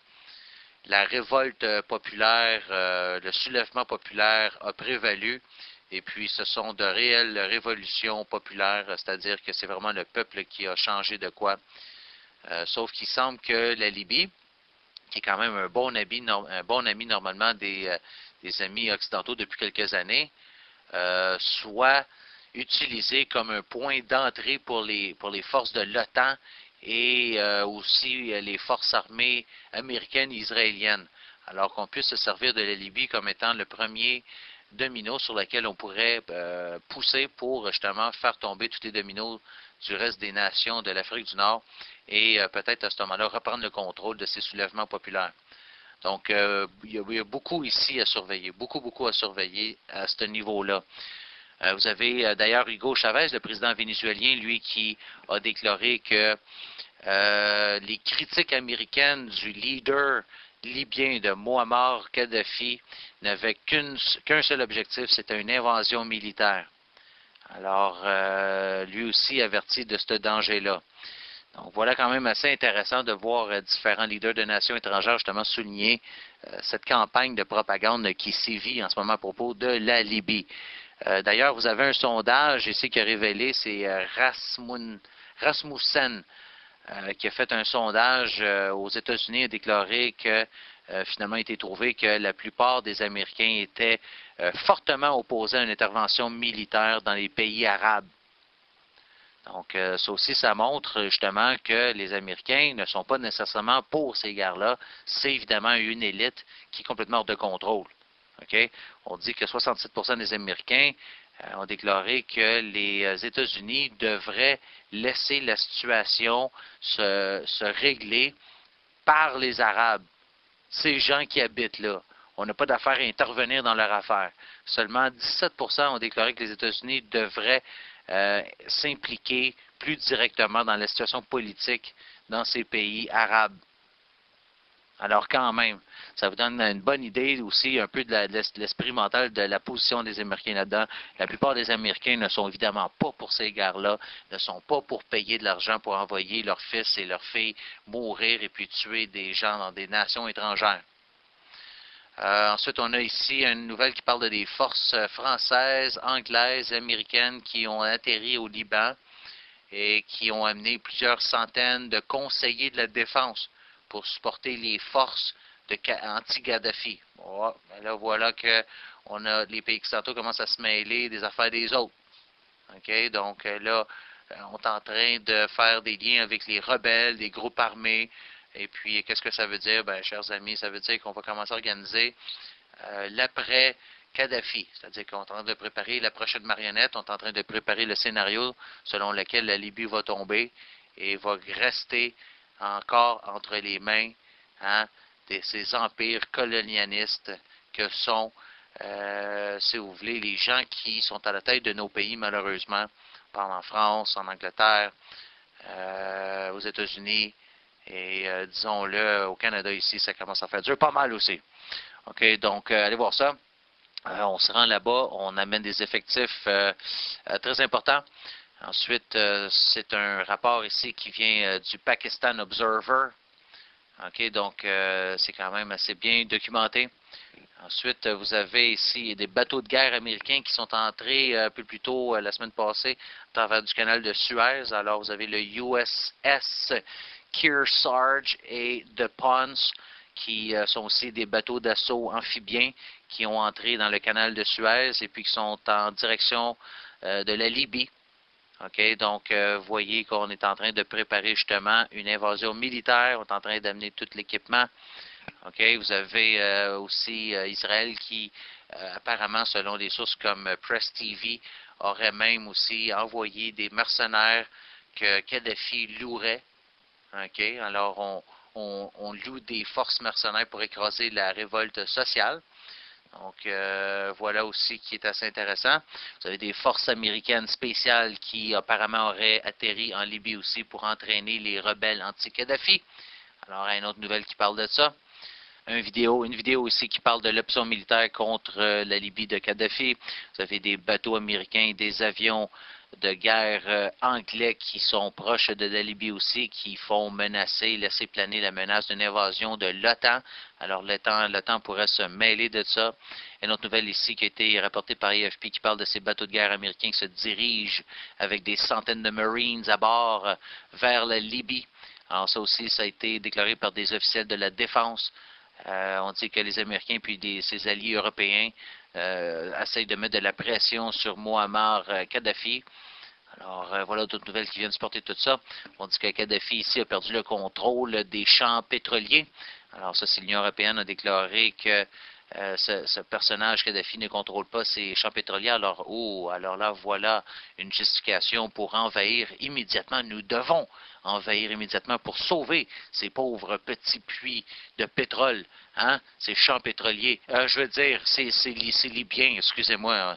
la révolte populaire, euh, le soulèvement populaire a prévalu, et puis ce sont de réelles révolutions populaires, c'est-à-dire que c'est vraiment le peuple qui a changé de quoi. Euh, sauf qu'il semble que la Libye, qui est quand même un bon ami, un bon ami normalement des, euh, des amis occidentaux depuis quelques années, euh, soit utilisé comme un point d'entrée pour les, pour les forces de l'OTAN et euh, aussi euh, les forces armées américaines et israéliennes. Alors qu'on puisse se servir de la Libye comme étant le premier domino sur lequel on pourrait euh, pousser pour justement faire tomber tous les dominos du reste des nations de l'Afrique du Nord et euh, peut-être à ce moment-là reprendre le contrôle de ces soulèvements populaires. Donc, euh, il, y a, il y a beaucoup ici à surveiller, beaucoup, beaucoup à surveiller à ce niveau-là. Euh, vous avez euh, d'ailleurs Hugo Chavez, le président vénézuélien, lui qui a déclaré que euh, les critiques américaines du leader libyen de Mouammar Kadhafi n'avaient qu'une, qu'un seul objectif, c'était une invasion militaire. Alors, euh, lui aussi averti de ce danger-là. Donc, voilà quand même assez intéressant de voir euh, différents leaders de nations étrangères justement souligner euh, cette campagne de propagande qui sévit en ce moment à propos de la Libye. Euh, d'ailleurs, vous avez un sondage ici qui a révélé, c'est euh, Rasmun, Rasmussen euh, qui a fait un sondage euh, aux États-Unis et a déclaré que euh, finalement, il a été trouvé que la plupart des Américains étaient euh, fortement opposés à une intervention militaire dans les pays arabes. Donc, euh, ça aussi, ça montre justement que les Américains ne sont pas nécessairement pour ces guerres-là. C'est évidemment une élite qui est complètement hors de contrôle. Okay? On dit que soixante-sept pour cent des Américains euh, ont déclaré que les États-Unis devraient laisser la situation se, se régler par les Arabes, ces gens qui habitent là. On n'a pas d'affaire à intervenir dans leur affaire. Seulement dix-sept pour cent ont déclaré que les États-Unis devraient euh, s'impliquer plus directement dans la situation politique dans ces pays arabes. Alors quand même, ça vous donne une bonne idée aussi un peu de la- de l'esprit mental de la position des Américains là-dedans. La plupart des Américains ne sont évidemment pas pour ces guerres-là, ne sont pas pour payer de l'argent pour envoyer leurs fils et leurs filles mourir et puis tuer des gens dans des nations étrangères. Euh, ensuite, on a ici une nouvelle qui parle de des forces françaises, anglaises, américaines qui ont atterri au Liban et qui ont amené plusieurs centaines de conseillers de la défense pour supporter les forces de anti-Gaddafi. Bon, ben là, voilà que on a, les pays occidentaux commencent à se mêler des affaires des autres. Okay? Donc là, on est en train de faire des liens avec les rebelles, des groupes armés. Et puis, qu'est-ce que ça veut dire? Ben, chers amis, ça veut dire qu'on va commencer à organiser euh, l'après-Kadhafi. C'est-à-dire qu'on est en train de préparer la prochaine marionnette, on est en train de préparer le scénario selon lequel la Libye va tomber et va rester encore entre les mains hein, de ces empires colonialistes que sont, euh, si vous voulez, les gens qui sont à la tête de nos pays, malheureusement. On parle en France, en Angleterre, euh, aux États-Unis, et euh, disons-le, au Canada ici, ça commence à faire dur pas mal aussi. OK, donc euh, allez voir ça. Euh, on se rend là-bas, on amène des effectifs euh, euh, très importants. Ensuite, euh, c'est un rapport ici qui vient euh, du Pakistan Observer. OK, donc euh, c'est quand même assez bien documenté. Ensuite, vous avez ici des bateaux de guerre américains qui sont entrés un peu plus tôt euh, la semaine passée à travers du canal de Suez. Alors, vous avez le U S S Kearsarge et The Ponce qui euh, sont aussi des bateaux d'assaut amphibiens qui ont entré dans le canal de Suez et puis qui sont en direction euh, de la Libye. OK, donc euh, vous voyez qu'on est en train de préparer justement une invasion militaire. On est en train d'amener tout l'équipement. OK, vous avez euh, aussi euh, Israël qui, euh, apparemment, selon des sources comme euh, Press T V, aurait même aussi envoyé des mercenaires que Kadhafi louerait. OK, alors on, on, on loue des forces mercenaires pour écraser la révolte sociale. Donc, euh, voilà aussi qui est assez intéressant. Vous avez des forces américaines spéciales qui apparemment auraient atterri en Libye aussi pour entraîner les rebelles anti-Kadhafi. Alors, une autre nouvelle qui parle de ça. Une vidéo, une vidéo aussi qui parle de l'option militaire contre euh, la Libye de Kadhafi. Vous avez des bateaux américains, des avions de guerre euh, anglais qui sont proches de la Libye aussi, qui font menacer, laisser planer la menace d'une invasion de l'OTAN. Alors l'OTAN, l'OTAN pourrait se mêler de ça. Une autre nouvelle ici qui a été rapportée par A F P qui parle de ces bateaux de guerre américains qui se dirigent avec des centaines de Marines à bord euh, vers la Libye. Alors ça aussi, ça a été déclaré par des officiels de la défense. Euh, on dit que les Américains puis des, ses alliés européens euh, essayent de mettre de la pression sur Muammar euh, Kadhafi. Alors, euh, voilà d'autres nouvelles qui viennent supporter tout ça. On dit que Kadhafi ici a perdu le contrôle des champs pétroliers. Alors ça, si l'Union européenne a déclaré que euh, ce, ce personnage Kadhafi ne contrôle pas ces champs pétroliers, alors, oh, alors là, voilà une justification pour envahir immédiatement. Nous devons envahir immédiatement pour sauver ces pauvres petits puits de pétrole, hein, ces champs pétroliers. Euh, je veux dire, c'est Libyens, excusez-moi.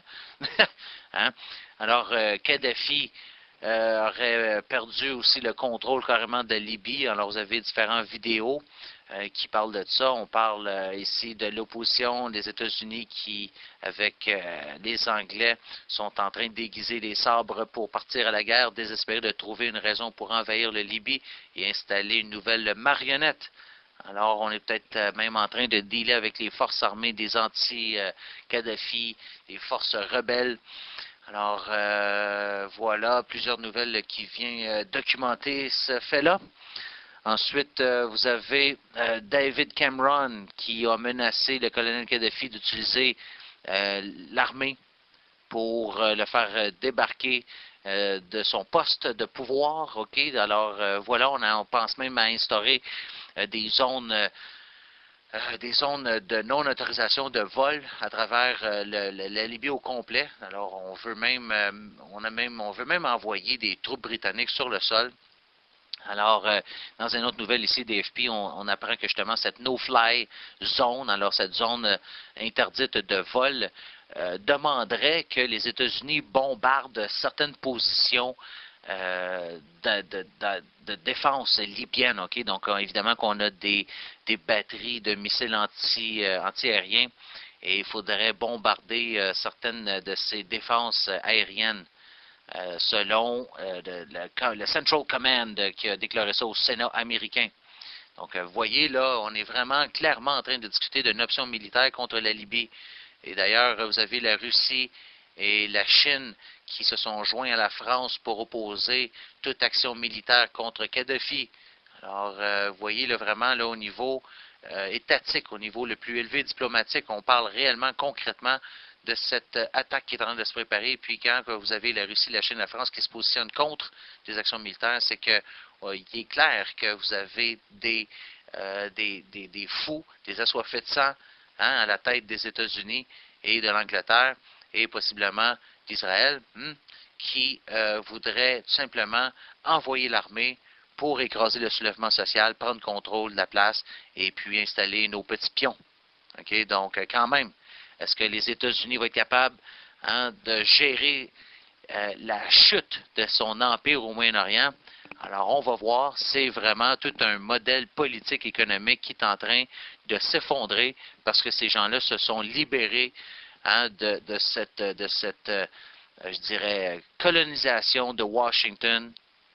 hein? Alors, euh, Kadhafi euh, aurait perdu aussi le contrôle carrément de Libye. Alors, vous avez différentes vidéos euh, qui parlent de ça. On parle euh, ici de l'opposition des États-Unis qui, avec euh, les Anglais, sont en train de déguiser les sabres pour partir à la guerre, désespérés de trouver une raison pour envahir le Libye et installer une nouvelle marionnette. Alors, on est peut-être même en train de dealer avec les forces armées des anti-Kadhafi, des forces rebelles. Alors, euh, voilà plusieurs nouvelles qui viennent euh, documenter ce fait-là. Ensuite, euh, vous avez euh, David Cameron qui a menacé le colonel Kadhafi d'utiliser euh, l'armée pour euh, le faire euh, débarquer euh, de son poste de pouvoir. OK? Alors, euh, voilà, on, a, on pense même à instaurer euh, des zones... Euh, Euh, des zones de non-autorisation de vol à travers euh, le, le, la Libye au complet. Alors, on veut même, euh, on a même, on veut même envoyer des troupes britanniques sur le sol. Alors, euh, dans une autre nouvelle ici, d'A F P, on, on apprend que justement cette no-fly zone, alors cette zone euh, interdite de vol, euh, demanderait que les États-Unis bombardent certaines positions euh, de, de, de, de défense libyenne. Okay? Donc, euh, évidemment qu'on a des, des batteries de missiles anti, euh, anti-aériens et il faudrait bombarder euh, certaines de ces défenses aériennes. Euh, selon euh, le, le, le Central Command euh, qui a déclaré ça au Sénat américain. Donc, vous euh, voyez, là, on est vraiment clairement en train de discuter d'une option militaire contre la Libye. Et d'ailleurs, vous avez la Russie et la Chine qui se sont joints à la France pour opposer toute action militaire contre Kadhafi. Alors, euh, vous voyez, là, vraiment, là, au niveau euh, étatique, au niveau le plus élevé diplomatique, on parle réellement, concrètement, de cette attaque qui est en train de se préparer. Et puis quand vous avez la Russie, la Chine, la France qui se positionnent contre des actions militaires, c'est que euh, il est clair que vous avez des, euh, des, des, des fous, des assoiffés de sang hein, à la tête des États-Unis et de l'Angleterre et possiblement d'Israël, hein, qui euh, voudraient tout simplement envoyer l'armée pour écraser le soulèvement social, prendre contrôle de la place et puis installer nos petits pions. Okay? Donc, quand même, est-ce que les États-Unis vont être capables hein, de gérer euh, la chute de son empire au Moyen-Orient? Alors, on va voir. C'est vraiment tout un modèle politique économique qui est en train de s'effondrer parce que ces gens-là se sont libérés hein, de, de cette, de cette euh, je dirais, colonisation de Washington.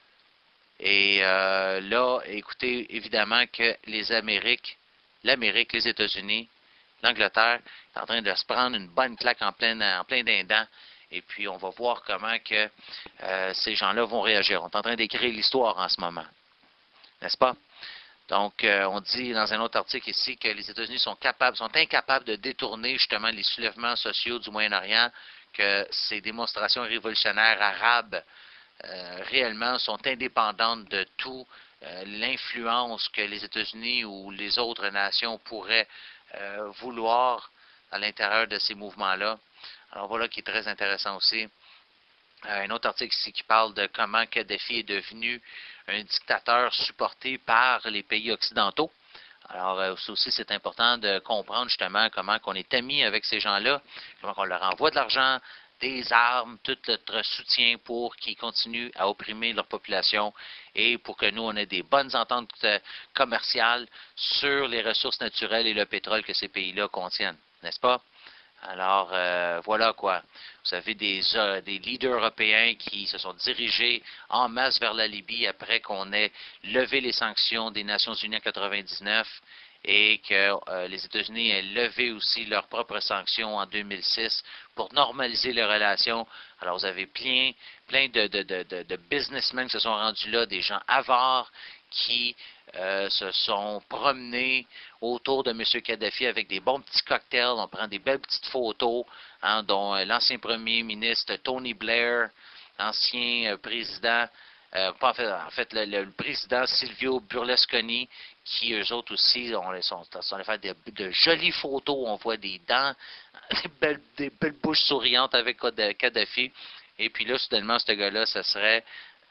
Et euh, là, écoutez, évidemment que les Amériques, l'Amérique, les États-Unis, l'Angleterre est en train de se prendre une bonne claque en plein, en plein dindant. Et puis, on va voir comment que euh, ces gens-là vont réagir. On est en train d'écrire l'histoire en ce moment. N'est-ce pas? Donc, euh, on dit dans un autre article ici que les États-Unis sont capables, sont incapables de détourner justement les soulèvements sociaux du Moyen-Orient, que ces démonstrations révolutionnaires arabes euh, réellement sont indépendantes de tout euh, l'influence que les États-Unis ou les autres nations pourraient Euh, vouloir à l'intérieur de ces mouvements-là. Alors voilà qui est très intéressant aussi. Euh, un autre article ici qui parle de comment Kadhafi est devenu un dictateur supporté par les pays occidentaux. Alors euh, ça aussi c'est important de comprendre justement comment on est amis avec ces gens-là, comment on leur envoie de l'argent, des armes, tout notre soutien pour qu'ils continuent à opprimer leur population et pour que nous, on ait des bonnes ententes euh, commerciales sur les ressources naturelles et le pétrole que ces pays-là contiennent, n'est-ce pas? Alors, euh, voilà quoi. Vous avez des, euh, des leaders européens qui se sont dirigés en masse vers la Libye après qu'on ait levé les sanctions des Nations Unies en quatre-vingt-dix-neuf et que euh, les États-Unis aient levé aussi leurs propres sanctions en deux mille six pour normaliser les relations. Alors, vous avez plein, plein de, de, de, de, de businessmen qui se sont rendus là, des gens avares qui euh, se sont promenés autour de M. Kadhafi avec des bons petits cocktails. On prend des belles petites photos, hein, dont euh, l'ancien premier ministre Tony Blair, l'ancien euh, président, euh, pas en fait, en fait le, le président Silvio Berlusconi, qui eux autres aussi on sont, sont allés faire des, de jolies photos. On voit des dents, des belles, des belles bouches souriantes avec Kadhafi. Et puis là, soudainement, ce gars-là, ça serait,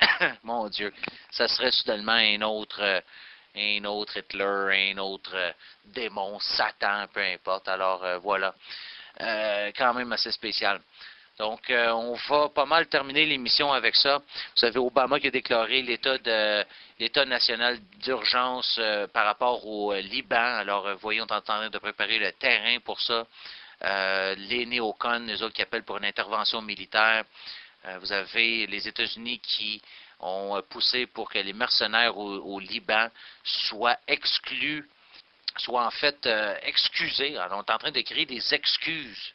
mon Dieu, ça serait soudainement un autre, un autre Hitler, un autre euh, démon, Satan, peu importe. Alors euh, voilà, euh, quand même assez spécial. Donc, euh, on va pas mal terminer l'émission avec ça. Vous savez, Obama qui a déclaré l'état de l'état national d'urgence euh, par rapport au euh, Liban. Alors, euh, voyons, on est en train de préparer le terrain pour ça. Euh, les néocons, les autres qui appellent pour une intervention militaire. Euh, vous avez les États-Unis qui ont euh, poussé pour que les mercenaires au, au Liban soient exclus, soient en fait euh, excusés. Alors, on est en train de créer des excuses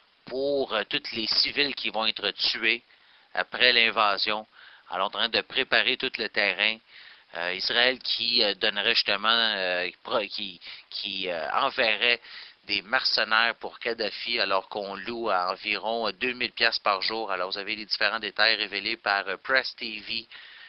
pour euh, tous les civils qui vont être tués après l'invasion. Alors, en train de préparer tout le terrain. Euh, Israël qui euh, donnerait justement, euh, qui, qui euh, enverrait des mercenaires pour Kadhafi alors qu'on loue à environ deux mille dollars par jour. Alors, vous avez les différents détails révélés par euh, Press T V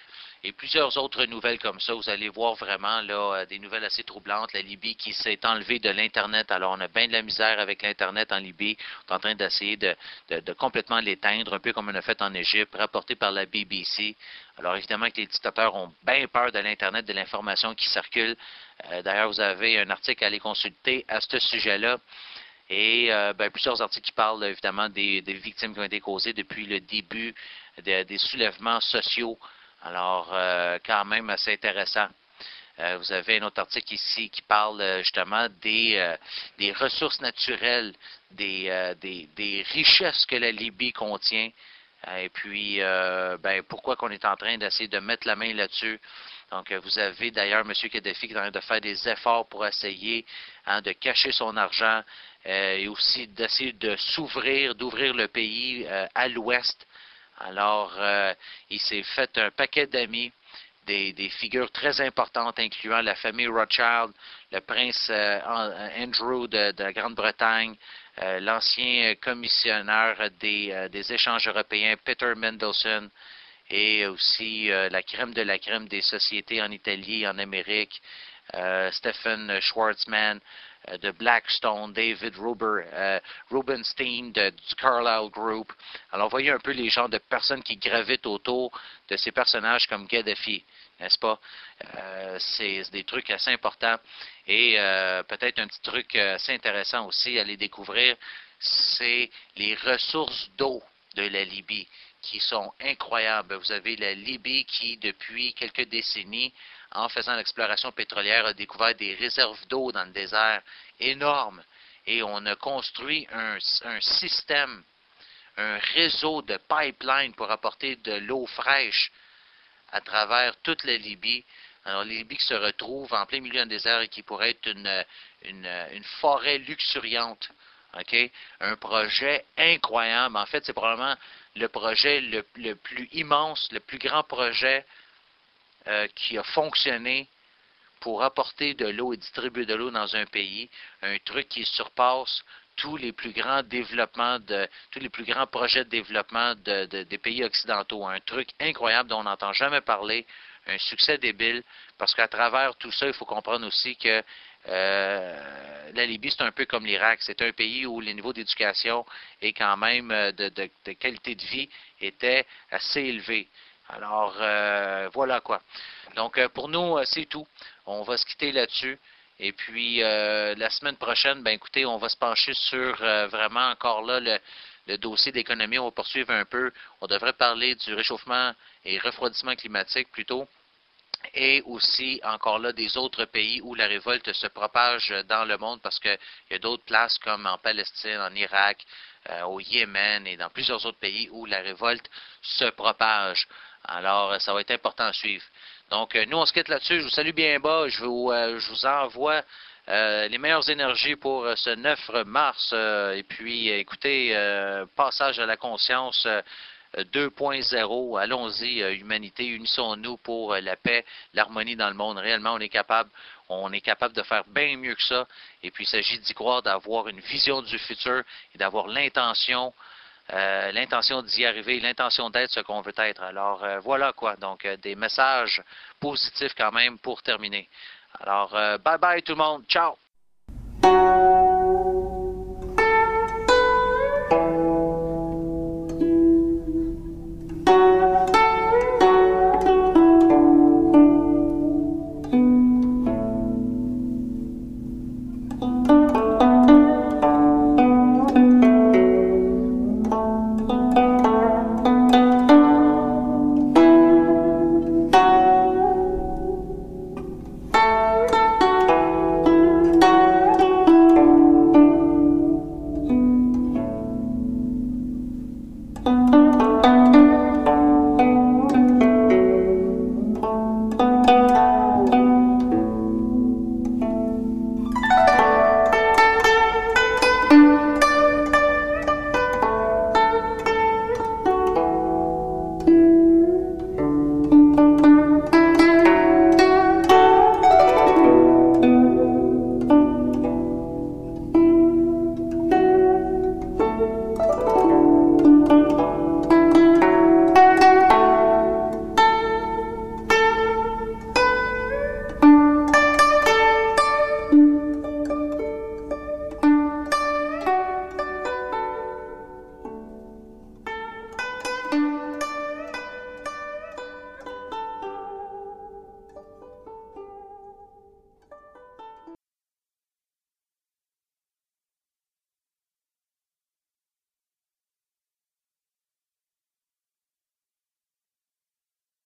et plusieurs autres nouvelles comme ça. Vous allez voir vraiment là des nouvelles assez troublantes. La Libye qui s'est enlevée de l'Internet. Alors, on a bien de la misère avec l'Internet en Libye. On est en train d'essayer de, de, de complètement l'éteindre, un peu comme on a fait en Égypte, rapporté par la B B C. Alors, évidemment que les dictateurs ont bien peur de l'Internet, de l'information qui circule. Euh, d'ailleurs, vous avez un article à aller consulter à ce sujet-là. Et euh, ben, plusieurs articles qui parlent évidemment des, des victimes qui ont été causées depuis le début de, des soulèvements sociaux. Alors, euh, quand même assez intéressant. Euh, vous avez un autre article ici qui parle euh, justement des, euh, des ressources naturelles, des, euh, des, des richesses que la Libye contient. Euh, et puis, euh, ben, pourquoi qu'on est en train d'essayer de mettre la main là-dessus. Donc, euh, vous avez d'ailleurs M. Kadhafi qui est en train de faire des efforts pour essayer hein, de cacher son argent euh, et aussi d'essayer de s'ouvrir, d'ouvrir le pays euh, à l'ouest. Alors, euh, il s'est fait un paquet d'amis. Des, des figures très importantes, incluant la famille Rothschild, le prince euh, Andrew de, de la Grande-Bretagne, euh, l'ancien commissionnaire des, euh, des échanges européens, Peter Mendelssohn, et aussi euh, la crème de la crème des sociétés en Italie, en Amérique, euh, Stephen Schwarzman euh, de Blackstone, David Ruber, euh, Rubenstein de, du Carlyle Group. Alors, voyez un peu les genres de personnes qui gravitent autour de ces personnages comme Gaddafi, n'est-ce pas? Euh, c'est des trucs assez importants. Et euh, peut-être un petit truc assez intéressant aussi à les découvrir, c'est les ressources d'eau de la Libye, qui sont incroyables. Vous avez la Libye qui, depuis quelques décennies, en faisant l'exploration pétrolière, a découvert des réserves d'eau dans le désert énormes. Et on a construit un, un système, un réseau de pipelines pour apporter de l'eau fraîche à travers toute la Libye. Alors, la Libye qui se retrouve en plein milieu d'un désert et qui pourrait être une, une, une forêt luxuriante. Okay? Un projet incroyable. En fait, c'est probablement le projet le, le plus immense, le plus grand projet euh, qui a fonctionné pour apporter de l'eau et distribuer de l'eau dans un pays. Un truc qui surpasse tous les plus grands développements, de tous les plus grands projets de développement de, de, des pays occidentaux. Un truc incroyable dont on n'entend jamais parler. Un succès débile, parce qu'à travers tout ça, il faut comprendre aussi que euh, la Libye, c'est un peu comme l'Irak. C'est un pays où le niveau d'éducation et quand même de, de, de qualité de vie était assez élevé. Alors, euh, voilà quoi. Donc, euh, pour nous, c'est tout. On va se quitter là-dessus. Et puis, euh, la semaine prochaine, ben écoutez, on va se pencher sur euh, vraiment encore là le, le dossier d'économie. On va poursuivre un peu. On devrait parler du réchauffement et refroidissement climatique plutôt. Et aussi, encore là, des autres pays où la révolte se propage dans le monde, parce qu'il y a d'autres places comme en Palestine, en Irak, euh, au Yémen et dans plusieurs autres pays où la révolte se propage. Alors, ça va être important à suivre. Donc, nous, on se quitte là-dessus. Je vous salue bien bas. Je vous, euh, je vous envoie euh, les meilleures énergies pour euh, ce neuf mars. Euh, et puis, écoutez, euh, passage à la conscience euh, deux point zéro. Allons-y, euh, humanité, unissons-nous pour euh, la paix, l'harmonie dans le monde. Réellement, on est capable. On est capable de faire bien mieux que ça. Et puis, il s'agit d'y croire, d'avoir une vision du futur et d'avoir l'intention Euh, l'intention d'y arriver, l'intention d'être ce qu'on veut être. Alors, euh, voilà quoi. Donc, euh, des messages positifs quand même pour terminer. Alors, euh, bye bye tout le monde. Ciao!